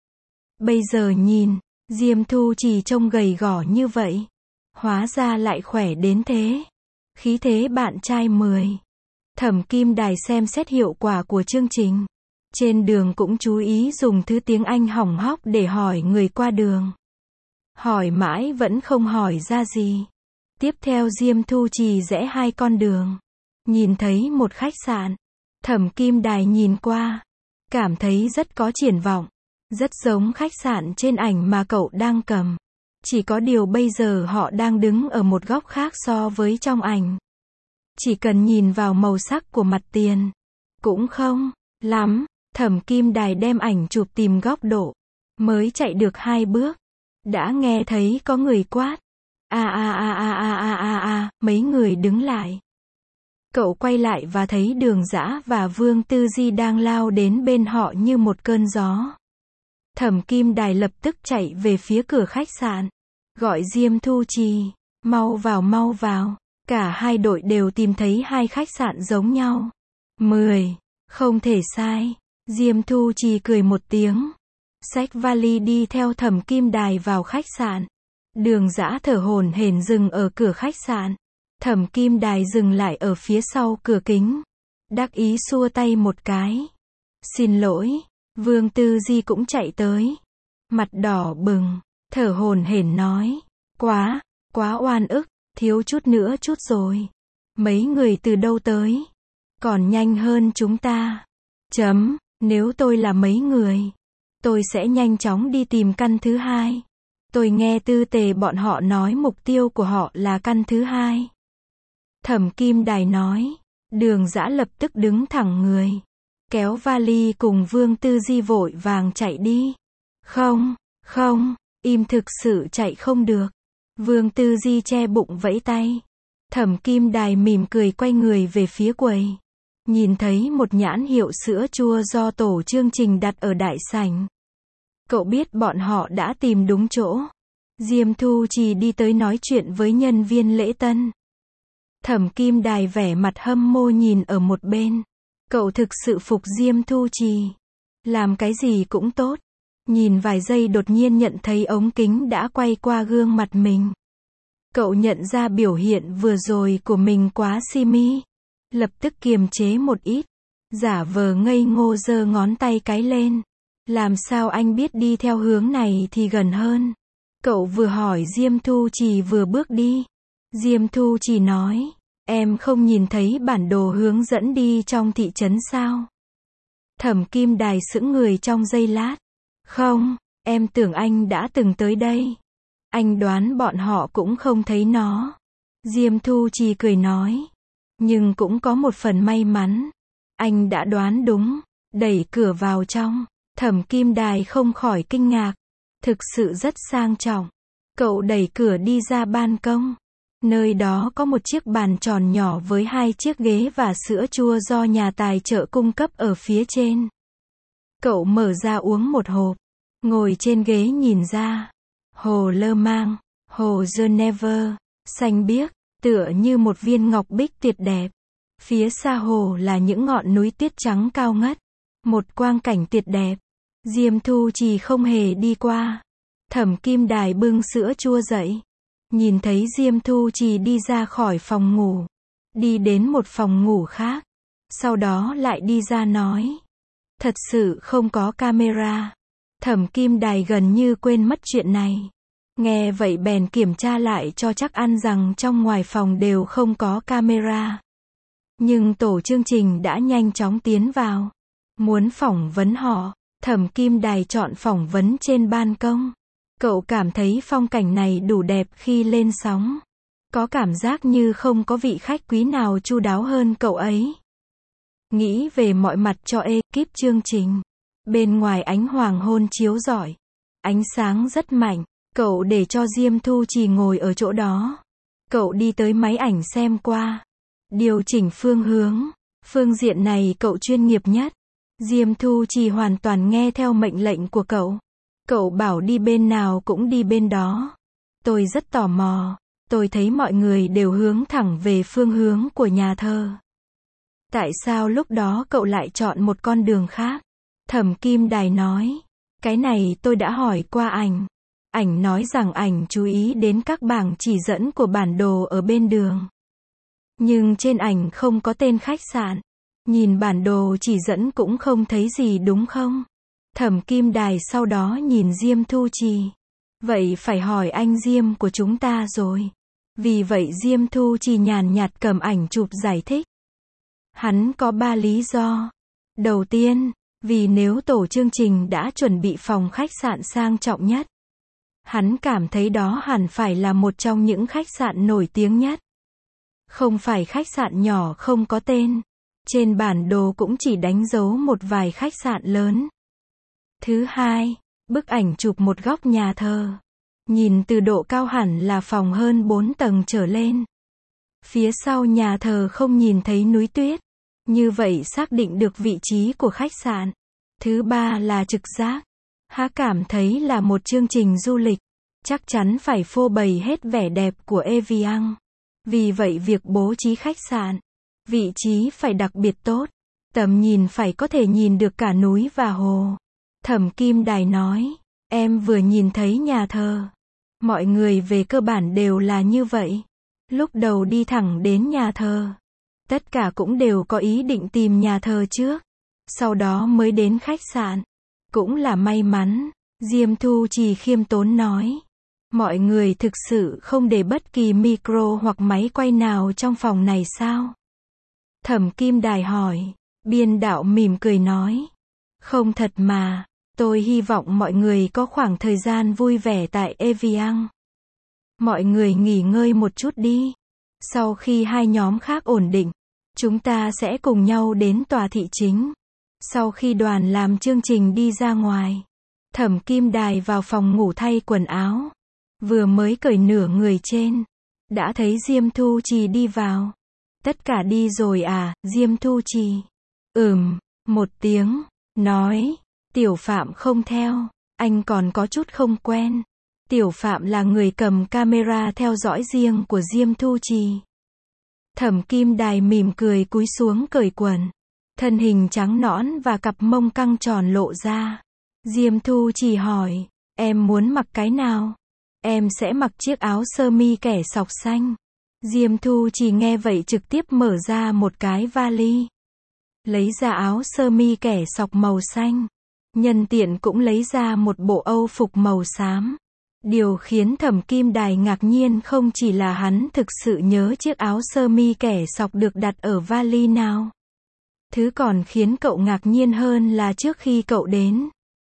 Bây giờ nhìn, Diêm Thu Trì trông gầy gò như vậy, hóa ra lại khỏe đến thế. Khí thế bạn trai mười. Thẩm Kim Đài xem xét hiệu quả của chương trình. Trên đường cũng chú ý dùng thứ tiếng Anh hỏng hóc để hỏi người qua đường. Hỏi mãi vẫn không hỏi ra gì. Tiếp theo Diêm Thu Trì rẽ hai con đường. Nhìn thấy một khách sạn. Thẩm Kim Đài nhìn qua. Cảm thấy rất có triển vọng. Rất giống khách sạn trên ảnh mà cậu đang cầm. Chỉ có điều bây giờ họ đang đứng ở một góc khác so với trong ảnh. Chỉ cần nhìn vào màu sắc của mặt tiền. Cũng không lắm. Thẩm Kim Đài đem ảnh chụp tìm góc độ. Mới chạy được hai bước. Đã nghe thấy có người quát. A a a a a a a a, mấy người đứng lại. Cậu quay lại và thấy Đường Dã và Vương Tư Di đang lao đến bên họ như một cơn gió. Thẩm Kim Đài lập tức chạy về phía cửa khách sạn. Gọi Diêm Thu Trì. Mau vào mau vào. Cả hai đội đều tìm thấy hai khách sạn giống nhau. Mười. Không thể sai. Diêm Thu Trì cười một tiếng. Xách vali đi theo Thẩm Kim Đài vào khách sạn. Đường Dã thở hổn hển dừng ở cửa khách sạn. Thẩm Kim Đài dừng lại ở phía sau cửa kính. Đắc ý xua tay một cái. Xin lỗi. Vương Tư Di cũng chạy tới. Mặt đỏ bừng, thở hổn hển nói. Quá, quá oan ức, thiếu chút nữa chút rồi. Mấy người từ đâu tới? Còn nhanh hơn chúng ta. Chấm, nếu tôi là mấy người, tôi sẽ nhanh chóng đi tìm căn thứ hai. Tôi nghe Tư Tề bọn họ nói mục tiêu của họ là căn thứ hai. Thẩm Kim Đài nói. Đường Dã lập tức đứng thẳng người, kéo vali cùng Vương Tư Di vội vàng chạy đi. Không, không, im thực sự chạy không được. Vương Tư Di che bụng vẫy tay. Thẩm Kim Đài mỉm cười quay người về phía quầy. Nhìn thấy một nhãn hiệu sữa chua do tổ chương trình đặt ở đại sảnh. Cậu biết bọn họ đã tìm đúng chỗ. Diêm Thu Trì đi tới nói chuyện với nhân viên lễ tân. Thẩm Kim Đài vẻ mặt hâm mộ nhìn ở một bên. Cậu thực sự phục Diêm Thu Trì. Làm cái gì cũng tốt. Nhìn vài giây đột nhiên nhận thấy ống kính đã quay qua gương mặt mình. Cậu nhận ra biểu hiện vừa rồi của mình quá si mi. Lập tức kiềm chế một ít. Giả vờ ngây ngô giơ ngón tay cái lên. Làm sao anh biết đi theo hướng này thì gần hơn? Cậu vừa hỏi Diêm Thu Trì vừa bước đi. Diêm Thu Trì nói. Em không nhìn thấy bản đồ hướng dẫn đi trong thị trấn sao? Thẩm Kim Đài sững người trong giây lát. Không, em tưởng anh đã từng tới đây. Anh đoán bọn họ cũng không thấy nó. Diêm Thu Trì cười nói. Nhưng cũng có một phần may mắn. Anh đã đoán đúng. Đẩy cửa vào trong. Thẩm Kim Đài không khỏi kinh ngạc. Thực sự rất sang trọng. Cậu đẩy cửa đi ra ban công. Nơi đó có một chiếc bàn tròn nhỏ với hai chiếc ghế và sữa chua do nhà tài trợ cung cấp ở phía trên. Cậu mở ra uống một hộp. Ngồi trên ghế nhìn ra. Hồ lơ mang, hồ Geneva, xanh biếc, tựa như một viên ngọc bích tuyệt đẹp. Phía xa hồ là những ngọn núi tuyết trắng cao ngất. Một quang cảnh tuyệt đẹp. Diêm Thu Trì không hề đi qua. Thẩm Kim Đài bưng sữa chua dậy. Nhìn thấy Diêm Thu Trì đi ra khỏi phòng ngủ. Đi đến một phòng ngủ khác. Sau đó lại đi ra nói. Thật sự không có camera. Thẩm Kim Đài gần như quên mất chuyện này. Nghe vậy bèn kiểm tra lại cho chắc ăn rằng trong ngoài phòng đều không có camera. Nhưng tổ chương trình đã nhanh chóng tiến vào. Muốn phỏng vấn họ. Thẩm Kim Đài chọn phỏng vấn trên ban công. Cậu cảm thấy phong cảnh này đủ đẹp khi lên sóng. Có cảm giác như không có vị khách quý nào chu đáo hơn cậu ấy. Nghĩ về mọi mặt cho ekip chương trình. Bên ngoài ánh hoàng hôn chiếu rọi. Ánh sáng rất mạnh. Cậu để cho Diêm Thu Trì ngồi ở chỗ đó. Cậu đi tới máy ảnh xem qua. Điều chỉnh phương hướng. Phương diện này cậu chuyên nghiệp nhất. Diêm Thu Trì hoàn toàn nghe theo mệnh lệnh của cậu. Cậu bảo đi bên nào cũng đi bên đó. Tôi rất tò mò. Tôi thấy mọi người đều hướng thẳng về phương hướng của nhà thờ. Tại sao lúc đó cậu lại chọn một con đường khác? Thẩm Kim Đài nói. Cái này tôi đã hỏi qua ảnh. Ảnh nói rằng ảnh chú ý đến các bảng chỉ dẫn của bản đồ ở bên đường. Nhưng trên ảnh không có tên khách sạn. Nhìn bản đồ chỉ dẫn cũng không thấy gì đúng không? Thẩm Kim Đài sau đó nhìn Diêm Thu Trì. Vậy phải hỏi anh Diêm của chúng ta rồi. Vì vậy Diêm Thu Trì nhàn nhạt cầm ảnh chụp giải thích. Hắn có ba lý do. Đầu tiên, vì nếu tổ chương trình đã chuẩn bị phòng khách sạn sang trọng nhất. Hắn cảm thấy đó hẳn phải là một trong những khách sạn nổi tiếng nhất. Không phải khách sạn nhỏ không có tên. Trên bản đồ cũng chỉ đánh dấu một vài khách sạn lớn. Thứ hai, bức ảnh chụp một góc nhà thờ. Nhìn từ độ cao hẳn là phòng hơn bốn tầng trở lên. Phía sau nhà thờ không nhìn thấy núi tuyết. Như vậy xác định được vị trí của khách sạn. Thứ ba là trực giác. Há cảm thấy là một chương trình du lịch. Chắc chắn phải phô bày hết vẻ đẹp của Evian. Vì vậy việc bố trí khách sạn, vị trí phải đặc biệt tốt. Tầm nhìn phải có thể nhìn được cả núi và hồ. Thẩm Kim Đài nói. Em vừa nhìn thấy nhà thờ. Mọi người về cơ bản đều là như vậy. Lúc đầu đi thẳng đến nhà thờ. Tất cả cũng đều có ý định tìm nhà thờ trước. sau đó mới đến khách sạn. Cũng là may mắn, Diêm Thu Trì khiêm tốn nói. Mọi người thực sự không để bất kỳ micro hoặc máy quay nào trong phòng này sao? Thẩm Kim Đài hỏi. Biên đạo mỉm cười nói. Không thật mà, tôi hy vọng mọi người có khoảng thời gian vui vẻ tại Evian. Mọi người nghỉ ngơi một chút đi. Sau khi hai nhóm khác ổn định, chúng ta sẽ cùng nhau đến tòa thị chính. Sau khi đoàn làm chương trình đi ra ngoài, Thẩm Kim Đài vào phòng ngủ thay quần áo. Vừa mới cởi nửa người trên, đã thấy Diêm Thu Trì đi vào. Tất cả đi rồi à, Diêm Thu Trì? Ừm, một tiếng, nói. Tiểu Phạm không theo, anh còn có chút không quen. Tiểu Phạm là người cầm camera theo dõi riêng của Diêm Thu Trì. Thẩm Kim Đài mỉm cười cúi xuống cởi quần. Thân hình trắng nõn và cặp mông căng tròn lộ ra. Diêm Thu Trì hỏi, em muốn mặc cái nào? Em sẽ mặc chiếc áo sơ mi kẻ sọc xanh. Diêm Thu Trì nghe vậy trực tiếp mở ra một cái vali. Lấy ra áo sơ mi kẻ sọc màu xanh. Nhân tiện cũng lấy ra một bộ âu phục màu xám. Điều khiến Thẩm Kim Đài ngạc nhiên không chỉ là hắn thực sự nhớ chiếc áo sơ mi kẻ sọc được đặt ở vali nào. Thứ còn khiến cậu ngạc nhiên hơn là trước khi cậu đến,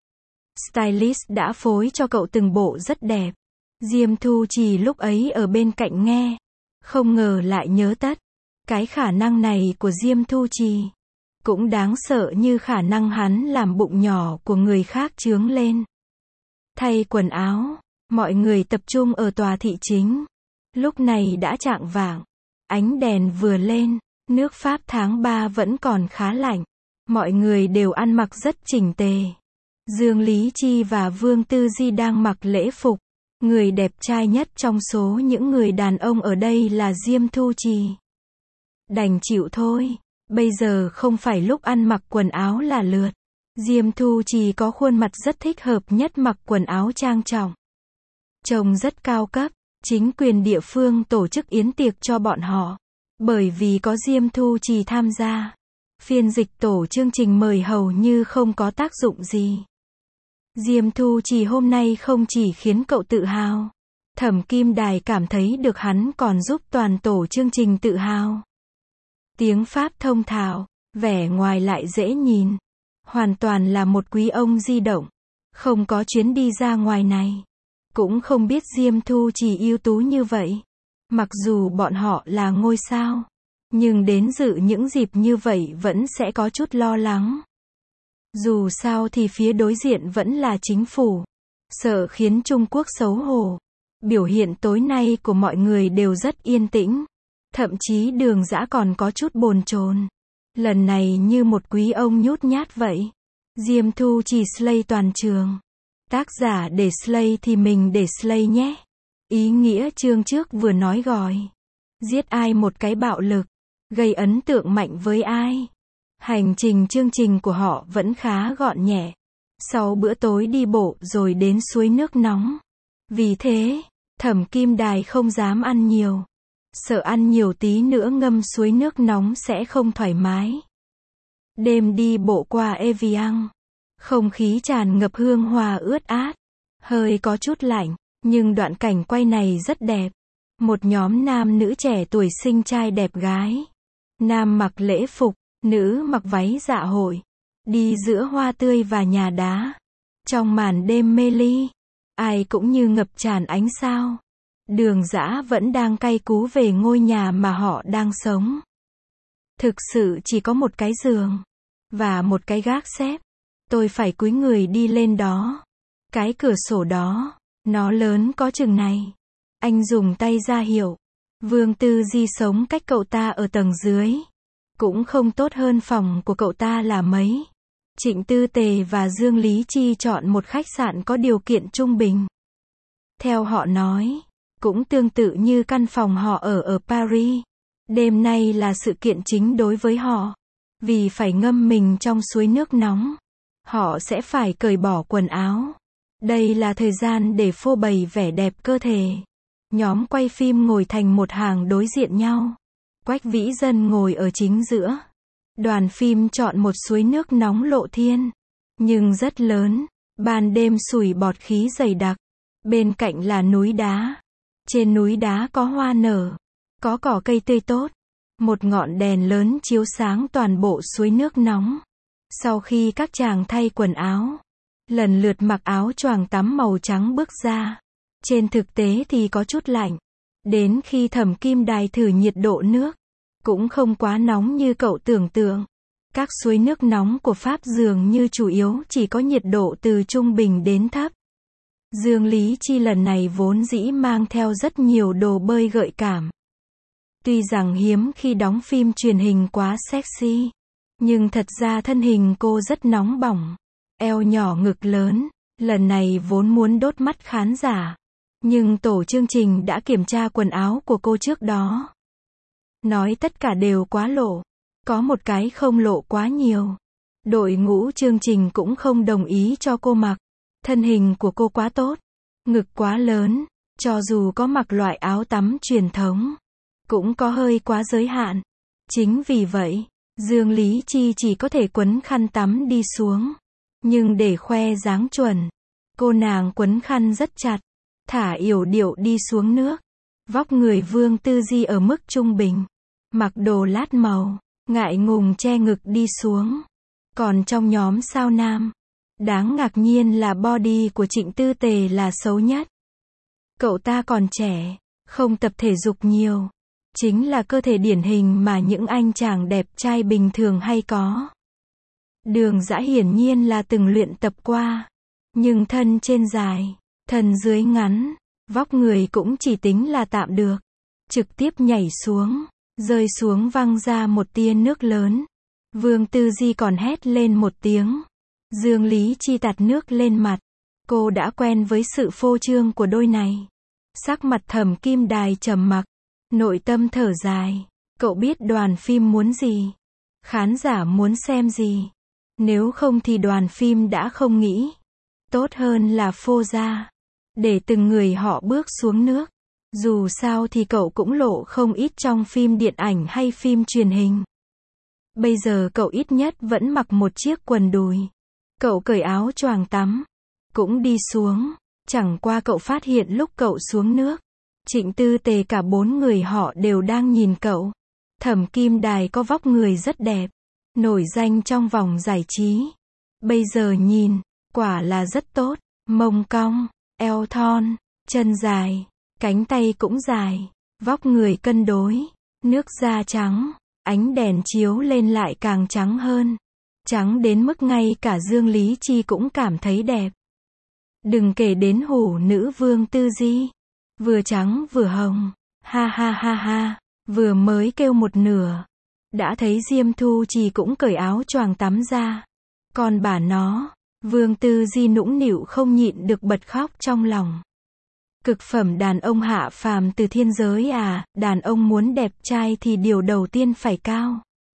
stylist đã phối cho cậu từng bộ rất đẹp. Diêm Thu Trì lúc ấy ở bên cạnh nghe, không ngờ lại nhớ tất. Cái khả năng này của Diêm Thu Trì cũng đáng sợ như khả năng hắn làm bụng nhỏ của người khác chướng lên. Thay quần áo, mọi người tập trung ở tòa thị chính. Lúc này đã chạng vạng, ánh đèn vừa lên, nước Pháp tháng ba vẫn còn khá lạnh. Mọi người đều ăn mặc rất chỉnh tề. Dương Lý Chi và Vương Tư Di đang mặc lễ phục. Người đẹp trai nhất trong số những người đàn ông ở đây là Diêm Thu Trì. Đành chịu thôi, bây giờ không phải lúc ăn mặc quần áo là lượt. Diêm Thu Trì có khuôn mặt rất thích hợp nhất mặc quần áo trang trọng. Trông rất cao cấp, chính quyền địa phương tổ chức yến tiệc cho bọn họ. Bởi vì có Diêm Thu Trì tham gia, phiên dịch tổ chương trình mời hầu như không có tác dụng gì. Diêm Thu Trì hôm nay không chỉ khiến cậu tự hào, Thẩm Kim Đài cảm thấy được hắn còn giúp toàn tổ chương trình tự hào. Tiếng Pháp thông thạo, vẻ ngoài lại dễ nhìn. Hoàn toàn là một quý ông di động. Không có chuyến đi ra ngoài này. Cũng không biết Diêm Thu Trì ưu tú như vậy. Mặc dù bọn họ là ngôi sao, nhưng đến dự những dịp như vậy vẫn sẽ có chút lo lắng. Dù sao thì phía đối diện vẫn là chính phủ. Sợ khiến Trung Quốc xấu hổ. Biểu hiện tối nay của mọi người đều rất yên tĩnh. Thậm chí Đường Dã còn có chút bồn chồn. Lần này như một quý ông nhút nhát vậy. Diêm Thu Trì slay toàn trường. Tác giả để slay thì mình để slay nhé. Ý nghĩa chương trước vừa nói gọi. Giết ai một cái bạo lực. Gây ấn tượng mạnh với ai. Hành trình chương trình của họ vẫn khá gọn nhẹ. Sau bữa tối đi bộ rồi đến suối nước nóng. Vì thế, Thẩm Kim Đài không dám ăn nhiều. Sợ ăn nhiều tí nữa ngâm suối nước nóng sẽ không thoải mái. Đêm đi bộ qua Evian. Không khí tràn ngập hương hoa ướt át. Hơi có chút lạnh, nhưng đoạn cảnh quay này rất đẹp. Một nhóm nam nữ trẻ tuổi xinh trai đẹp gái. Nam mặc lễ phục, nữ mặc váy dạ hội. Đi giữa hoa tươi và nhà đá. Trong màn đêm mê ly, ai cũng như ngập tràn ánh sao. Đường Dã vẫn đang cay cú về ngôi nhà mà họ đang sống. Thực sự chỉ có một cái giường. Và một cái gác xếp. Tôi phải cúi người đi lên đó. Cái cửa sổ đó, nó lớn có chừng này. Anh dùng tay ra hiệu. Vương Tư Di sống cách cậu ta ở tầng dưới. Cũng không tốt hơn phòng của cậu ta là mấy. Trịnh Tư Tề và Dương Lý Chi chọn một khách sạn có điều kiện trung bình. Theo họ nói, cũng tương tự như căn phòng họ ở ở Paris. Đêm nay là sự kiện chính đối với họ. Vì phải ngâm mình trong suối nước nóng. Họ sẽ phải cởi bỏ quần áo. Đây là thời gian để phô bày vẻ đẹp cơ thể. Nhóm quay phim ngồi thành một hàng đối diện nhau. Quách Vĩ Dân ngồi ở chính giữa. Đoàn phim chọn một suối nước nóng lộ thiên, nhưng rất lớn, ban đêm sủi bọt khí dày đặc. Bên cạnh là núi đá. Trên núi đá có hoa nở, có cỏ cây tươi tốt. Một ngọn đèn lớn chiếu sáng toàn bộ suối nước nóng. Sau khi các chàng thay quần áo, lần lượt mặc áo choàng tắm màu trắng bước ra. Trên thực tế thì có chút lạnh. Đến khi Thẩm Kim Đài thử nhiệt độ nước, cũng không quá nóng như cậu tưởng tượng. Các suối nước nóng của Pháp dường như chủ yếu chỉ có nhiệt độ từ trung bình đến thấp. Dương Lý Chi lần này vốn dĩ mang theo rất nhiều đồ bơi gợi cảm. Tuy rằng hiếm khi đóng phim truyền hình quá sexy, nhưng thật ra thân hình cô rất nóng bỏng. Eo nhỏ ngực lớn, lần này vốn muốn đốt mắt khán giả. Nhưng tổ chương trình đã kiểm tra quần áo của cô trước đó. Nói tất cả đều quá lộ. Có một cái không lộ quá nhiều. Đội ngũ chương trình cũng không đồng ý cho cô mặc. Thân hình của cô quá tốt. Ngực quá lớn. Cho dù có mặc loại áo tắm truyền thống, cũng có hơi quá giới hạn. Chính vì vậy, Dương Lý Chi chỉ có thể quấn khăn tắm đi xuống. Nhưng để khoe dáng chuẩn, cô nàng quấn khăn rất chặt. Thả yểu điệu đi xuống nước. Vóc người Vương Tư Di ở mức trung bình. Mặc đồ lát màu, ngại ngùng che ngực đi xuống. Còn trong nhóm sao nam, đáng ngạc nhiên là body của Trịnh Tư Tề là xấu nhất. Cậu ta còn trẻ, không tập thể dục nhiều. Chính là cơ thể điển hình mà những anh chàng đẹp trai bình thường hay có. Đường Dã hiển nhiên là từng luyện tập qua. Nhưng thân trên dài, thân dưới ngắn, vóc người cũng chỉ tính là tạm được. Trực tiếp nhảy xuống, rơi xuống văng ra một tia nước lớn. Vương Tư Di còn hét lên một tiếng. Dương Lý Chi tạt nước lên mặt. Cô đã quen với sự phô trương của đôi này. Sắc mặt Thẩm Kim Đài trầm mặc, nội tâm thở dài. Cậu biết đoàn phim muốn gì, khán giả muốn xem gì. Nếu không thì đoàn phim đã không nghĩ. Tốt hơn là phô ra, để từng người họ bước xuống nước. Dù sao thì cậu cũng lộ không ít trong phim điện ảnh hay phim truyền hình. Bây giờ cậu ít nhất vẫn mặc một chiếc quần đùi. Cậu cởi áo choàng tắm, cũng đi xuống. Chẳng qua cậu phát hiện lúc cậu xuống nước, Trịnh Tư Tề cả bốn người họ đều đang nhìn cậu. Thẩm Kim Đài có vóc người rất đẹp, nổi danh trong vòng giải trí. Bây giờ nhìn, quả là rất tốt. Mông cong, eo thon, chân dài, cánh tay cũng dài, vóc người cân đối, nước da trắng, ánh đèn chiếu lên lại càng trắng hơn. Trắng đến mức ngay cả Dương Lý Chi cũng cảm thấy đẹp. Đừng kể đến hủ nữ Vương Tư Di, vừa trắng vừa hồng, ha ha ha ha, vừa mới kêu một nửa, đã thấy Diêm Thu Trì cũng cởi áo choàng tắm ra. Còn bà nó, Vương Tư Di nũng nịu không nhịn được bật khóc trong lòng. Cực phẩm đàn ông hạ phàm từ thiên giới à, đàn ông muốn đẹp trai thì điều đầu tiên phải cao.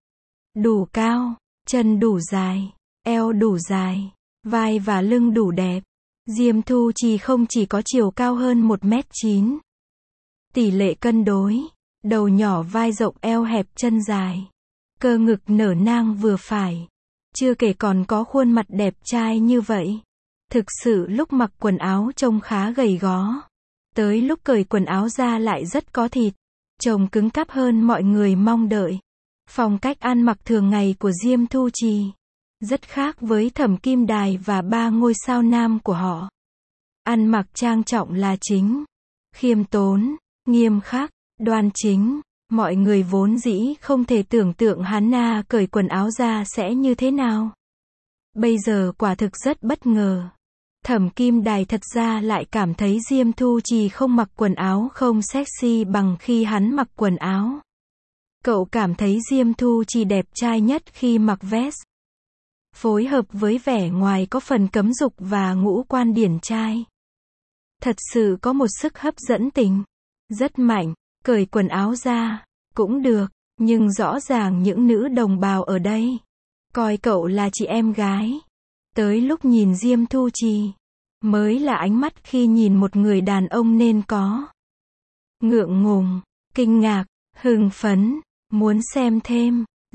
Đủ cao, chân đủ dài, eo đủ dài, vai và lưng đủ đẹp. Diêm Thu Trì không chỉ có chiều cao hơn một mét chín. Tỷ lệ cân đối, đầu nhỏ vai rộng eo hẹp chân dài. Cơ ngực nở nang vừa phải. Chưa kể còn có khuôn mặt đẹp trai như vậy. Thực sự lúc mặc quần áo trông khá gầy gó. Tới lúc cởi quần áo ra lại rất có thịt. Trông cứng cáp hơn mọi người mong đợi. Phong cách ăn mặc thường ngày của Diêm Thu Trì rất khác với Thẩm Kim Đài và ba ngôi sao nam của họ. Ăn mặc trang trọng là chính. Khiêm tốn, nghiêm khắc, đoan chính. Mọi người vốn dĩ không thể tưởng tượng hắn à cởi quần áo ra sẽ như thế nào. Bây giờ quả thực rất bất ngờ. Thẩm Kim Đài thật ra lại cảm thấy Diêm Thu Trì không mặc quần áo không sexy bằng khi hắn mặc quần áo. Cậu cảm thấy Diêm Thu Trì đẹp trai nhất khi mặc vest. Phối hợp với vẻ ngoài có phần cấm dục và ngũ quan điển trai. Thật sự có một sức hấp dẫn tình. Rất mạnh. Cởi quần áo ra, cũng được, nhưng rõ ràng những nữ đồng bào ở đây coi cậu là chị em gái. Tới lúc nhìn Diêm Thu Trì, mới là ánh mắt khi nhìn một người đàn ông nên có. Ngượng ngùng, kinh ngạc, hưng phấn, muốn xem thêm.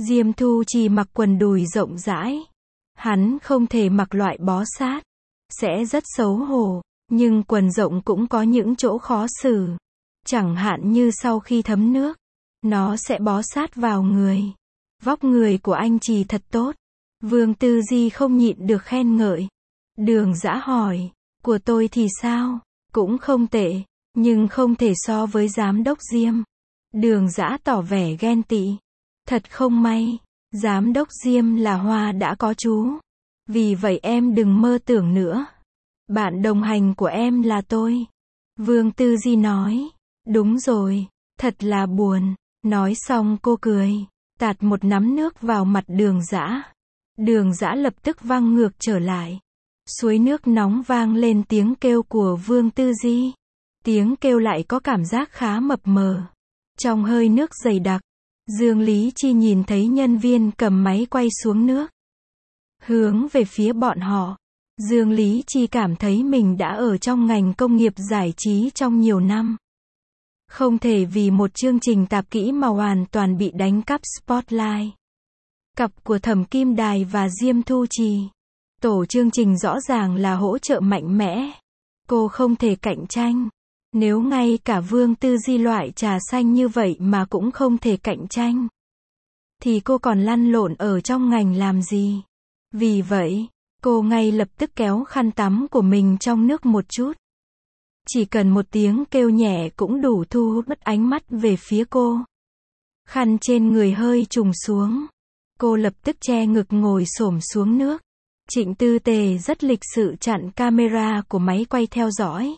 Diêm Thu Trì mặc quần đùi rộng rãi. Hắn không thể mặc loại bó sát. Sẽ rất xấu hổ. Nhưng quần rộng cũng có những chỗ khó xử. Chẳng hạn như sau khi thấm nước, nó sẽ bó sát vào người. Vóc người của anh Trì thật tốt. Vương Tư Di không nhịn được khen ngợi. Đường Dã hỏi, của tôi thì sao? Cũng không tệ, nhưng không thể so với giám đốc Diêm. Đường Dã tỏ vẻ ghen tị. Thật không may, giám đốc Diêm là Hoa đã có chú. Vì vậy em đừng mơ tưởng nữa. Bạn đồng hành của em là tôi. Vương Tư Di nói. Đúng rồi, thật là buồn. Nói xong cô cười, tạt một nắm nước vào mặt Đường Dã. Đường Dã lập tức văng ngược trở lại. Suối nước nóng vang lên tiếng kêu của Vương Tư Di. Tiếng kêu lại có cảm giác khá mập mờ. Trong hơi nước dày đặc, Dương Lý Chi nhìn thấy nhân viên cầm máy quay xuống nước. Hướng về phía bọn họ. Dương Lý Chi cảm thấy mình đã ở trong ngành công nghiệp giải trí trong nhiều năm. Không thể vì một chương trình tạp kỹ mà hoàn toàn bị đánh cắp spotlight. Cặp của Thẩm Kim Đài và Diêm Thu Trì. Tổ chương trình rõ ràng là hỗ trợ mạnh mẽ. Cô không thể cạnh tranh. Nếu ngay cả Vương Tư Di loại trà xanh như vậy mà cũng không thể cạnh tranh, thì cô còn lăn lộn ở trong ngành làm gì? Vì vậy, cô ngay lập tức kéo khăn tắm của mình trong nước một chút. Chỉ cần một tiếng kêu nhẹ cũng đủ thu hút ánh mắt về phía cô. Khăn trên người hơi trùng xuống. Cô lập tức che ngực ngồi xổm xuống nước. Trịnh Tư Tề rất lịch sự chặn camera của máy quay theo dõi.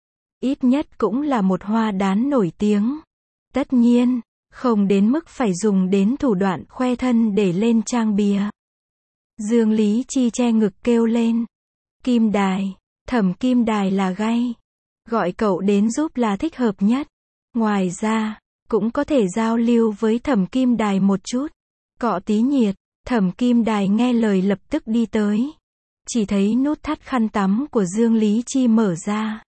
Ít nhất cũng là một hoa đán nổi tiếng. Tất nhiên, không đến mức phải dùng đến thủ đoạn khoe thân để lên trang bìa. Dương Lý Chi che ngực kêu lên. Kim Đài, Thẩm Kim Đài là gay. Gọi cậu đến giúp là thích hợp nhất. Ngoài ra, cũng có thể giao lưu với Thẩm Kim Đài một chút. Cọ tí nhiệt, Thẩm Kim Đài nghe lời lập tức đi tới. Chỉ thấy nút thắt khăn tắm của Dương Lý Chi mở ra.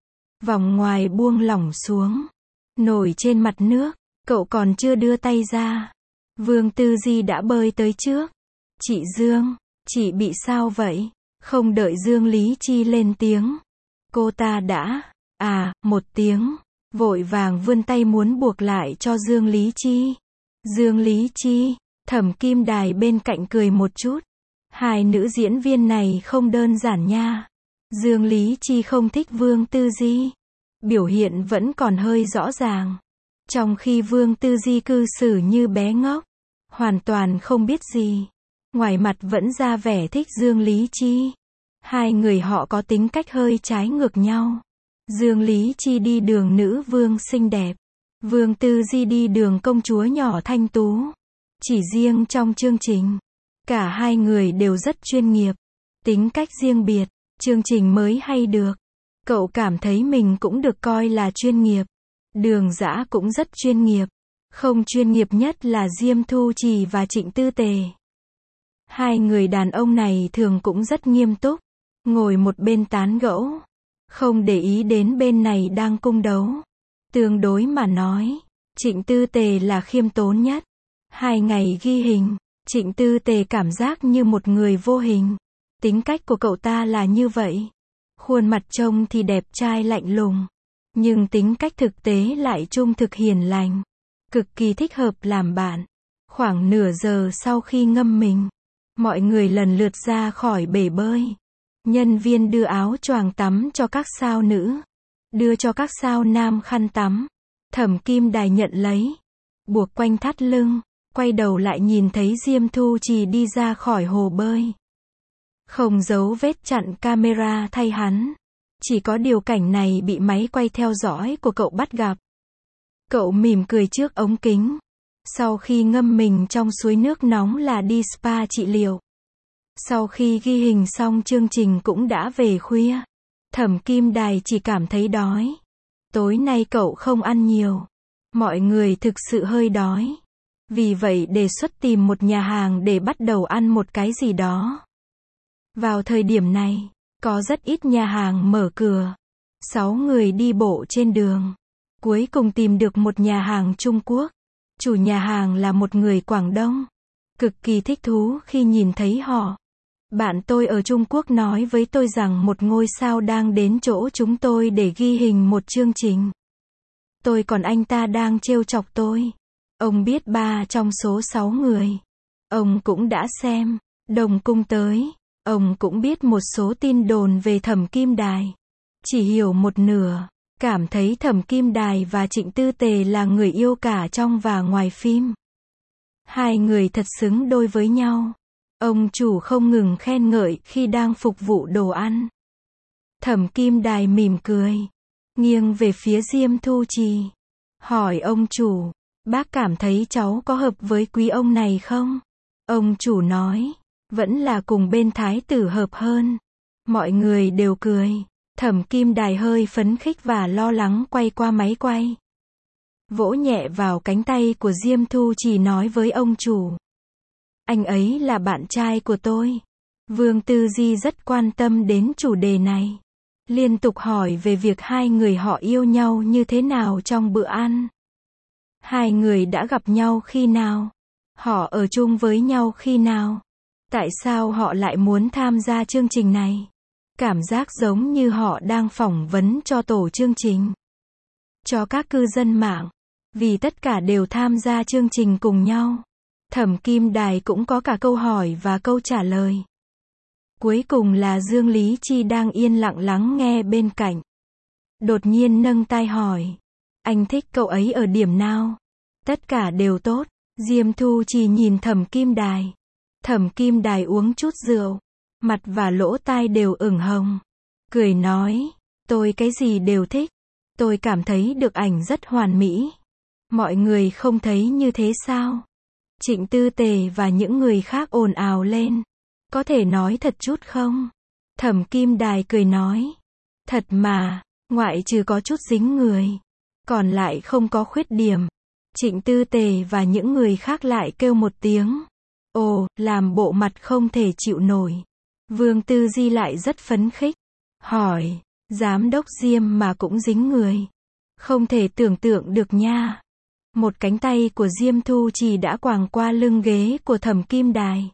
Vòng ngoài buông lỏng xuống. Nổi trên mặt nước, cậu còn chưa đưa tay ra. Vương Tư Di đã bơi tới trước. Chị Dương, chị bị sao vậy? Không đợi Dương Lý Chi lên tiếng. Cô ta đã, à, một tiếng. Vội vàng vươn tay muốn buộc lại cho Dương Lý Chi. Dương Lý Chi, Thẩm Kim Đài bên cạnh cười một chút. Hai nữ diễn viên này không đơn giản nha. Dương Lý Chi không thích Vương Tư Di. Biểu hiện vẫn còn hơi rõ ràng. Trong khi Vương Tư Di cư xử như bé ngốc. Hoàn toàn không biết gì. Ngoài mặt vẫn ra vẻ thích Dương Lý Chi. Hai người họ có tính cách hơi trái ngược nhau. Dương Lý Chi đi đường nữ vương xinh đẹp. Vương Tư Di đi đường công chúa nhỏ thanh tú. Chỉ riêng trong chương trình, cả hai người đều rất chuyên nghiệp. Tính cách riêng biệt, chương trình mới hay được. Cậu cảm thấy mình cũng được coi là chuyên nghiệp. Đường Dã cũng rất chuyên nghiệp. Không chuyên nghiệp nhất là Diêm Thu Trì và Trịnh Tư Tề. Hai người đàn ông này thường cũng rất nghiêm túc. Ngồi một bên tán gẫu. Không để ý đến bên này đang cung đấu. Tương đối mà nói, Trịnh Tư Tề là khiêm tốn nhất. Hai ngày ghi hình, Trịnh Tư Tề cảm giác như một người vô hình. Tính cách của cậu ta là như vậy. Khuôn mặt trông thì đẹp trai lạnh lùng. Nhưng tính cách thực tế lại trung thực hiền lành. Cực kỳ thích hợp làm bạn. Khoảng nửa giờ sau khi ngâm mình, mọi người lần lượt ra khỏi bể bơi. Nhân viên đưa áo choàng tắm cho các sao nữ. Đưa cho các sao nam khăn tắm. Thẩm Kim Đài nhận lấy. Buộc quanh thắt lưng. Quay đầu lại nhìn thấy Diêm Thu Trì đi ra khỏi hồ bơi. Không giấu vết chặn camera thay hắn. Chỉ có điều cảnh này bị máy quay theo dõi của cậu bắt gặp. Cậu mỉm cười trước ống kính. Sau khi ngâm mình trong suối nước nóng là đi spa trị liệu. Sau khi ghi hình xong chương trình cũng đã về khuya. Thẩm Kim Đài chỉ cảm thấy đói. Tối nay cậu không ăn nhiều. Mọi người thực sự hơi đói. Vì vậy đề xuất tìm một nhà hàng để bắt đầu ăn một cái gì đó. Vào thời điểm này, có rất ít nhà hàng mở cửa. Sáu người đi bộ trên đường. Cuối cùng tìm được một nhà hàng Trung Quốc. Chủ nhà hàng là một người Quảng Đông. cực kỳ thích thú khi nhìn thấy họ. Bạn tôi ở Trung Quốc nói với tôi rằng một ngôi sao đang đến chỗ chúng tôi để ghi hình một chương trình. Tôi còn anh ta đang trêu chọc tôi. Ông biết ba trong số sáu người. Ông cũng đã xem Đồng Cung tới. Ông cũng biết một số tin đồn về Thẩm Kim Đài. Chỉ hiểu một nửa. Cảm thấy Thẩm Kim Đài và Trịnh Tư Tề là người yêu cả trong và ngoài phim. Hai người thật xứng đôi với nhau. Ông chủ không ngừng khen ngợi khi đang phục vụ đồ ăn. Thẩm Kim Đài mỉm cười, nghiêng về phía Diêm Thu Trì, hỏi ông chủ, bác cảm thấy cháu có hợp với quý ông này không? Ông chủ nói, vẫn là cùng bên thái tử hợp hơn. Mọi người đều cười. Thẩm Kim Đài hơi phấn khích và lo lắng quay qua máy quay. Vỗ nhẹ vào cánh tay của Diêm Thu Trì nói với ông chủ. Anh ấy là bạn trai của tôi. Vương Tư Di rất quan tâm đến chủ đề này. Liên tục hỏi về việc hai người họ yêu nhau như thế nào trong bữa ăn. Hai người đã gặp nhau khi nào? Họ ở chung với nhau khi nào? Tại sao họ lại muốn tham gia chương trình này? Cảm giác giống như họ đang phỏng vấn cho tổ chương trình. Cho các cư dân mạng. Vì tất cả đều tham gia chương trình cùng nhau. Thẩm Kim Đài cũng có cả câu hỏi và câu trả lời. Cuối cùng là Dương Lý Chi đang yên lặng lắng nghe bên cạnh. Đột nhiên nâng tai hỏi. Anh thích cậu ấy ở điểm nào? Tất cả đều tốt. Diêm Thu Trì nhìn Thẩm Kim Đài. Thẩm Kim Đài uống chút rượu. Mặt và lỗ tai đều ửng hồng. Cười nói. Tôi cái gì đều thích. Tôi cảm thấy được ảnh rất hoàn mỹ. Mọi người không thấy như thế sao? Trịnh Tư Tề và những người khác ồn ào lên. Có thể nói thật chút không? Thẩm Kim Đài cười nói. Thật mà, ngoại trừ có chút dính người. Còn lại không có khuyết điểm. Trịnh Tư Tề và những người khác lại kêu một tiếng. Ồ, làm bộ mặt không thể chịu nổi. Vương Tư Di lại rất phấn khích. Hỏi, giám đốc Diêm mà cũng dính người. Không thể tưởng tượng được nha. Một cánh tay của Diêm Thu Trì đã quàng qua lưng ghế của Thẩm Kim Đài.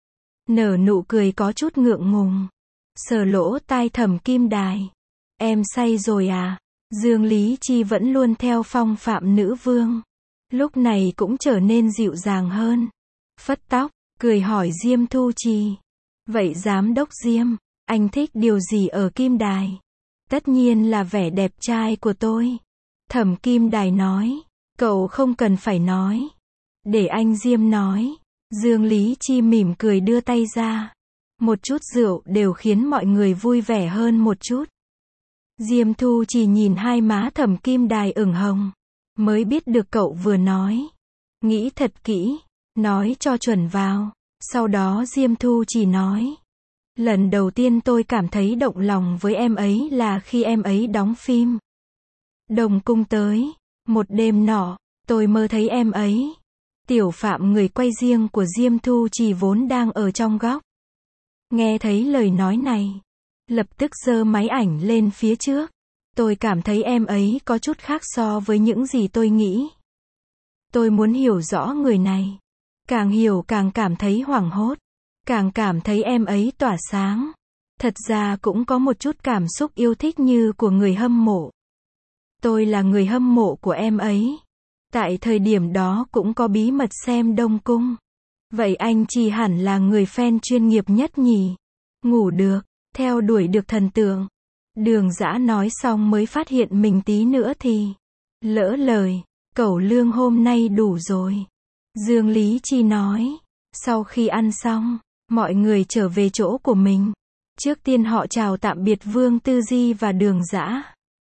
Nở nụ cười có chút ngượng ngùng. Sờ lỗ tai Thẩm Kim Đài. Em say rồi à? Dương Lý Chi vẫn luôn theo phong phạm nữ vương. Lúc này cũng trở nên dịu dàng hơn. Phất tóc, cười hỏi Diêm Thu Trì. Vậy giám đốc Diêm, anh thích điều gì ở Kim Đài? Tất nhiên là vẻ đẹp trai của tôi. Thẩm Kim Đài nói. Cậu không cần phải nói. Để anh Diêm nói. Dương Lý Chi mỉm cười đưa tay ra. Một chút rượu đều khiến mọi người vui vẻ hơn một chút. Diêm Thu Trì nhìn hai má Thẩm Kim Đài ửng hồng. Mới biết được cậu vừa nói. Nghĩ thật kỹ. Nói cho chuẩn vào. Sau đó Diêm Thu Trì nói. Lần đầu tiên tôi cảm thấy động lòng với em ấy là khi em ấy đóng phim Đồng Cung tới. Một đêm nọ, tôi mơ thấy em ấy. Tiểu Phạm người quay riêng của Diêm Thu Trì vốn đang ở trong góc. Nghe thấy lời nói này. Lập tức giơ máy ảnh lên phía trước. Tôi cảm thấy em ấy có chút khác so với những gì tôi nghĩ. Tôi muốn hiểu rõ người này. Càng hiểu càng cảm thấy hoảng hốt. Càng cảm thấy em ấy tỏa sáng. Thật ra cũng có một chút cảm xúc yêu thích như của người hâm mộ. Tôi là người hâm mộ của em ấy. Tại thời điểm đó cũng có bí mật xem Đông Cung. Vậy anh chỉ hẳn là người fan chuyên nghiệp nhất nhỉ? Ngủ được, theo đuổi được thần tượng. Đường Dã nói xong mới phát hiện mình tí nữa thì lỡ lời. Cẩu lương hôm nay đủ rồi. Dương Lý Chi nói. Sau khi ăn xong, mọi người trở về chỗ của mình. Trước tiên họ chào tạm biệt Vương Tư Di và Đường Dã.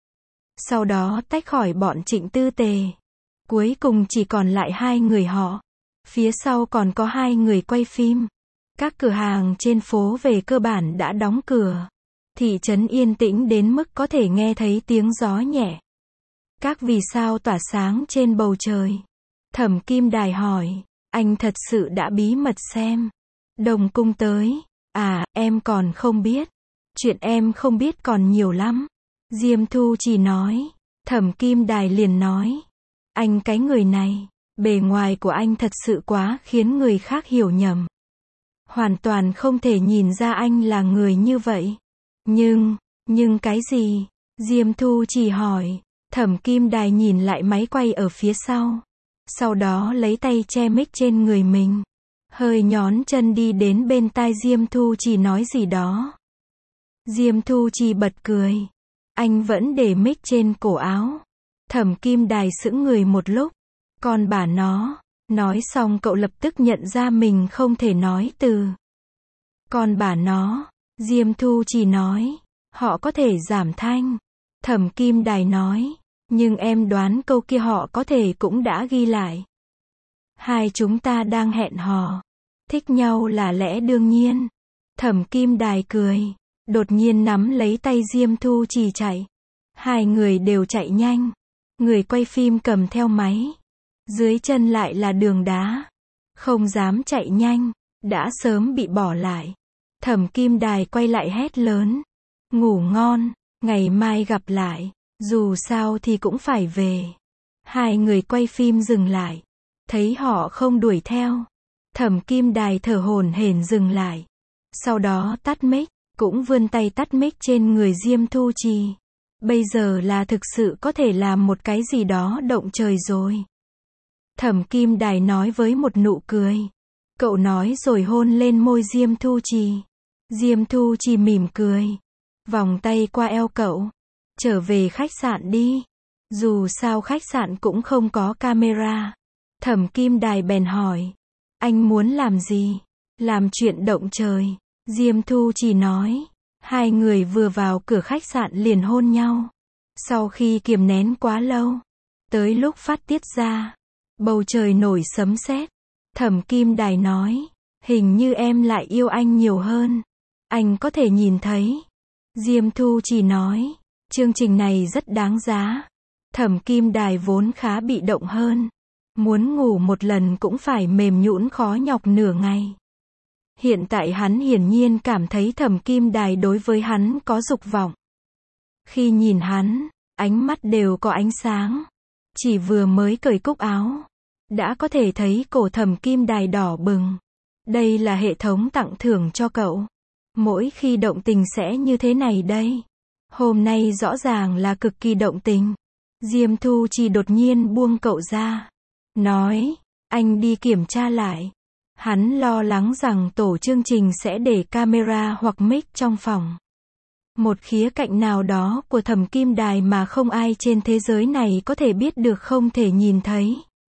Sau đó tách khỏi bọn Trịnh Tư Tề. Cuối cùng chỉ còn lại hai người họ. Phía sau còn có hai người quay phim. Các cửa hàng trên phố về cơ bản đã đóng cửa. Thị trấn yên tĩnh đến mức có thể nghe thấy tiếng gió nhẹ. Các vì sao tỏa sáng trên bầu trời. Thẩm Kim Đài hỏi. Anh thật sự đã bí mật xem Đồng Cung tới. À, em còn không biết. Chuyện em không biết còn nhiều lắm. Diêm Thu Trì nói. Thẩm Kim Đài liền nói. Anh cái người này. Bề ngoài của anh thật sự quá khiến người khác hiểu nhầm. Hoàn toàn không thể nhìn ra anh là người như vậy. Nhưng, nhưng cái gì? Diêm Thu chỉ hỏi. Thẩm Kim Đài nhìn lại máy quay ở phía sau. Sau đó lấy tay che mic trên người mình. Hơi nhón chân đi đến bên tai Diêm Thu chỉ nói gì đó. Diêm Thu chỉ bật cười. Anh vẫn để mic trên cổ áo. Thẩm Kim Đài sững người một lúc. Còn bà nó. Nói xong cậu lập tức nhận ra mình không thể nói từ. Còn bà nó. Diêm Thu chỉ nói. Họ có thể giảm thanh. Thẩm Kim Đài nói. Nhưng em đoán câu kia họ có thể cũng đã ghi lại. Hai chúng ta đang hẹn hò. Thích nhau là lẽ đương nhiên. Thẩm Kim Đài cười. Đột nhiên nắm lấy tay Diêm Thu chỉ chạy. Hai người đều chạy nhanh. Người quay phim cầm theo máy. Dưới chân lại là đường đá. Không dám chạy nhanh. Đã sớm bị bỏ lại. Thẩm Kim Đài quay lại hét lớn. Ngủ ngon. Ngày mai gặp lại. Dù sao thì cũng phải về. Hai người quay phim dừng lại. Thấy họ không đuổi theo. Thẩm Kim Đài thở hổn hển dừng lại. Sau đó tắt mic. Cũng vươn tay tắt mic trên người Diêm Thu Trì. Bây giờ là thực sự có thể làm một cái gì đó động trời rồi. Thẩm Kim Đài nói với một nụ cười. Cậu nói rồi hôn lên môi Diêm Thu Trì. Diêm Thu Trì mỉm cười. Vòng tay qua eo cậu. Trở về khách sạn đi. Dù sao khách sạn cũng không có camera. Thẩm Kim Đài bèn hỏi. Anh muốn làm gì? Làm chuyện động trời. Diêm Thu chỉ nói. Hai người vừa vào cửa khách sạn liền hôn nhau. Sau khi kiềm nén quá lâu. Tới lúc phát tiết ra. Bầu trời nổi sấm sét. Thẩm Kim Đài nói. Hình như em lại yêu anh nhiều hơn. Anh có thể nhìn thấy. Diêm Thu chỉ nói. Chương trình này rất đáng giá. Thẩm Kim Đài vốn khá bị động hơn. Muốn ngủ một lần cũng phải mềm nhũn khó nhọc nửa ngày. Hiện tại hắn hiển nhiên cảm thấy Thẩm Kim Đài đối với hắn có dục vọng. Khi nhìn hắn, ánh mắt đều có ánh sáng. Chỉ vừa mới cởi cúc áo, đã có thể thấy cổ Thẩm Kim Đài đỏ bừng. Đây là hệ thống tặng thưởng cho cậu. Mỗi khi động tình sẽ như thế này đây. Hôm nay rõ ràng là cực kỳ động tình. Diêm Thu chỉ đột nhiên buông cậu ra. Nói, anh đi kiểm tra lại. Hắn lo lắng rằng tổ chương trình sẽ để camera hoặc mic trong phòng. Một khía cạnh nào đó của Thẩm Kim Đài mà không ai trên thế giới này có thể biết được, không thể nhìn thấy.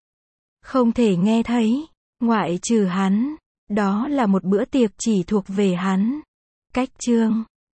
Không thể nghe thấy. Ngoại trừ hắn. Đó là một bữa tiệc chỉ thuộc về hắn. Cách chương